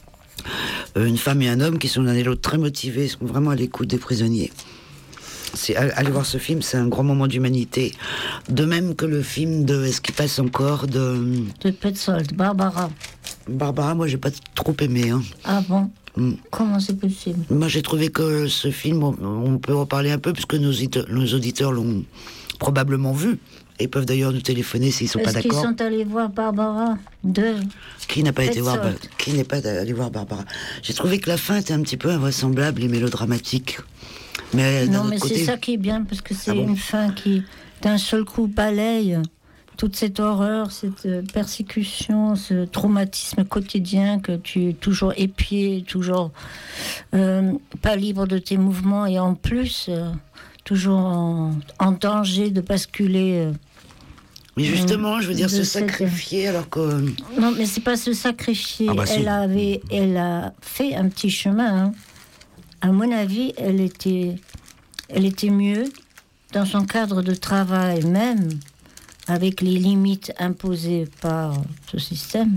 euh, une femme et un homme, qui sont l'un et l'autre très motivés, sont vraiment à l'écoute des prisonniers. C'est, allez voir ce film, c'est un grand moment d'humanité. De même que le film de Est-ce qu'il passe encore de... de Petzold, Barbara. Barbara, moi j'ai pas trop aimé. Hein. Ah bon? Mm. Comment c'est possible? Moi j'ai trouvé que ce film, on, on peut en parler un peu, puisque nos, nos auditeurs l'ont probablement vu. Et ils peuvent d'ailleurs nous téléphoner s'ils sont Est-ce pas d'accord. Est-ce qu'ils sont allés voir Barbara de... Qui n'a pas été voir Bar... Qui n'est pas allé voir Barbara? J'ai trouvé que la fin était un petit peu invraisemblable et mélodramatique. Mais non, mais côté... c'est ça qui est bien, parce que c'est ah bon une fin qui, d'un seul coup, balaye toute cette horreur, cette persécution, ce traumatisme quotidien que tu es toujours épié, toujours euh, pas libre de tes mouvements, et en plus, euh, toujours en, en danger de basculer. Euh, mais justement, je veux dire, se cette... sacrifier alors que... Non, mais c'est pas se sacrifier. Ah bah elle, si. avait, elle a fait un petit chemin. Hein. À mon avis, elle était, elle était mieux dans son cadre de travail, même avec les limites imposées par ce système,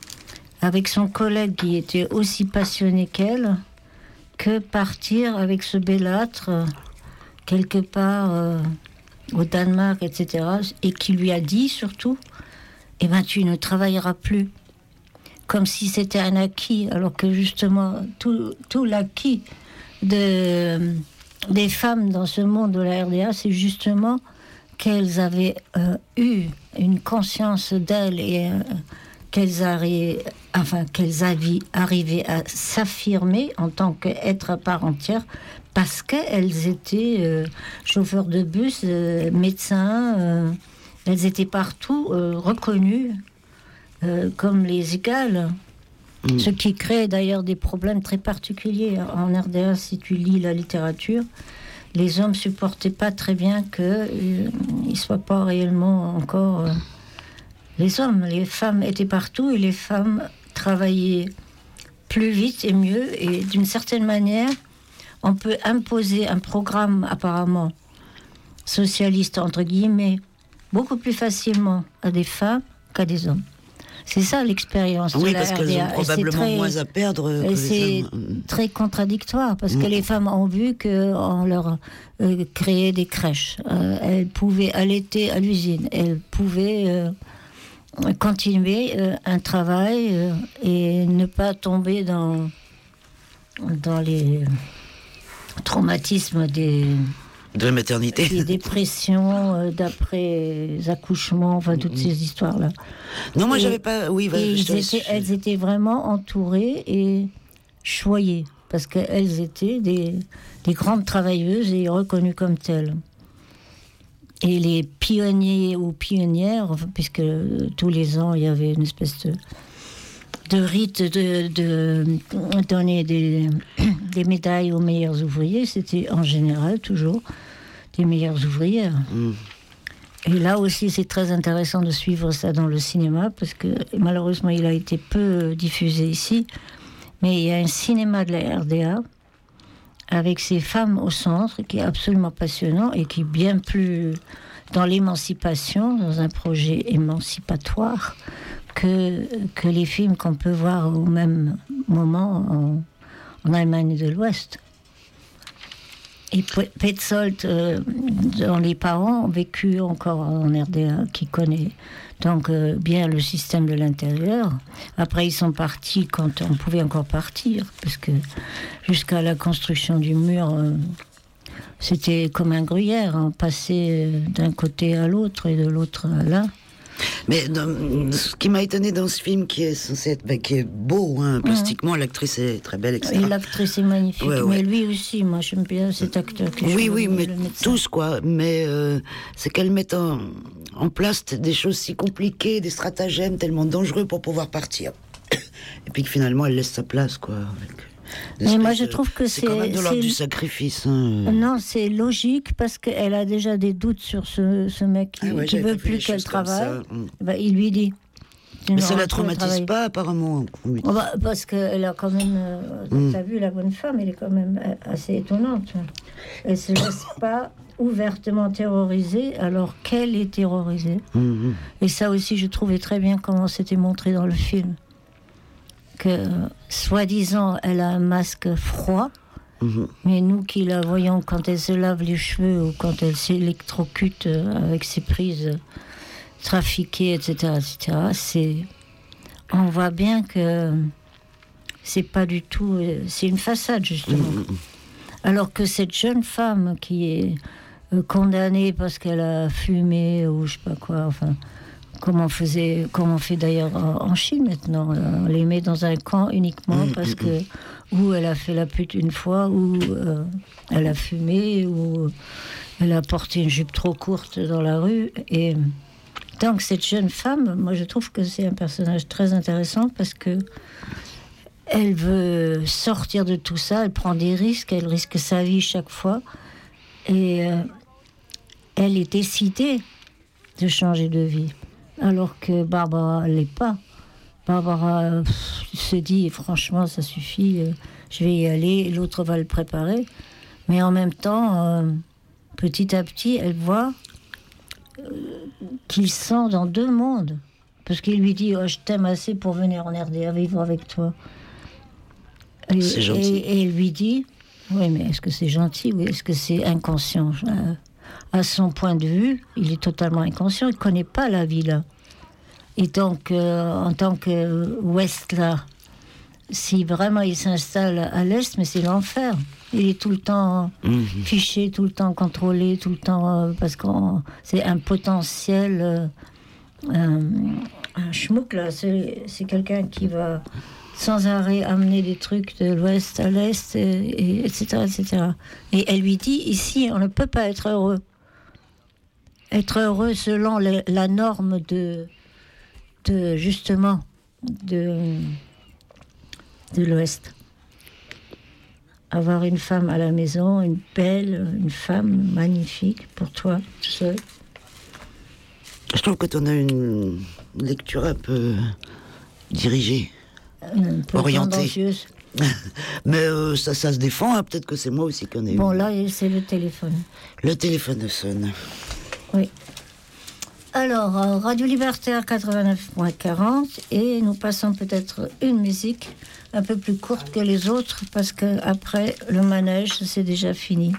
avec son collègue qui était aussi passionné qu'elle, que partir avec ce bellâtre quelque part euh, au Danemark, et cetera, et qui lui a dit surtout, eh ben, tu ne travailleras plus. Comme si c'était un acquis, alors que justement, tout, tout l'acquis de, des femmes dans ce monde de la R D A, c'est justement qu'elles avaient euh, eu une conscience d'elles et euh, qu'elles, arri- enfin, qu'elles avaient arrivé à s'affirmer en tant qu'être à part entière, parce qu'elles étaient euh, chauffeurs de bus, euh, médecins, euh, elles étaient partout euh, reconnues euh, comme les égales. Mmh. Ce qui crée d'ailleurs des problèmes très particuliers en R D A. Si tu lis la littérature, les hommes supportaient pas très bien qu'ils euh, ne soient pas réellement encore euh, les hommes. Les femmes étaient partout et les femmes travaillaient plus vite et mieux. Et d'une certaine manière, on peut imposer un programme apparemment socialiste, entre guillemets, beaucoup plus facilement à des femmes qu'à des hommes. C'est ça l'expérience oui, de la R D A. Oui, parce qu'elles ont probablement très, moins à perdre que c'est les hommes. Très contradictoire, parce mmh. que les femmes ont vu qu'on leur euh, créait des crèches. Euh, elles pouvaient allaiter à l'usine. Elles pouvaient euh, continuer euh, un travail euh, et ne pas tomber dans, dans les traumatismes des, De la maternité. Des dépressions euh, d'après accouchements, enfin toutes ces histoires-là. Non, moi et, j'avais pas. Oui, bah, et je ils étaient, elles étaient vraiment entourées et choyées parce qu'elles étaient des, des grandes travailleuses et reconnues comme telles. Et les pionniers ou pionnières, puisque tous les ans il y avait une espèce de, de rite de, de donner des, des médailles aux meilleurs ouvriers, c'était en général toujours des meilleures ouvrières. Mmh. Et là aussi, c'est très intéressant de suivre ça dans le cinéma, parce que malheureusement, il a été peu diffusé ici. Mais il y a un cinéma de la R D A, avec ces femmes au centre, qui est absolument passionnant, et qui est bien plus dans l'émancipation, dans un projet émancipatoire, que, que les films qu'on peut voir au même moment en, en Allemagne de l'Ouest. Et Petzold, euh, dont les parents ont vécu encore en R D A, qui connaît donc euh, bien le système de l'intérieur. Après, ils sont partis quand on pouvait encore partir, parce que jusqu'à la construction du mur, euh, c'était comme un gruyère, hein, passer d'un côté à l'autre et de l'autre à l'un. Mais dans, ce qui m'a étonné dans ce film, qui est censé être, bah, qui est beau, hein, plastiquement, mmh. l'actrice est très belle, et cetera. Et l'actrice est magnifique, ouais, ouais. Mais lui aussi, moi j'aime bien cet acteur. Que oui, oui, mais tous quoi. Mais euh, c'est qu'elle met en, en place des choses si compliquées, des stratagèmes tellement dangereux pour pouvoir partir. Et puis que finalement elle laisse sa place, quoi. Avec... Mais moi je trouve que c'est... C'est quand même de l'ordre du sacrifice. Hein. Non, c'est logique parce qu'elle a déjà des doutes sur ce, ce mec qui, ah ouais, qui veut plus qu'elle travaille. Bah, il lui dit. Mais ça la traumatise pas apparemment. Oui. Oh bah, parce qu'elle a quand même... Euh, mm. T'as vu la bonne femme, elle est quand même assez étonnante. Elle se laisse pas ouvertement terrorisée alors qu'elle est terrorisée. Mm-hmm. Et ça aussi je trouvais très bien comment c'était montré dans le film. Que, soi-disant, elle a un masque froid, mmh. mais nous qui la voyons quand elle se lave les cheveux ou quand elle s'électrocute avec ses prises trafiquées, et cetera, et cetera, c'est... on voit bien que c'est pas du tout... C'est une façade, justement. Mmh. Alors que cette jeune femme qui est condamnée parce qu'elle a fumé ou je sais pas quoi, enfin... Comme on, faisait, comme on fait d'ailleurs en Chine maintenant. On les met dans un camp uniquement mmh, parce que ou elle a fait la pute une fois, ou euh, elle a fumé, ou elle a porté une jupe trop courte dans la rue. Et donc cette jeune femme, moi je trouve que c'est un personnage très intéressant parce que elle veut sortir de tout ça, elle prend des risques, elle risque sa vie chaque fois. Et euh, elle est décidée de changer de vie. Alors que Barbara ne l'est pas. Barbara pff, se dit, franchement, ça suffit, euh, je vais y aller, l'autre va le préparer. Mais en même temps, euh, petit à petit, elle voit euh, qu'ils sont dans deux mondes. Parce qu'il lui dit, oh, je t'aime assez pour venir en R D A vivre avec toi. Et, c'est gentil. Et, et elle lui dit, oui, mais est-ce que c'est gentil ou est-ce que c'est inconscient ? euh, À son point de vue, il est totalement inconscient, il ne connaît pas la vie là. Et donc, euh, en tant que Ouest là, si vraiment il s'installe à l'Est, mais c'est l'enfer. Il est tout le temps mmh. fiché, tout le temps contrôlé, tout le temps... Euh, parce que c'est un potentiel... Euh, un, un schmouk là, c'est, c'est quelqu'un qui va sans arrêt amener des trucs de l'Ouest à l'Est, et, et, etc., et cetera. Et elle lui dit, ici, on ne peut pas être heureux. Être heureux selon le, la norme de, de justement de, de l'Ouest. Avoir une femme à la maison, une belle, une femme magnifique pour toi, seule. Je trouve que tu en as une lecture un peu dirigée, un peu orientée. Mais euh, ça, ça se défend, hein. Peut-être que c'est moi aussi qui en ai Bon, une. là, c'est le téléphone. Le téléphone sonne. Oui. Alors, Radio Libertaire quatre-vingt-neuf quarante, et nous passons peut-être une musique un peu plus courte que les autres, parce qu'après, le manège, c'est déjà fini.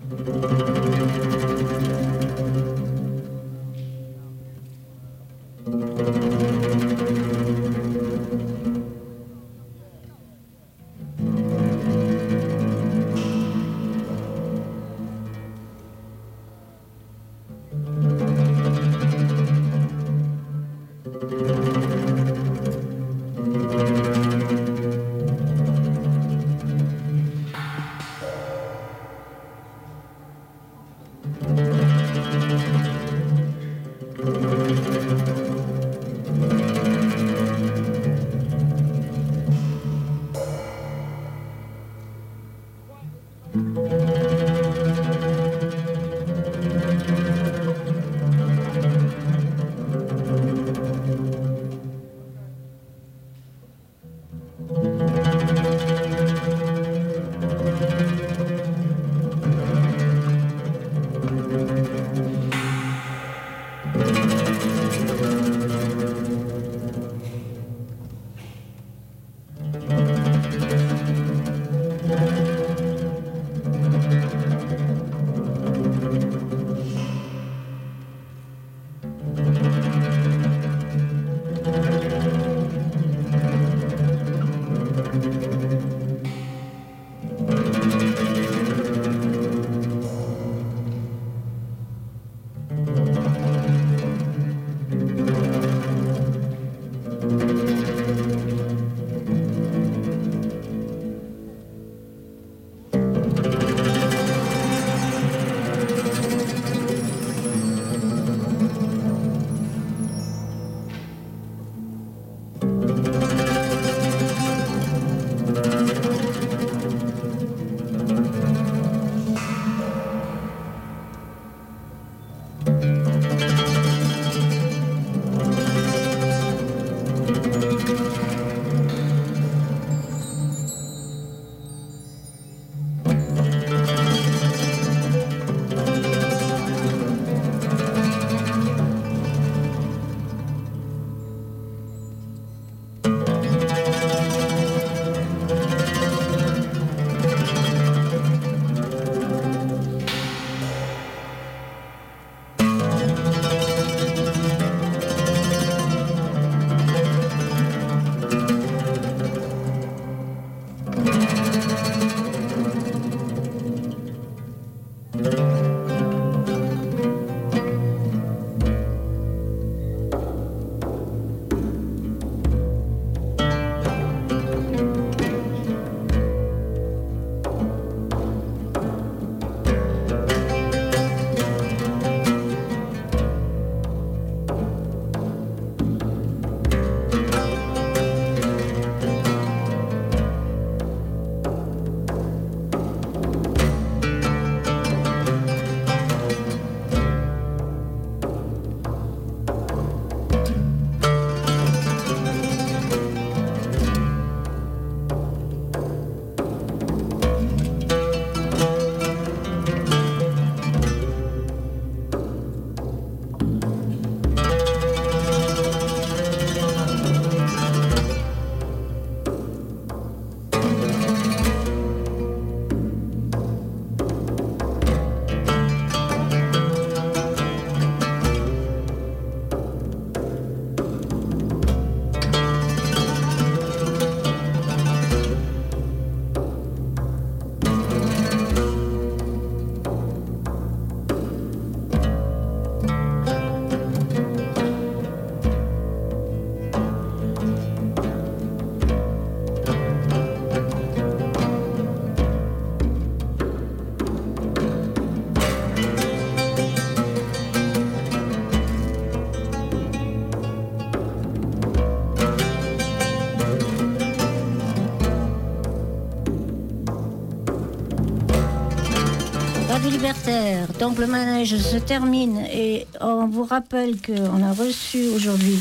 Libertaire. Donc le manège se termine et on vous rappelle qu'on a reçu aujourd'hui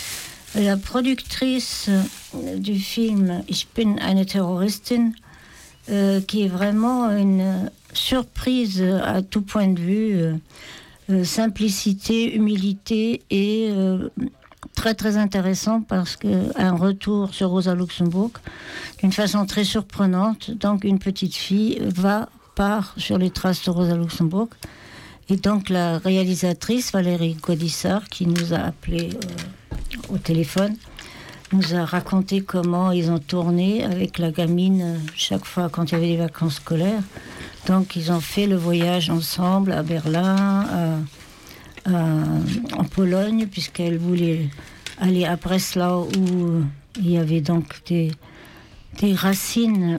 la productrice du film Ich bin eine Terroristin, euh, qui est vraiment une surprise à tout point de vue, euh, simplicité, humilité et euh, très très intéressant parce qu'un retour sur Rosa Luxemburg d'une façon très surprenante. Donc une petite fille va part sur les traces de Rosa Luxemburg. Et donc la réalisatrice Valérie Gaudissart, qui nous a appelés euh, au téléphone, nous a raconté comment ils ont tourné avec la gamine euh, chaque fois quand il y avait des vacances scolaires. Donc ils ont fait le voyage ensemble à Berlin, à, à, en Pologne, puisqu'elle voulait aller à Breslau où il y avait donc des, des racines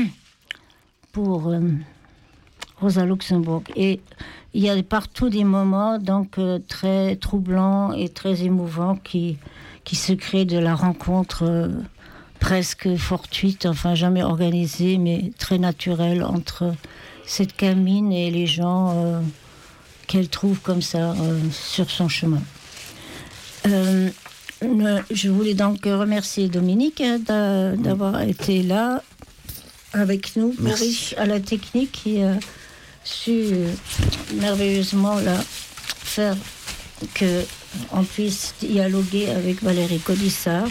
pour euh, Rosa Luxemburg. Et il y a partout des moments donc euh, très troublants et très émouvants qui, qui se créent de la rencontre euh, presque fortuite, enfin jamais organisée, mais très naturelle entre cette gamine et les gens euh, qu'elle trouve comme ça euh, sur son chemin. Euh, je voulais donc remercier Dominique d'a, d'avoir été là avec nous, Boris à la technique, qui a su euh, merveilleusement là, faire qu'on puisse dialoguer avec Valérie Gaudissart.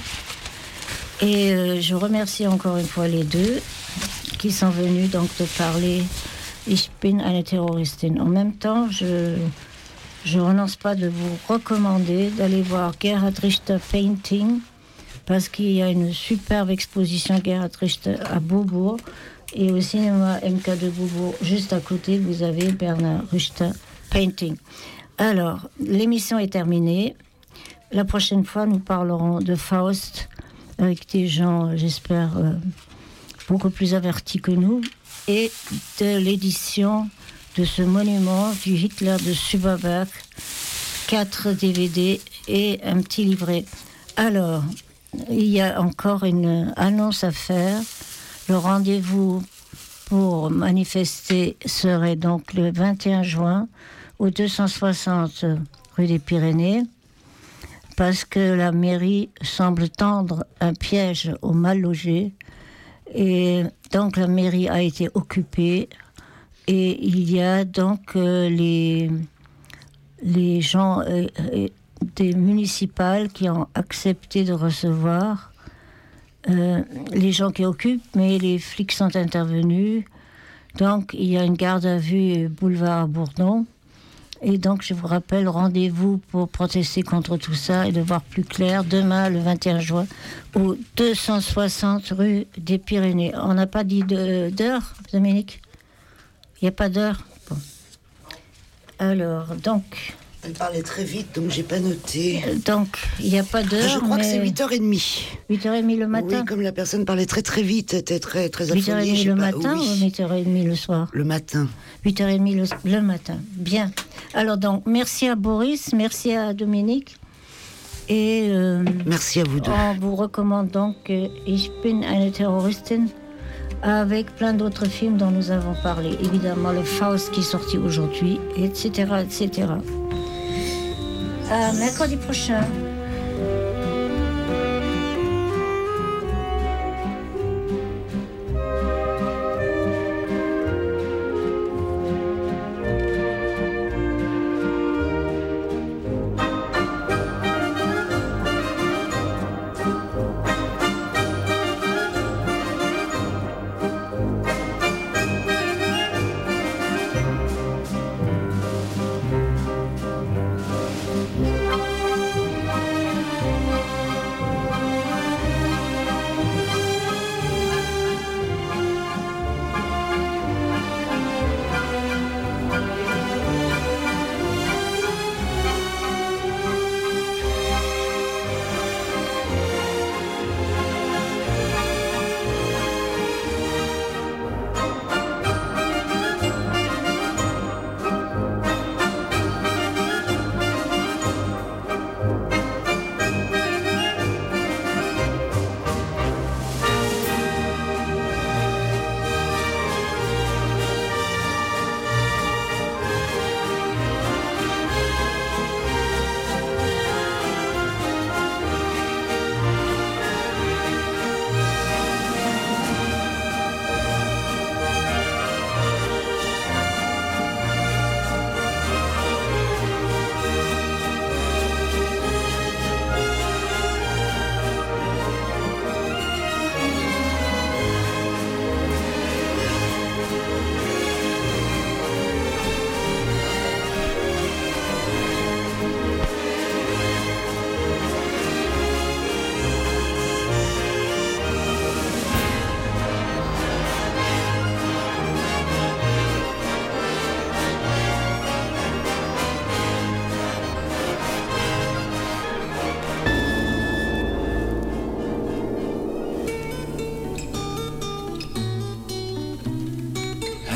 Et euh, je remercie encore une fois les deux qui sont venus donc de parler Ich bin eine Terroristin. En même temps, je je renonce pas de vous recommander d'aller voir Gerhard Richter Painting, parce qu'il y a une superbe exposition Gerhard Richter à Beaubourg, et au cinéma M K de Beaubourg, juste à côté, vous avez Bernard Richter Painting. Alors, l'émission est terminée. La prochaine fois, nous parlerons de Faust avec des gens, j'espère, euh, beaucoup plus avertis que nous, et de l'édition de ce monument du Hitler de Süberberg, quatre D V D et un petit livret. Alors, il y a encore une annonce à faire. Le rendez-vous pour manifester serait donc le vingt et un juin au deux cent soixante rue des Pyrénées, parce que la mairie semble tendre un piège aux mal logés. Et donc la mairie a été occupée, et il y a donc euh, les, les gens euh, euh, des municipales qui ont accepté de recevoir euh, les gens qui occupent, mais les flics sont intervenus. Donc il y a une garde à vue boulevard Bourdon. Et donc, je vous rappelle, rendez-vous pour protester contre tout ça et de voir plus clair demain, le vingt et un juin, au deux cent soixante rue des Pyrénées. On n'a pas dit de, d'heure, Dominique ? Il n'y a pas d'heure ? Bon. Alors, donc... Elle parlait très vite, donc j'ai pas noté. Donc, il n'y a pas d'heure, ah, Je crois mais... que c'est huit heures trente. huit heures trente le matin ? Oui, comme la personne parlait très très vite, était très très affolée. huit heures trente le pas... matin oui. ou huit heures trente le soir ? Le matin. huit heures trente le, le matin. Bien. Alors donc, merci à Boris, merci à Dominique. Et euh, merci à vous deux. On vous recommande donc euh, Ich bin eine Terroristin, avec plein d'autres films dont nous avons parlé. Évidemment, le Faust qui est sorti aujourd'hui, et cetera, et cetera. À mercredi prochain.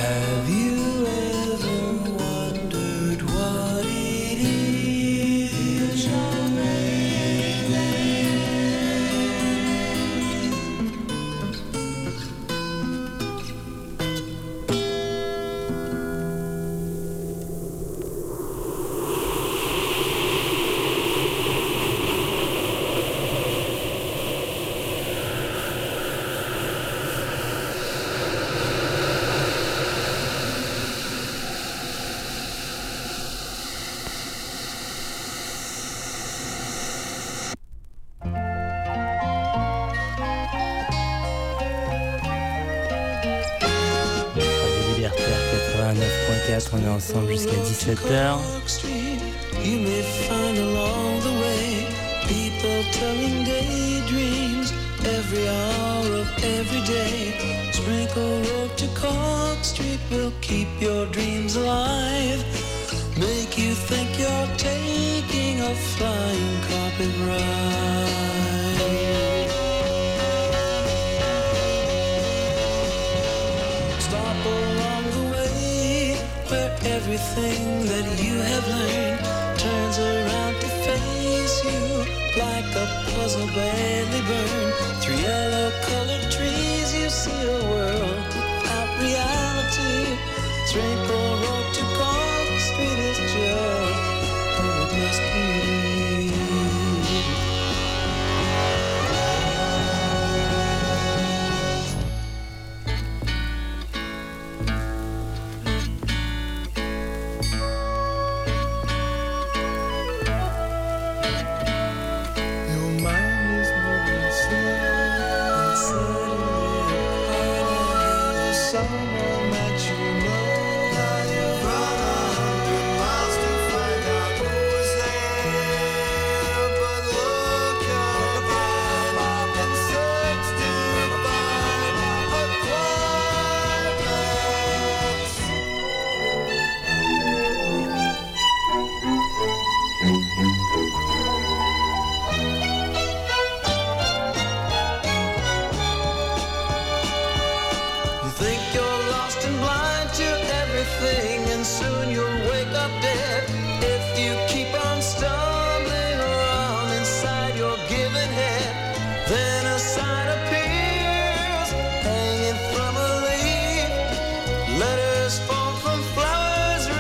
Have you ever wondered what it is you're made? On est ensemble jusqu'à dix-sept heures. You may find along the way people telling daydreams every hour of every day. Sprinkle Road to Cork Street will keep your dreams alive. Make you think you're taking a flying carpet ride. Stop along the way where everything that you have learned turns around to face you like a puzzle badly burned. Through yellow-colored trees you see a world without reality. Sprinkle Road to Cork Street is just where it must be. And soon you'll